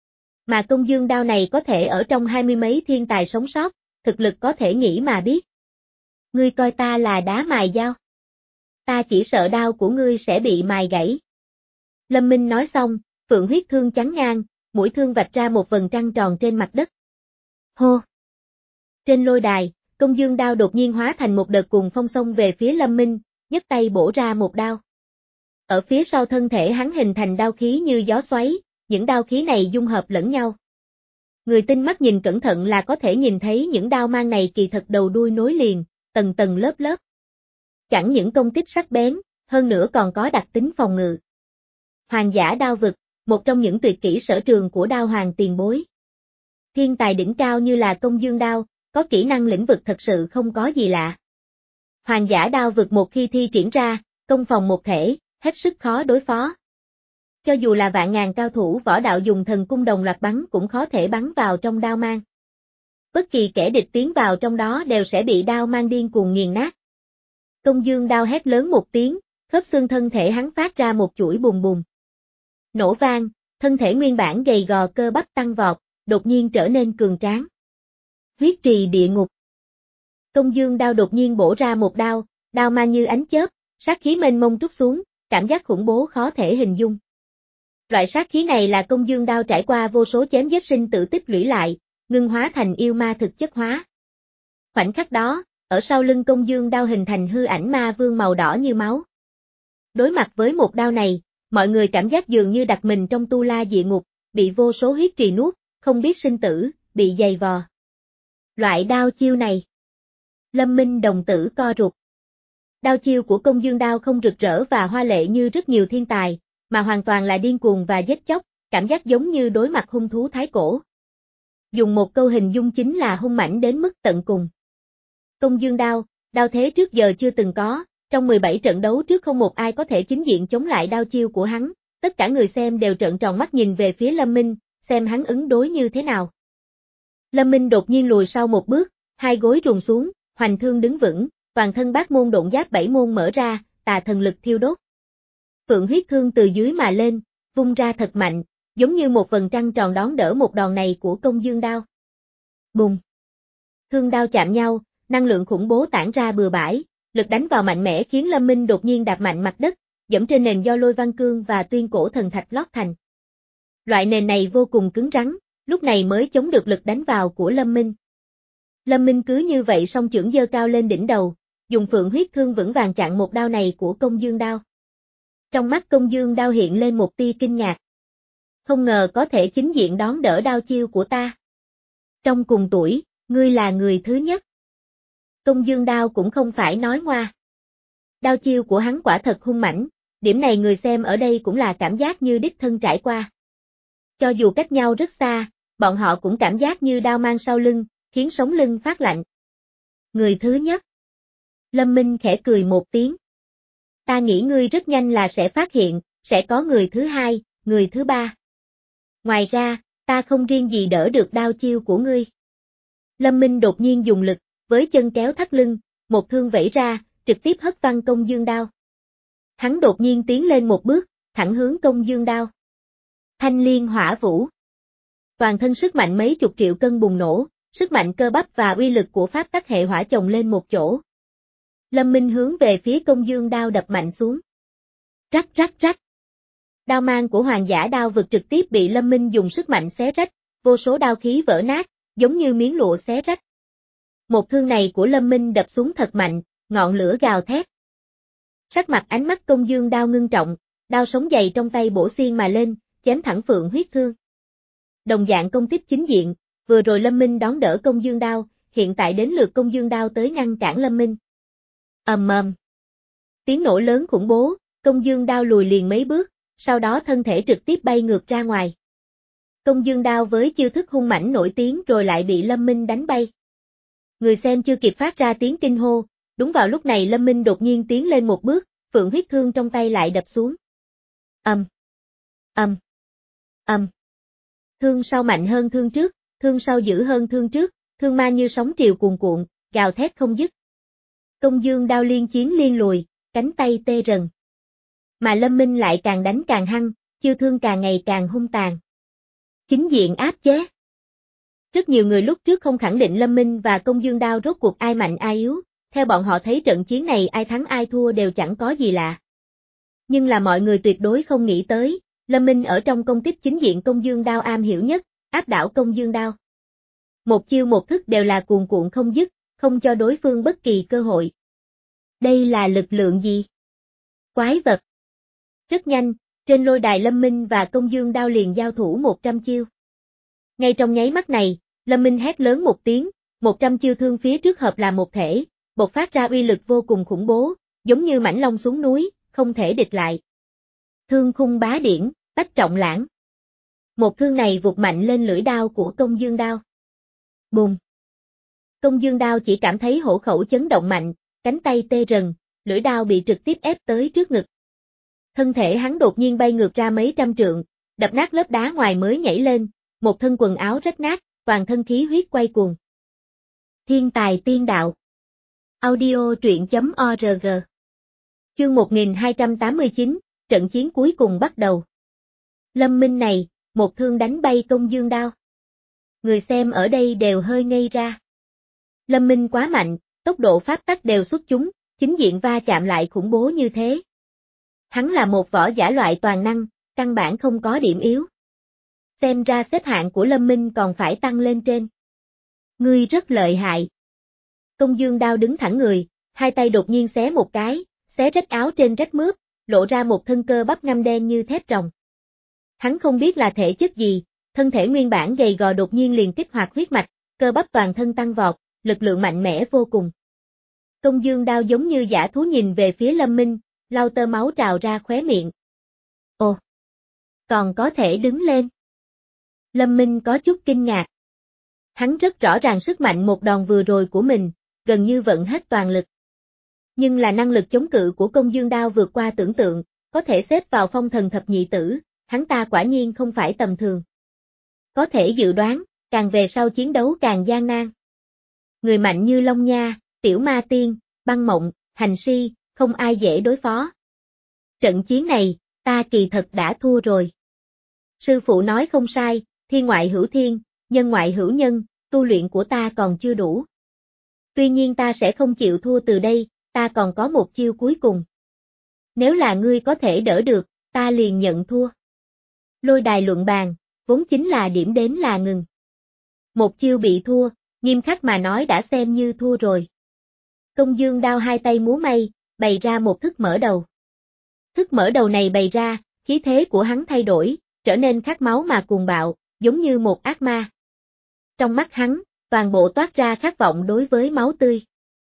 Mà Công Dương Đao này có thể ở trong hai mươi mấy thiên tài sống sót, thực lực có thể nghĩ mà biết. Ngươi coi ta là đá mài dao. Ta chỉ sợ đao của ngươi sẽ bị mài gãy. Lâm Minh nói xong, phượng huyết thương chắn ngang, mũi thương vạch ra một vầng trăng tròn trên mặt đất. Hô! Trên lôi đài, Công Dương Đao đột nhiên hóa thành một đợt cuồng phong xông về phía Lâm Minh, nhấc tay bổ ra một đao. Ở phía sau thân thể hắn hình thành đao khí như gió xoáy, những đao khí này dung hợp lẫn nhau. Người tinh mắt nhìn cẩn thận là có thể nhìn thấy những đao mang này kỳ thật đầu đuôi nối liền, tầng tầng lớp lớp. Chẳng những công kích sắc bén, hơn nữa còn có đặc tính phòng ngự. Hoàng giả đao vực, một trong những tuyệt kỹ sở trường của Đao Hoàng tiền bối. Thiên tài đỉnh cao như là Công Dương Đao, có kỹ năng lĩnh vực thật sự không có gì lạ. Hoàng giả đao vực một khi thi triển ra, công phòng một thể, hết sức khó đối phó. Cho dù là vạn ngàn cao thủ võ đạo dùng thần cung đồng loạt bắn cũng khó thể bắn vào trong đao mang. Bất kỳ kẻ địch tiến vào trong đó đều sẽ bị đao mang điên cuồng nghiền nát. Công Dương Đao hét lớn một tiếng, khớp xương thân thể hắn phát ra một chuỗi bùng bùng. Nổ vang, thân thể nguyên bản gầy gò cơ bắp tăng vọt, đột nhiên trở nên cường tráng. Huyết trì địa ngục. Công Dương Đao đột nhiên bổ ra một đao, đao mang như ánh chớp, sát khí mênh mông trút xuống, cảm giác khủng bố khó thể hình dung. Loại sát khí này là Công Dương Đao trải qua vô số chém giết sinh tử tích lũy lại, ngưng hóa thành yêu ma thực chất hóa. Khoảnh khắc đó, ở sau lưng Công Dương Đao hình thành hư ảnh ma vương màu đỏ như máu. Đối mặt với một đao này, mọi người cảm giác dường như đặt mình trong tu la địa ngục, bị vô số huyết trì nuốt, không biết sinh tử, bị dày vò. Loại đao chiêu này. Lâm Minh đồng tử co rụt. Đao chiêu của Công Dương Đao không rực rỡ và hoa lệ như rất nhiều thiên tài, mà hoàn toàn là điên cuồng và giết chóc, cảm giác giống như đối mặt hung thú thái cổ. Dùng một câu hình dung chính là hung mãnh đến mức tận cùng. Công Dương Đao, đao thế trước giờ chưa từng có, trong mười bảy trận đấu trước không một ai có thể chính diện chống lại đao chiêu của hắn, tất cả người xem đều trợn tròn mắt nhìn về phía Lâm Minh, xem hắn ứng đối như thế nào. Lâm Minh đột nhiên lùi sau một bước, hai gối ruồn xuống, hoành thương đứng vững, toàn thân bát môn độn giáp bảy môn mở ra, tà thần lực thiêu đốt. Phượng huyết thương từ dưới mà lên, vung ra thật mạnh, giống như một vầng trăng tròn đón đỡ một đòn này của Công Dương Đao. Bùng! Thương đao chạm nhau, năng lượng khủng bố tản ra bừa bãi, lực đánh vào mạnh mẽ khiến Lâm Minh đột nhiên đạp mạnh mặt đất, dẫm trên nền do lôi văn cương và tuyên cổ thần thạch lót thành. Loại nền này vô cùng cứng rắn, lúc này mới chống được lực đánh vào của Lâm Minh. Lâm Minh cứ như vậy song chưởng giơ cao lên đỉnh đầu, dùng phượng huyết thương vững vàng chặn một đao này của Công Dương Đao. Trong mắt Công Dương Đao hiện lên một tia kinh ngạc. Không ngờ có thể chính diện đón đỡ đao chiêu của ta. Trong cùng tuổi, ngươi là người thứ nhất. Công Dương Đao cũng không phải nói ngoa. Đao chiêu của hắn quả thật hung mãnh, điểm này người xem ở đây cũng là cảm giác như đích thân trải qua. Cho dù cách nhau rất xa, bọn họ cũng cảm giác như đao mang sau lưng, khiến sống lưng phát lạnh. Người thứ nhất. Lâm Minh khẽ cười một tiếng. Ta nghĩ ngươi rất nhanh là sẽ phát hiện, sẽ có người thứ hai, người thứ ba. Ngoài ra, ta không riêng gì đỡ được đao chiêu của ngươi. Lâm Minh đột nhiên dùng lực, với chân kéo thắt lưng, một thương vẩy ra, trực tiếp hất văng Công Dương đao. Hắn đột nhiên tiến lên một bước, thẳng hướng Công Dương đao. Thanh liên hỏa vũ. Toàn thân sức mạnh mấy chục triệu cân bùng nổ, sức mạnh cơ bắp và uy lực của pháp tắc hệ hỏa chồng lên một chỗ. Lâm Minh hướng về phía Công Dương đao đập mạnh xuống. Rắc rắc rắc. Đao mang của hoàng giả đao vực trực tiếp bị Lâm Minh dùng sức mạnh xé rách, vô số đao khí vỡ nát, giống như miếng lụa xé rách. Một thương này của Lâm Minh đập xuống thật mạnh, ngọn lửa gào thét. Sắc mặt ánh mắt Công Dương đao ngưng trọng, đao sống dày trong tay bổ xiên mà lên, chém thẳng Phượng huyết thương. Đồng dạng công kích chính diện, vừa rồi Lâm Minh đón đỡ Công Dương đao, hiện tại đến lượt Công Dương đao tới ngăn cản Lâm Minh. Ầm ầm. Tiếng nổ lớn khủng bố, Công Dương đao lùi liền mấy bước, sau đó thân thể trực tiếp bay ngược ra ngoài. Công Dương đao với chiêu thức hung mãnh nổi tiếng rồi lại bị Lâm Minh đánh bay. Người xem chưa kịp phát ra tiếng kinh hô, đúng vào lúc này Lâm Minh đột nhiên tiến lên một bước, Phượng huyết thương trong tay lại đập xuống. Ầm. Ầm. Ầm. Thương sau mạnh hơn thương trước, thương sau dữ hơn thương trước, thương ma như sóng triều cuồn cuộn, gào thét không dứt. Công Dương đao liên chiến liên lùi, cánh tay tê rần. Mà Lâm Minh lại càng đánh càng hăng, chiêu thương càng ngày càng hung tàn. Chính diện áp chế. Rất nhiều người lúc trước không khẳng định Lâm Minh và Công Dương đao rốt cuộc ai mạnh ai yếu, theo bọn họ thấy trận chiến này ai thắng ai thua đều chẳng có gì lạ. Nhưng là mọi người tuyệt đối không nghĩ tới, Lâm Minh ở trong công kích chính diện Công Dương đao am hiểu nhất, áp đảo Công Dương đao. Một chiêu một thức đều là cuồn cuộn không dứt, không cho đối phương bất kỳ cơ hội. Đây là lực lượng gì? Quái vật. Rất nhanh, trên lôi đài Lâm Minh và Công Dương đao liền giao thủ một trăm chiêu. Ngay trong nháy mắt này, Lâm Minh hét lớn một tiếng, một trăm chiêu thương phía trước hợp là một thể, bộc phát ra uy lực vô cùng khủng bố, giống như mãnh long xuống núi, không thể địch lại. Thương khung bá điển, bách trọng lãng. Một thương này vụt mạnh lên lưỡi đao của Công Dương đao. Bùm. Công Dương đao chỉ cảm thấy hổ khẩu chấn động mạnh, cánh tay tê rần, lưỡi đao bị trực tiếp ép tới trước ngực. Thân thể hắn đột nhiên bay ngược ra mấy trăm trượng, đập nát lớp đá ngoài mới nhảy lên, một thân quần áo rách nát, toàn thân khí huyết quay cuồng. Thiên tài tiên đạo. Audio truyện chấm org. Chương một nghìn hai trăm tám mươi chín, trận chiến cuối cùng bắt đầu. Lâm Minh này, một thương đánh bay Công Dương đao. Người xem ở đây đều hơi ngây ra. Lâm Minh quá mạnh, tốc độ pháp tắc đều xuất chúng, chính diện va chạm lại khủng bố như thế. Hắn là một võ giả loại toàn năng, căn bản không có điểm yếu. Xem ra xếp hạng của Lâm Minh còn phải tăng lên trên. Ngươi rất lợi hại. Công Dương đao đứng thẳng người, hai tay đột nhiên xé một cái, xé rách áo trên rách mướp, lộ ra một thân cơ bắp ngăm đen như thép ròng. Hắn không biết là thể chất gì, thân thể nguyên bản gầy gò đột nhiên liền kích hoạt huyết mạch, cơ bắp toàn thân tăng vọt, lực lượng mạnh mẽ vô cùng. Công Dương đao giống như dã thú nhìn về phía Lâm Minh, lau tơ máu trào ra khóe miệng. Ồ, còn có thể đứng lên. Lâm Minh có chút kinh ngạc. Hắn rất rõ ràng sức mạnh một đòn vừa rồi của mình, gần như vận hết toàn lực. Nhưng là năng lực chống cự của Công Dương đao vượt qua tưởng tượng, có thể xếp vào phong thần thập nhị tử, hắn ta quả nhiên không phải tầm thường. Có thể dự đoán, càng về sau chiến đấu càng gian nan. Người mạnh như Long Nha, Tiểu Ma Tiên, Băng Mộng, Hành Si, không ai dễ đối phó. Trận chiến này, ta kỳ thật đã thua rồi. Sư phụ nói không sai, thiên ngoại hữu thiên, nhân ngoại hữu nhân, tu luyện của ta còn chưa đủ. Tuy nhiên ta sẽ không chịu thua từ đây, ta còn có một chiêu cuối cùng. Nếu là ngươi có thể đỡ được, ta liền nhận thua. Lôi đài luận bàn, vốn chính là điểm đến là ngừng. Một chiêu bị thua, nghiêm khắc mà nói đã xem như thua rồi. Công Dương đao hai tay múa may, bày ra một thức mở đầu. Thức mở đầu này bày ra, khí thế của hắn thay đổi, trở nên khát máu mà cuồng bạo, giống như một ác ma. Trong mắt hắn, toàn bộ toát ra khát vọng đối với máu tươi.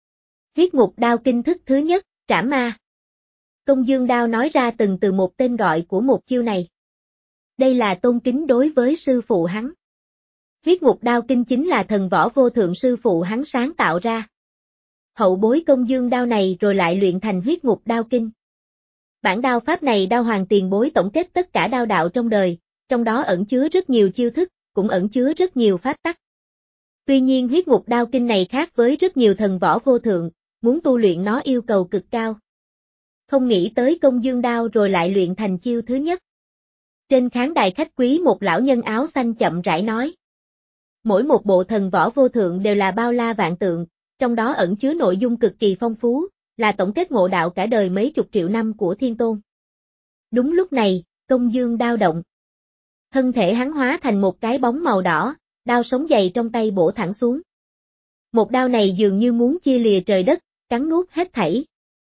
Huyết ngục đao kinh thức thứ nhất, trảm ma. Công Dương đao nói ra từng từ một tên gọi của một chiêu này. Đây là tôn kính đối với sư phụ hắn. Huyết ngục đao kinh chính là thần võ vô thượng sư phụ hắn sáng tạo ra. Hậu bối công dương đao này rồi lại luyện thành huyết ngục đao kinh. Bản đao pháp này đao hoàng tiền bối tổng kết tất cả đao đạo trong đời, trong đó ẩn chứa rất nhiều chiêu thức, cũng ẩn chứa rất nhiều pháp tắc. Tuy nhiên huyết ngục đao kinh này khác với rất nhiều thần võ vô thượng, muốn tu luyện nó yêu cầu cực cao. Không nghĩ tới công dương đao rồi lại luyện thành chiêu thứ nhất. Trên khán đài khách quý một lão nhân áo xanh chậm rãi nói. Mỗi một bộ thần võ vô thượng đều là bao la vạn tượng, trong đó ẩn chứa nội dung cực kỳ phong phú, là tổng kết ngộ đạo cả đời mấy chục triệu năm của Thiên Tôn. Đúng lúc này, công dương đao động. Thân thể hắn hóa thành một cái bóng màu đỏ, đao sống dày trong tay bổ thẳng xuống. Một đao này dường như muốn chia lìa trời đất, cắn nuốt hết thảy.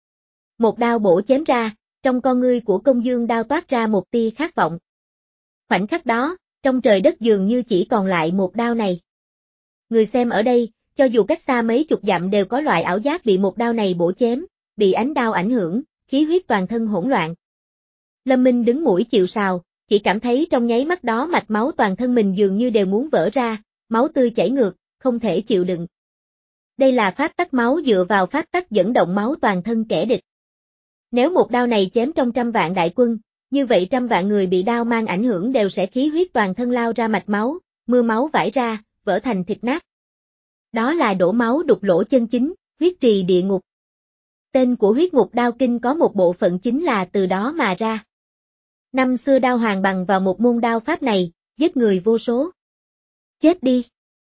Một đao bổ chém ra, trong con ngươi của công dương đao toát ra một tia khát vọng. Khoảnh khắc đó, trong trời đất dường như chỉ còn lại một đao này. Người xem ở đây, cho dù cách xa mấy chục dặm đều có loại ảo giác bị một đao này bổ chém, bị ánh đao ảnh hưởng, khí huyết toàn thân hỗn loạn. Lâm Minh đứng mũi chịu sào, chỉ cảm thấy trong nháy mắt đó mạch máu toàn thân mình dường như đều muốn vỡ ra, máu tươi chảy ngược, không thể chịu đựng. Đây là pháp tắc máu dựa vào pháp tắc dẫn động máu toàn thân kẻ địch. Nếu một đao này chém trong trăm vạn đại quân, như vậy trăm vạn người bị đao mang ảnh hưởng đều sẽ khí huyết toàn thân lao ra mạch máu, mưa máu vãi ra, vỡ thành thịt nát. Đó là đổ máu đục lỗ chân chính, huyết trì địa ngục. Tên của huyết ngục đao kinh có một bộ phận chính là từ đó mà ra. Năm xưa đao hoàng bằng vào một môn đao pháp này, giết người vô số. Chết đi!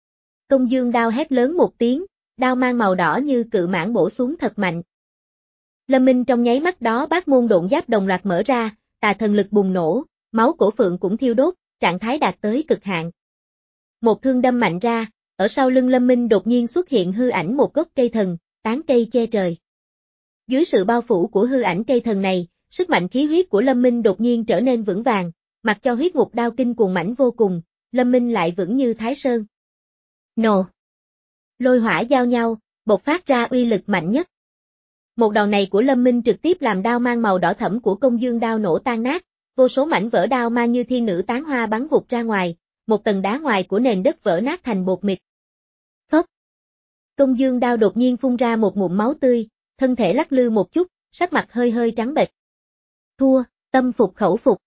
Công dương đao hét lớn một tiếng, đao mang màu đỏ như cự mãng bổ xuống thật mạnh. Lâm Minh trong nháy mắt đó bát môn độn giáp đồng loạt mở ra, tà thần lực bùng nổ, máu cổ phượng cũng thiêu đốt, trạng thái đạt tới cực hạn. Một thương đâm mạnh ra, ở sau lưng Lâm Minh đột nhiên xuất hiện hư ảnh một gốc cây thần, tán cây che trời. Dưới sự bao phủ của hư ảnh cây thần này, sức mạnh khí huyết của Lâm Minh đột nhiên trở nên vững vàng, mặc cho huyết ngục đao kinh cuồng mãnh vô cùng, Lâm Minh lại vững như Thái Sơn. Nổ! Lôi hỏa giao nhau, bộc phát ra uy lực mạnh nhất. Một đòn này của Lâm Minh trực tiếp làm đao mang màu đỏ thẫm của công dương đao nổ tan nát, vô số mảnh vỡ đao mang như thiên nữ tán hoa bắn vụt ra ngoài, một tầng đá ngoài của nền đất vỡ nát thành bột mịn. Phốc! Công dương đao đột nhiên phun ra một ngụm máu tươi, thân thể lắc lư một chút, sắc mặt hơi hơi trắng bệch. Thua, tâm phục khẩu phục.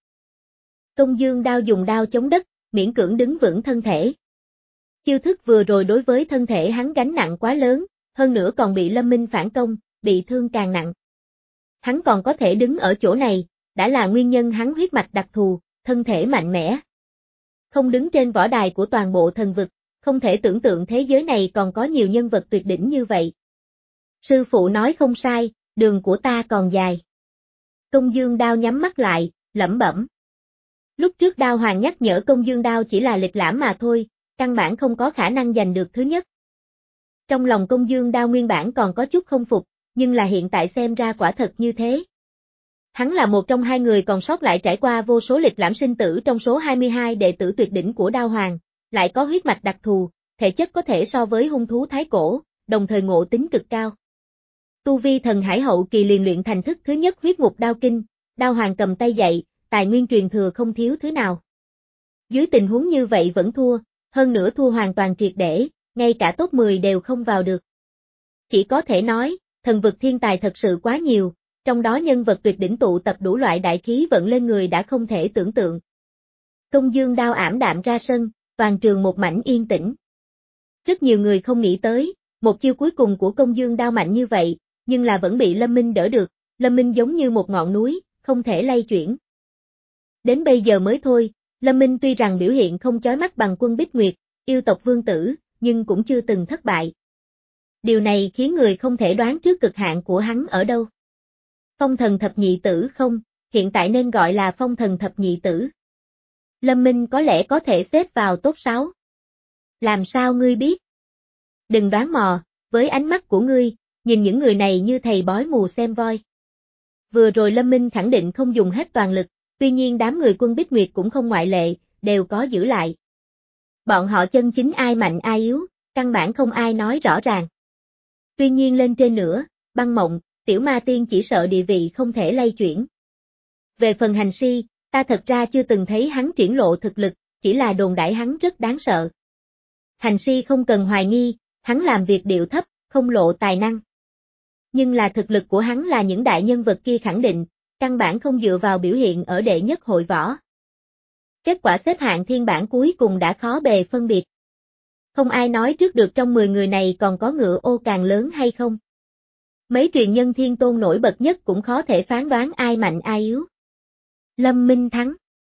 Công dương đao dùng đao chống đất, miễn cưỡng đứng vững thân thể. Chiêu thức vừa rồi đối với thân thể hắn gánh nặng quá lớn, hơn nữa còn bị Lâm Minh phản công, bị thương càng nặng. Hắn còn có thể đứng ở chỗ này, đã là nguyên nhân hắn huyết mạch đặc thù, thân thể mạnh mẽ. Không đứng trên võ đài của toàn bộ thần vực, không thể tưởng tượng thế giới này còn có nhiều nhân vật tuyệt đỉnh như vậy. Sư phụ nói không sai, đường của ta còn dài. Công dương đao nhắm mắt lại, lẩm bẩm. Lúc trước đao hoàng nhắc nhở công dương đao chỉ là lịch lãm mà thôi, căn bản không có khả năng giành được thứ nhất. Trong lòng công dương đao nguyên bản còn có chút không phục, nhưng là hiện tại xem ra quả thật như thế. Hắn là một trong hai người còn sót lại trải qua vô số lịch lãm sinh tử trong số hai mươi hai đệ tử tuyệt đỉnh của đao hoàng, lại có huyết mạch đặc thù, thể chất có thể so với hung thú thái cổ, đồng thời ngộ tính cực cao. Tu vi thần hải hậu kỳ liền luyện thành thức thứ nhất huyết ngục đao kinh, đao hoàng cầm tay dậy, tài nguyên truyền thừa không thiếu thứ nào. Dưới tình huống như vậy vẫn thua, hơn nữa thua hoàn toàn triệt để, ngay cả top mười đều không vào được. Chỉ có thể nói, thần vực thiên tài thật sự quá nhiều, trong đó nhân vật tuyệt đỉnh tụ tập đủ loại đại khí vận lên người đã không thể tưởng tượng. Công dương đao ảm đạm ra sân, toàn trường một mảnh yên tĩnh. Rất nhiều người không nghĩ tới, một chiêu cuối cùng của công dương đao mạnh như vậy, nhưng là vẫn bị Lâm Minh đỡ được, Lâm Minh giống như một ngọn núi, không thể lay chuyển. Đến bây giờ mới thôi, Lâm Minh tuy rằng biểu hiện không chói mắt bằng Quân Bích Nguyệt, yêu tộc vương tử, nhưng cũng chưa từng thất bại. Điều này khiến người không thể đoán trước cực hạn của hắn ở đâu. Phong thần thập nhị tử không, hiện tại nên gọi là phong thần thập nhị tử. Lâm Minh có lẽ có thể xếp vào top sáu. Làm sao ngươi biết? Đừng đoán mò, với ánh mắt của ngươi, nhìn những người này như thầy bói mù xem voi. Vừa rồi Lâm Minh khẳng định không dùng hết toàn lực, tuy nhiên đám người Quân Bích Nguyệt cũng không ngoại lệ, đều có giữ lại. Bọn họ chân chính ai mạnh ai yếu, căn bản không ai nói rõ ràng. Tuy nhiên lên trên nữa, Băng Mộng, Tiểu Ma Tiên chỉ sợ địa vị không thể lay chuyển. Về phần Hành Si, Ta thật ra chưa từng thấy hắn triển lộ thực lực, chỉ là đồn đãi hắn rất đáng sợ. Hành si không cần hoài nghi, hắn làm việc điệu thấp, không lộ tài năng. Nhưng là thực lực của hắn là những đại nhân vật kia khẳng định, căn bản không dựa vào biểu hiện ở đệ nhất hội võ. Kết quả xếp hạng thiên bản cuối cùng đã khó bề phân biệt. Không ai nói trước được trong mười người này còn có ngựa ô càng lớn hay không. Mấy truyền nhân thiên tôn nổi bật nhất cũng khó thể phán đoán ai mạnh ai yếu. Lâm Minh thắng.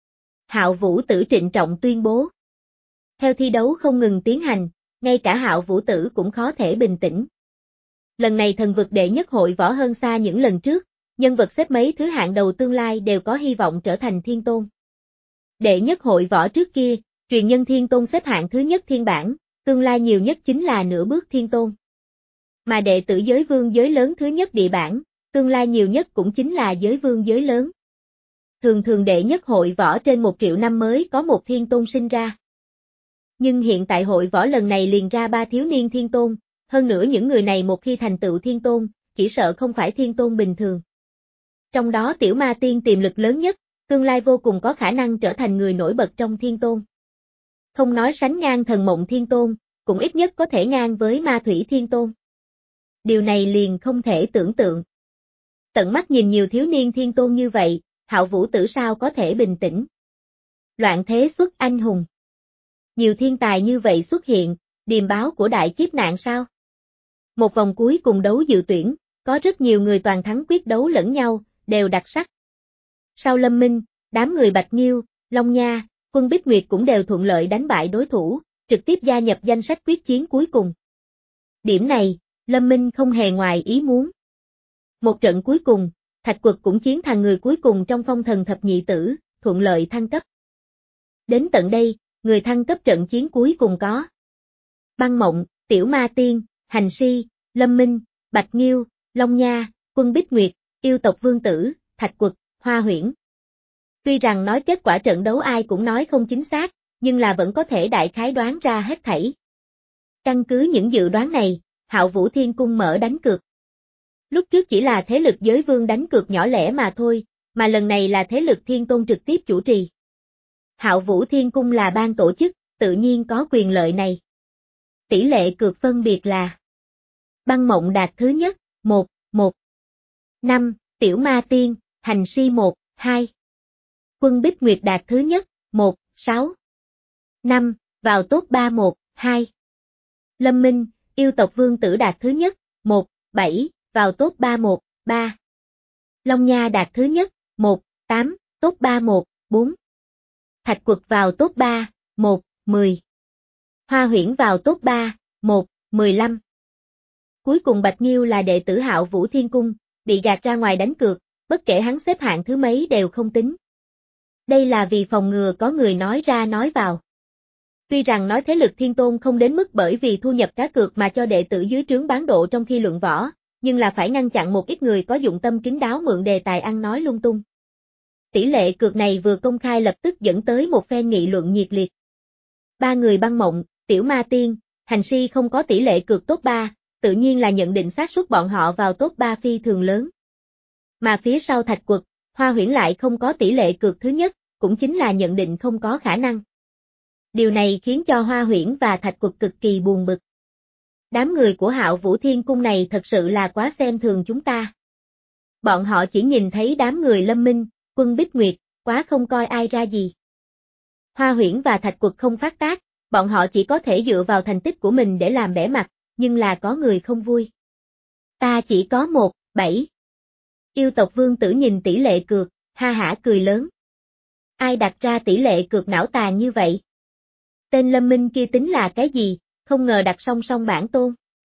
Hạo Vũ Tử trịnh trọng tuyên bố. Theo thi đấu không ngừng tiến hành, ngay cả Hạo Vũ Tử cũng khó thể bình tĩnh. Lần này thần vực đệ nhất hội võ hơn xa những lần trước, nhân vật xếp mấy thứ hạng đầu tương lai đều có hy vọng trở thành thiên tôn. Đệ nhất hội võ trước kia, truyền nhân thiên tôn xếp hạng thứ nhất thiên bản, tương lai nhiều nhất chính là nửa bước thiên tôn. Mà đệ tử giới vương giới lớn thứ nhất địa bản, tương lai nhiều nhất cũng chính là giới vương giới lớn. Thường thường đệ nhất hội võ trên một triệu năm mới có một thiên tôn sinh ra. Nhưng hiện tại hội võ lần này liền ra ba thiếu niên thiên tôn, hơn nữa những người này một khi thành tựu thiên tôn, chỉ sợ không phải thiên tôn bình thường. Trong đó tiểu ma tiên tiềm lực lớn nhất, tương lai vô cùng có khả năng trở thành người nổi bật trong thiên tôn. Không nói sánh ngang thần mộng thiên tôn, cũng ít nhất có thể ngang với ma thủy thiên tôn. Điều này liền không thể tưởng tượng. Tận mắt nhìn nhiều thiếu niên thiên tôn như vậy, Hạo Vũ Tử sao có thể bình tĩnh. Loạn thế xuất anh hùng. Nhiều thiên tài như vậy xuất hiện, điềm báo của đại kiếp nạn sao? Một vòng cuối cùng đấu dự tuyển, có rất nhiều người toàn thắng quyết đấu lẫn nhau, đều đặc sắc. Sau Lâm Minh, đám người Bạch Nghiêu, Long Nha, Quân Bích Nguyệt cũng đều thuận lợi đánh bại đối thủ, trực tiếp gia nhập danh sách quyết chiến cuối cùng. Điểm này, Lâm Minh không hề ngoài ý muốn. Một trận cuối cùng, Thạch Quật cũng chiến thành người cuối cùng trong phong thần thập nhị tử, thuận lợi thăng cấp. Đến tận đây, người thăng cấp trận chiến cuối cùng có Băng Mộng, Tiểu Ma Tiên, Hành Si, Lâm Minh, Bạch Nghiêu, Long Nha, Quân Bích Nguyệt, Yêu tộc Vương Tử, Thạch Quật, Hoa Huyễn. Tuy rằng nói kết quả trận đấu ai cũng nói không chính xác, nhưng là vẫn có thể đại khái đoán ra hết thảy. Căn cứ những dự đoán này, Hạo Vũ Thiên Cung mở đánh cược. Lúc trước chỉ là thế lực giới vương đánh cược nhỏ lẻ mà thôi, mà lần này là thế lực thiên tôn trực tiếp chủ trì. Hạo Vũ Thiên Cung là ban tổ chức, tự nhiên có quyền lợi này. Tỷ lệ cược phân biệt là Băng Mộng đạt thứ nhất, một, một. năm, Tiểu Ma Tiên, Hành Si một, hai. Quân Bích Nguyệt đạt thứ nhất, một, sáu. năm, vào top ba một, hai. Lâm Minh, Yêu tộc Vương Tử đạt thứ nhất, một, bảy, vào top ba một, ba. Long Nha đạt thứ nhất, một, tám, top ba một, bốn. Thạch Quật vào top ba, một, mười. Hoa Huyễn vào top ba, một, mười lăm. Cuối cùng Bạch Nghiêu là đệ tử Hạo Vũ Thiên Cung, bị gạt ra ngoài đánh cược, bất kể hắn xếp hạng thứ mấy đều không tính. Đây là vì phòng ngừa có người nói ra nói vào. Tuy rằng nói thế lực thiên tôn không đến mức bởi vì thu nhập cá cược mà cho đệ tử dưới trướng bán độ trong khi luận võ, nhưng là phải ngăn chặn một ít người có dụng tâm kín đáo mượn đề tài ăn nói lung tung. Tỷ lệ cược này vừa công khai lập tức dẫn tới một phen nghị luận nhiệt liệt. Ba người Băng Mộng, Tiểu Ma Tiên, Hành Si không có tỷ lệ cược top ba, tự nhiên là nhận định xác suất bọn họ vào top ba phi thường lớn. Mà phía sau Thạch Quật, Hoa Huyễn lại không có tỷ lệ cược thứ nhất, cũng chính là nhận định không có khả năng. Điều này khiến cho Hoa Huyễn và Thạch Quật cực kỳ buồn bực. Đám người của Hạo Vũ Thiên Cung này thật sự là quá xem thường chúng ta. Bọn họ chỉ nhìn thấy đám người Lâm Minh, Quân Bích Nguyệt, quá không coi ai ra gì. Hoa Huyễn và Thạch Quật không phát tác, bọn họ chỉ có thể dựa vào thành tích của mình để làm bẽ mặt, nhưng là có người không vui. Ta chỉ có một, bảy. Yêu tộc Vương Tử nhìn tỷ lệ cược, ha hả cười lớn. Ai đặt ra tỷ lệ cược não tàn như vậy? Tên Lâm Minh kia tính là cái gì, không ngờ đặt song song bản tôn.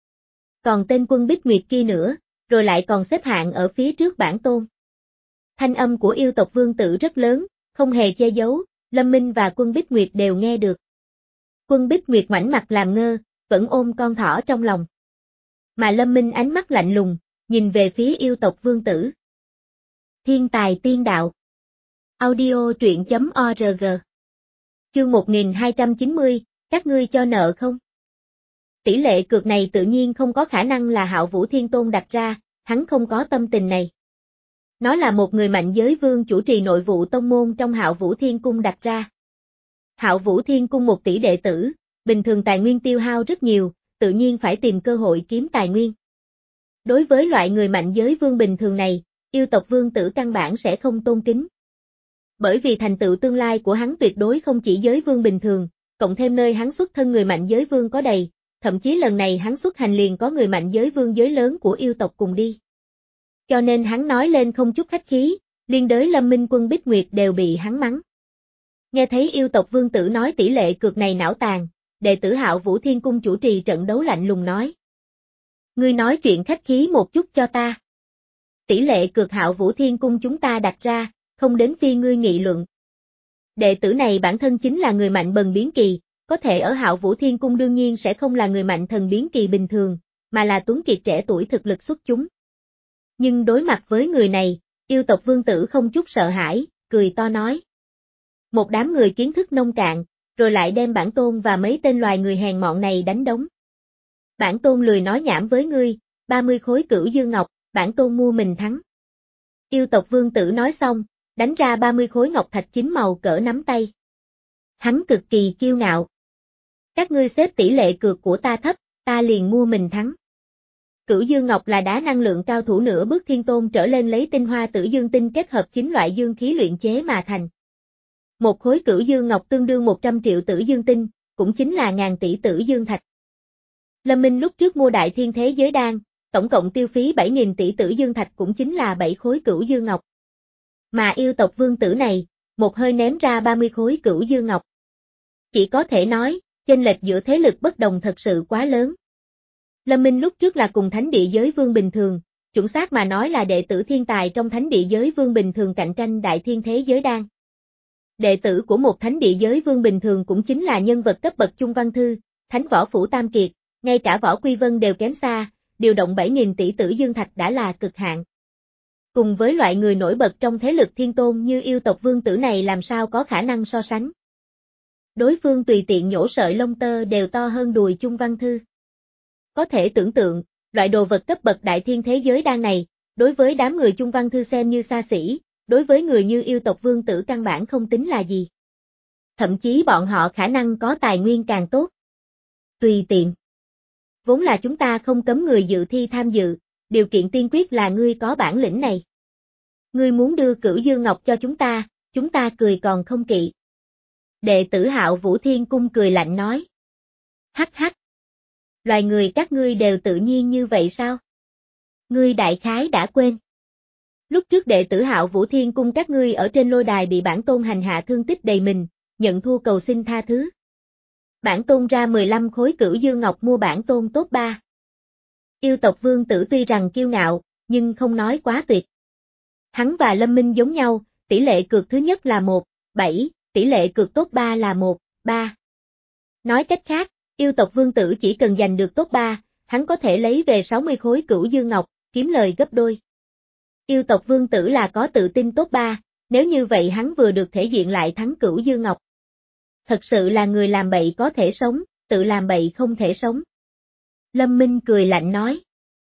Còn tên Quân Bích Nguyệt kia nữa, rồi lại còn xếp hạng ở phía trước bản tôn. Thanh âm của yêu tộc Vương Tử rất lớn, không hề che giấu, Lâm Minh và Quân Bích Nguyệt đều nghe được. Quân Bích Nguyệt ngoảnh mặt làm ngơ, vẫn ôm con thỏ trong lòng. Mà Lâm Minh ánh mắt lạnh lùng, nhìn về phía yêu tộc Vương Tử. Thiên tài tiên đạo. Audio truyện chấm org. Chương một nghìn hai trăm chín mươi, các ngươi cho nợ không? Tỷ lệ cược này tự nhiên không có khả năng là Hạo Vũ Thiên Tôn đặt ra, hắn không có tâm tình này. Nó là một người mạnh giới vương chủ trì nội vụ tông môn trong Hạo Vũ Thiên Cung đặt ra. Hạo Vũ Thiên Cung một tỷ đệ tử, bình thường tài nguyên tiêu hao rất nhiều, tự nhiên phải tìm cơ hội kiếm tài nguyên. Đối với loại người mạnh giới vương bình thường này, yêu tộc vương tử căn bản sẽ không tôn kính. Bởi vì thành tựu tương lai của hắn tuyệt đối không chỉ giới vương bình thường, cộng thêm nơi hắn xuất thân người mạnh giới vương có đầy, thậm chí lần này hắn xuất hành liền có người mạnh giới vương giới lớn của yêu tộc cùng đi. Cho nên hắn nói lên không chút khách khí, liên đới Lâm Minh Quân Bích Nguyệt đều bị hắn mắng. Nghe thấy yêu tộc vương tử nói tỷ lệ cược này não tàn, đệ tử Hạo Vũ Thiên Cung chủ trì trận đấu lạnh lùng nói. Ngươi nói chuyện khách khí một chút cho ta. Tỷ lệ cược Hạo Vũ Thiên Cung chúng ta đặt ra, không đến phi ngươi nghị luận. Đệ tử này bản thân chính là người mạnh bần biến kỳ, có thể ở Hạo Vũ Thiên Cung đương nhiên sẽ không là người mạnh thần biến kỳ bình thường, mà là tuấn kiệt trẻ tuổi thực lực xuất chúng. Nhưng đối mặt với người này, yêu tộc vương tử không chút sợ hãi, cười to nói. Một đám người kiến thức nông cạn, rồi lại đem bản tôn và mấy tên loài người hèn mọn này đánh đống. Bản tôn lười nói nhảm với ngươi, ba mươi khối cửu dương ngọc, bản tôn mua mình thắng. Yêu tộc vương tử nói xong, đánh ra ba mươi khối ngọc thạch chín màu cỡ nắm tay. Hắn cực kỳ kiêu ngạo. Các ngươi xếp tỷ lệ cược của ta thấp, ta liền mua mình thắng. Cửu dương ngọc là đá năng lượng cao thủ nửa bước thiên tôn trở lên lấy tinh hoa tử dương tinh kết hợp chín loại dương khí luyện chế mà thành. Một khối cửu dương ngọc tương đương một trăm triệu tử dương tinh, cũng chính là ngàn tỷ tử dương thạch. Lâm Minh lúc trước mua đại thiên thế giới đan, tổng cộng tiêu phí bảy nghìn tỷ tử dương thạch cũng chính là bảy khối cửu dương ngọc. Mà yêu tộc vương tử này, một hơi ném ra ba mươi khối cửu dương ngọc. Chỉ có thể nói, chênh lệch giữa thế lực bất đồng thật sự quá lớn. Lâm Minh lúc trước là cùng thánh địa giới vương bình thường, chuẩn xác mà nói là đệ tử thiên tài trong thánh địa giới vương bình thường cạnh tranh đại thiên thế giới đan. Đệ tử của một thánh địa giới vương bình thường cũng chính là nhân vật cấp bậc Trung Văn Thư, Thánh Võ Phủ Tam Kiệt, ngay cả Võ Quy Vân đều kém xa, điều động bảy nghìn tỷ tử dương thạch đã là cực hạn. Cùng với loại người nổi bật trong thế lực thiên tôn như yêu tộc vương tử này làm sao có khả năng so sánh. Đối phương tùy tiện nhổ sợi lông tơ đều to hơn đùi Trung Văn Thư. Có thể tưởng tượng, loại đồ vật cấp bậc đại thiên thế giới đan này, đối với đám người Trung Văn Thư xem như xa xỉ, đối với người như yêu tộc vương tử căn bản không tính là gì. Thậm chí bọn họ khả năng có tài nguyên càng tốt. Tùy tiện. Vốn là chúng ta không cấm người dự thi tham dự, điều kiện tiên quyết là ngươi có bản lĩnh này. Ngươi muốn đưa cửu dương ngọc cho chúng ta, chúng ta cười còn không kỵ. Đệ tử Hạo Vũ Thiên Cung cười lạnh nói. Hắc hắc. Loài người các ngươi đều tự nhiên như vậy sao? Ngươi đại khái đã quên. Lúc trước đệ tử Hạo Vũ Thiên Cung các ngươi ở trên lôi đài bị bản tôn hành hạ thương tích đầy mình, nhận thua cầu xin tha thứ. Bản tôn ra mười lăm khối cửu dương ngọc mua bản tôn top ba. Yêu tộc vương tử tuy rằng kiêu ngạo, nhưng không nói quá tuyệt. Hắn và Lâm Minh giống nhau, tỷ lệ cược thứ nhất là một, bảy, tỷ lệ cược top ba là một, ba. Nói cách khác, yêu tộc vương tử chỉ cần giành được top ba, hắn có thể lấy về sáu mươi khối cửu dương ngọc, kiếm lời gấp đôi. Yêu tộc vương tử là có tự tin top ba, nếu như vậy hắn vừa được thể diện lại thắng cửu dương ngọc. Thật sự là người làm bậy có thể sống, tự làm bậy không thể sống. Lâm Minh cười lạnh nói.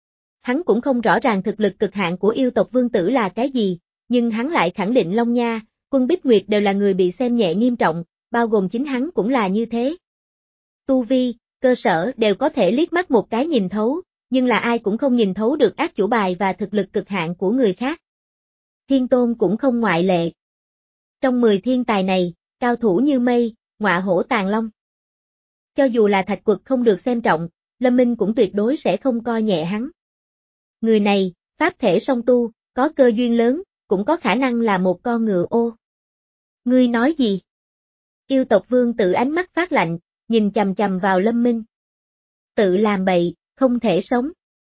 Hắn cũng không rõ ràng thực lực cực hạn của yêu tộc vương tử là cái gì, nhưng hắn lại khẳng định Long Nha, Quân Bích Nguyệt đều là người bị xem nhẹ nghiêm trọng, bao gồm chính hắn cũng là như thế. Tu vi, cơ sở đều có thể liếc mắt một cái nhìn thấu, nhưng là ai cũng không nhìn thấu được ác chủ bài và thực lực cực hạn của người khác. Thiên Tôn cũng không ngoại lệ. Trong mười thiên tài này, cao thủ như mây, ngọa hổ tàng long. Cho dù là Thạch Quật không được xem trọng, Lâm Minh cũng tuyệt đối sẽ không coi nhẹ hắn. Người này, pháp thể song tu, có cơ duyên lớn, cũng có khả năng là một con ngựa ô. Ngươi nói gì? Yêu tộc vương tự ánh mắt phát lạnh, nhìn chằm chằm vào Lâm Minh. Tự làm bậy, không thể sống.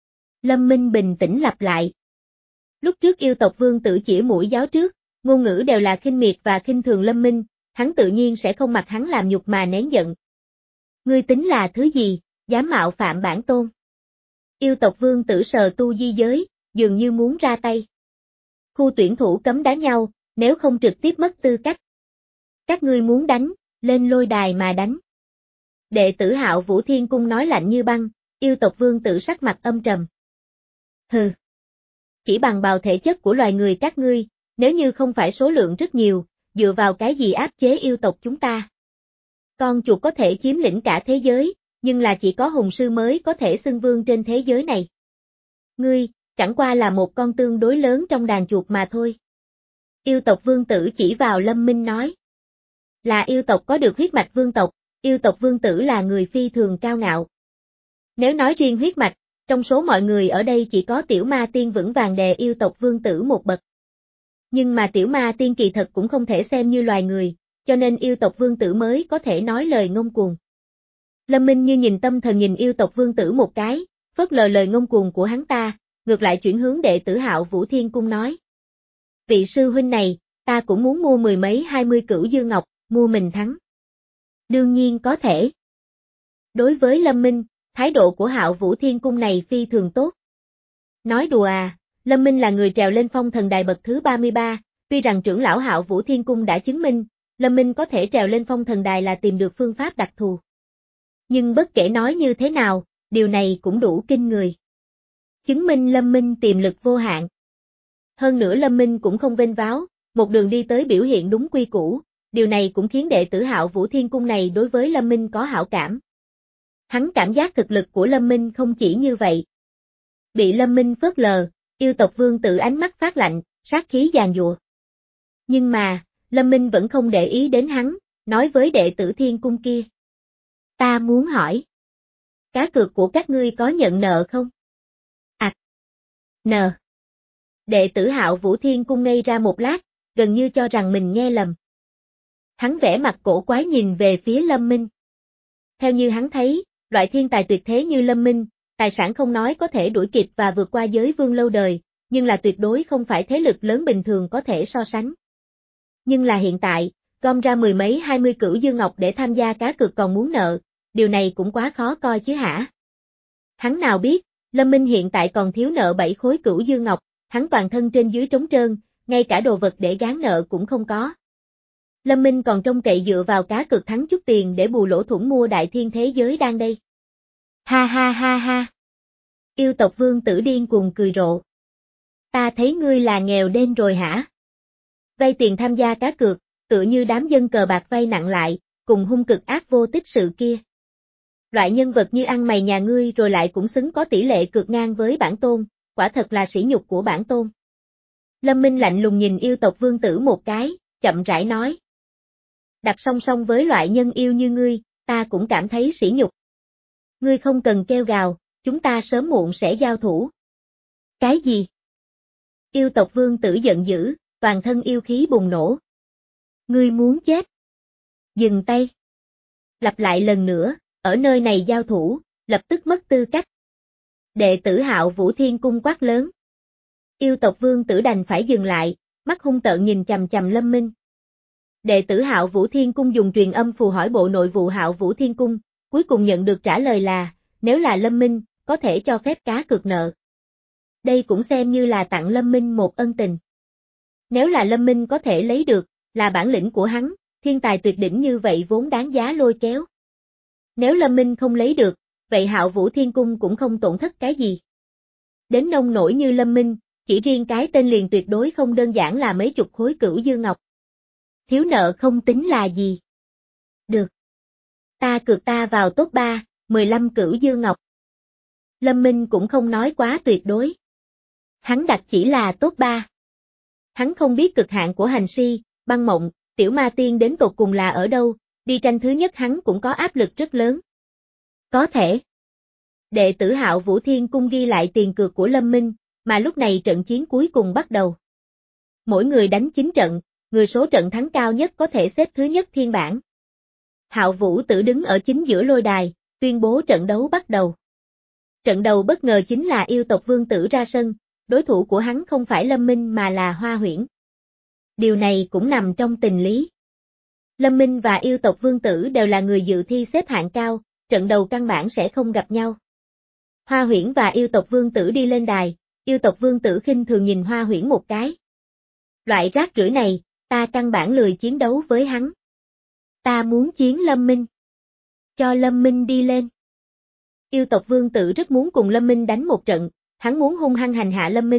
Lâm Minh bình tĩnh lặp lại. Lúc trước yêu tộc vương tử chỉ mũi giáo trước, ngôn ngữ đều là khinh miệt và khinh thường Lâm Minh, hắn tự nhiên sẽ không mặc hắn làm nhục mà nén giận. Ngươi tính là thứ gì, dám mạo phạm bản tôn? Yêu tộc vương tử sờ tu di giới, dường như muốn ra tay. Khu tuyển thủ cấm đá nhau, nếu không trực tiếp mất tư cách. Các ngươi muốn đánh, lên lôi đài mà đánh. Đệ tử Hạo Vũ Thiên Cung nói lạnh như băng, yêu tộc vương tử sắc mặt âm trầm. Hừ. Chỉ bằng bào thể chất của loài người các ngươi, nếu như không phải số lượng rất nhiều, dựa vào cái gì áp chế yêu tộc chúng ta? Con chuột có thể chiếm lĩnh cả thế giới, nhưng là chỉ có hùng sư mới có thể xưng vương trên thế giới này. Ngươi, chẳng qua là một con tương đối lớn trong đàn chuột mà thôi. Yêu tộc vương tử chỉ vào Lâm Minh nói. Là yêu tộc có được huyết mạch vương tộc, yêu tộc vương tử là người phi thường cao ngạo. Nếu nói riêng huyết mạch, trong số mọi người ở đây chỉ có tiểu ma tiên vững vàng đè yêu tộc vương tử một bậc. Nhưng mà tiểu ma tiên kỳ thật cũng không thể xem như loài người, cho nên yêu tộc vương tử mới có thể nói lời ngông cuồng. Lâm Minh như nhìn tâm thần nhìn yêu tộc vương tử một cái, phớt lờ lời ngông cuồng của hắn ta, ngược lại chuyển hướng đệ tử Hạo Vũ Thiên Cung nói. Vị sư huynh này, ta cũng muốn mua mười mấy hai mươi cửu dương ngọc, mua mình thắng. Đương nhiên có thể. Đối với Lâm Minh, thái độ của Hạo Vũ Thiên Cung này phi thường tốt. Nói đùa à, Lâm Minh là người trèo lên phong thần đài bậc thứ ba mươi ba, tuy rằng trưởng lão Hạo Vũ Thiên Cung đã chứng minh, Lâm Minh có thể trèo lên phong thần đài là tìm được phương pháp đặc thù. Nhưng bất kể nói như thế nào, điều này cũng đủ kinh người. Chứng minh Lâm Minh tiềm lực vô hạn. Hơn nữa Lâm Minh cũng không vênh váo, một đường đi tới biểu hiện đúng quy củ, điều này cũng khiến đệ tử Hạo Vũ Thiên Cung này đối với Lâm Minh có hảo cảm. Hắn cảm giác thực lực của Lâm Minh không chỉ như vậy. Bị Lâm Minh phớt lờ, yêu tộc vương tử ánh mắt phát lạnh, sát khí giàn giụa. Nhưng mà, Lâm Minh vẫn không để ý đến hắn, nói với đệ tử Thiên Cung kia. Ta muốn hỏi. Cá cược của các ngươi có nhận nợ không? À. Nợ. Đệ tử Hạo Vũ Thiên Cung ngây ra một lát, gần như cho rằng mình nghe lầm. Hắn vẽ mặt cổ quái nhìn về phía Lâm Minh. Theo như hắn thấy, loại thiên tài tuyệt thế như Lâm Minh, tài sản không nói có thể đuổi kịp và vượt qua giới vương lâu đời, nhưng là tuyệt đối không phải thế lực lớn bình thường có thể so sánh. Nhưng là hiện tại, gom ra mười mấy hai mươi cửu dương ngọc để tham gia cá cược còn muốn nợ, điều này cũng quá khó coi chứ hả? Hắn nào biết, Lâm Minh hiện tại còn thiếu nợ bảy khối cửu dương ngọc, hắn toàn thân trên dưới trống trơn, ngay cả đồ vật để gán nợ cũng không có. Lâm Minh còn trông cậy dựa vào cá cược thắng chút tiền để bù lỗ thủng mua đại thiên thế giới đang đây. Ha ha ha ha. Yêu tộc vương tử điên cuồng cười rộ. Ta thấy ngươi là nghèo đen rồi hả? Vay tiền tham gia cá cược, tựa như đám dân cờ bạc vay nặng lại, cùng hung cực ác vô tích sự kia. Loại nhân vật như ăn mày nhà ngươi rồi lại cũng xứng có tỷ lệ cược ngang với bản tôn, quả thật là sỉ nhục của bản tôn. Lâm Minh lạnh lùng nhìn yêu tộc vương tử một cái, chậm rãi nói. Đặt song song với loại nhân yêu như ngươi, ta cũng cảm thấy sỉ nhục. Ngươi không cần kêu gào, chúng ta sớm muộn sẽ giao thủ. Cái gì? Yêu tộc vương tử giận dữ, toàn thân yêu khí bùng nổ. Ngươi muốn chết. Dừng tay. Lặp lại lần nữa, ở nơi này giao thủ, lập tức mất tư cách. Đệ tử Hạo Vũ Thiên Cung quát lớn. Yêu tộc vương tử đành phải dừng lại, mắt hung tợn nhìn chằm chằm Lâm Minh. Đệ tử Hạo Vũ Thiên Cung dùng truyền âm phù hỏi bộ nội vụ Hạo Vũ Thiên Cung, cuối cùng nhận được trả lời là, nếu là Lâm Minh, có thể cho phép cá cược nợ. Đây cũng xem như là tặng Lâm Minh một ân tình. Nếu là Lâm Minh có thể lấy được, là bản lĩnh của hắn, thiên tài tuyệt đỉnh như vậy vốn đáng giá lôi kéo. Nếu Lâm Minh không lấy được, vậy Hạo Vũ Thiên Cung cũng không tổn thất cái gì. Đến nông nổi như Lâm Minh, chỉ riêng cái tên liền tuyệt đối không đơn giản là mấy chục khối cửu dương ngọc. Thiếu nợ không tính là gì. Được. Ta cược ta vào top ba, mười lăm cửu dương ngọc. Lâm Minh cũng không nói quá tuyệt đối. Hắn đặt chỉ là top ba. Hắn không biết cực hạn của hành si, băng mộng, tiểu ma tiên đến tột cùng là ở đâu, đi tranh thứ nhất hắn cũng có áp lực rất lớn. Có thể. Đệ tử Hạo Vũ Thiên Cung ghi lại tiền cược của Lâm Minh, mà lúc này trận chiến cuối cùng bắt đầu. Mỗi người đánh chín trận, người số trận thắng cao nhất có thể xếp thứ nhất thiên bảng. Hạo Vũ Tử đứng ở chính giữa lôi đài, tuyên bố trận đấu bắt đầu. Trận đầu bất ngờ chính là yêu tộc vương tử ra sân, đối thủ của hắn không phải Lâm Minh mà là Hoa Huyễn. Điều này cũng nằm trong tình lý. Lâm Minh và yêu tộc vương tử đều là người dự thi xếp hạng cao, trận đầu căn bản sẽ không gặp nhau. Hoa Huyễn và yêu tộc vương tử đi lên đài, yêu tộc vương tử khinh thường nhìn Hoa Huyễn một cái. Loại rác rưởi này, ta căn bản lười chiến đấu với hắn. Ta muốn chiến Lâm Minh. Cho Lâm Minh đi lên. Yêu tộc vương tử rất muốn cùng Lâm Minh đánh một trận, hắn muốn hung hăng hành hạ Lâm Minh,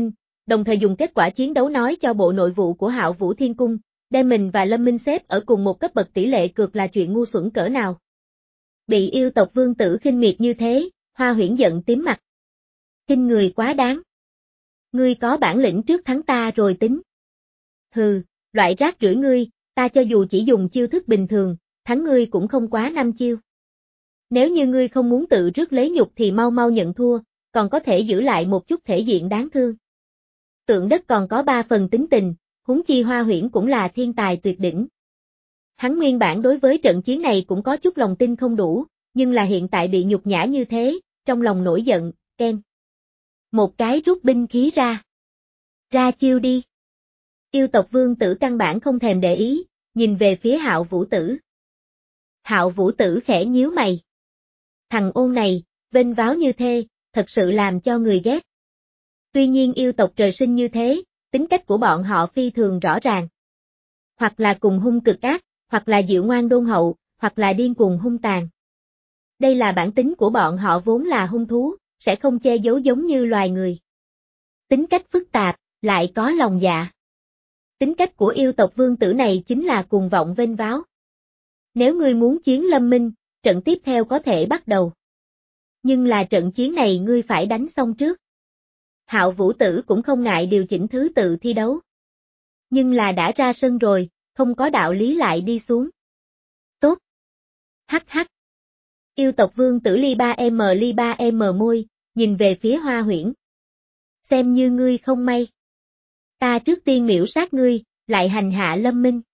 đồng thời dùng kết quả chiến đấu nói cho bộ nội vụ của Hạo Vũ Thiên Cung, đem mình và Lâm Minh xếp ở cùng một cấp bậc tỷ lệ cược là chuyện ngu xuẩn cỡ nào. Bị yêu tộc vương tử khinh miệt như thế, Hoa Huyễn giận tím mặt. Khinh người quá đáng. Ngươi có bản lĩnh trước thắng ta rồi tính. Hừ, loại rác rưởi ngươi, ta cho dù chỉ dùng chiêu thức bình thường, thắng ngươi cũng không quá năm chiêu. Nếu như ngươi không muốn tự rước lấy nhục thì mau mau nhận thua, còn có thể giữ lại một chút thể diện đáng thương. Tượng đất còn có ba phần tính tình, huống chi Hoa Huyễn cũng là thiên tài tuyệt đỉnh. Hắn nguyên bản đối với trận chiến này cũng có chút lòng tin không đủ, nhưng là hiện tại bị nhục nhã như thế, trong lòng nổi giận, ken. Một cái rút binh khí ra. Ra chiêu đi. Yêu tộc vương tử căn bản không thèm để ý, nhìn về phía Hạo Vũ Tử. Hạo Vũ Tử khẽ nhíu mày. Thằng ôn này, vênh váo như thế, thật sự làm cho người ghét. Tuy nhiên yêu tộc trời sinh như thế, tính cách của bọn họ phi thường rõ ràng. Hoặc là cùng hung cực ác, hoặc là dịu ngoan đôn hậu, hoặc là điên cuồng hung tàn. Đây là bản tính của bọn họ vốn là hung thú, sẽ không che giấu giống như loài người. Tính cách phức tạp, lại có lòng dạ. Tính cách của yêu tộc vương tử này chính là cuồng vọng vênh váo. Nếu ngươi muốn chiến Lâm Minh, trận tiếp theo có thể bắt đầu. Nhưng là trận chiến này ngươi phải đánh xong trước. Hạo Vũ Tử cũng không ngại điều chỉnh thứ tự thi đấu. Nhưng là đã ra sân rồi, không có đạo lý lại đi xuống. Tốt. Hắc hắc. Yêu tộc vương tử ly ba em ly ba em môi, nhìn về phía Hoa Huyễn. Xem như ngươi không may. Ta trước tiên miễu sát ngươi, lại hành hạ Lâm Minh.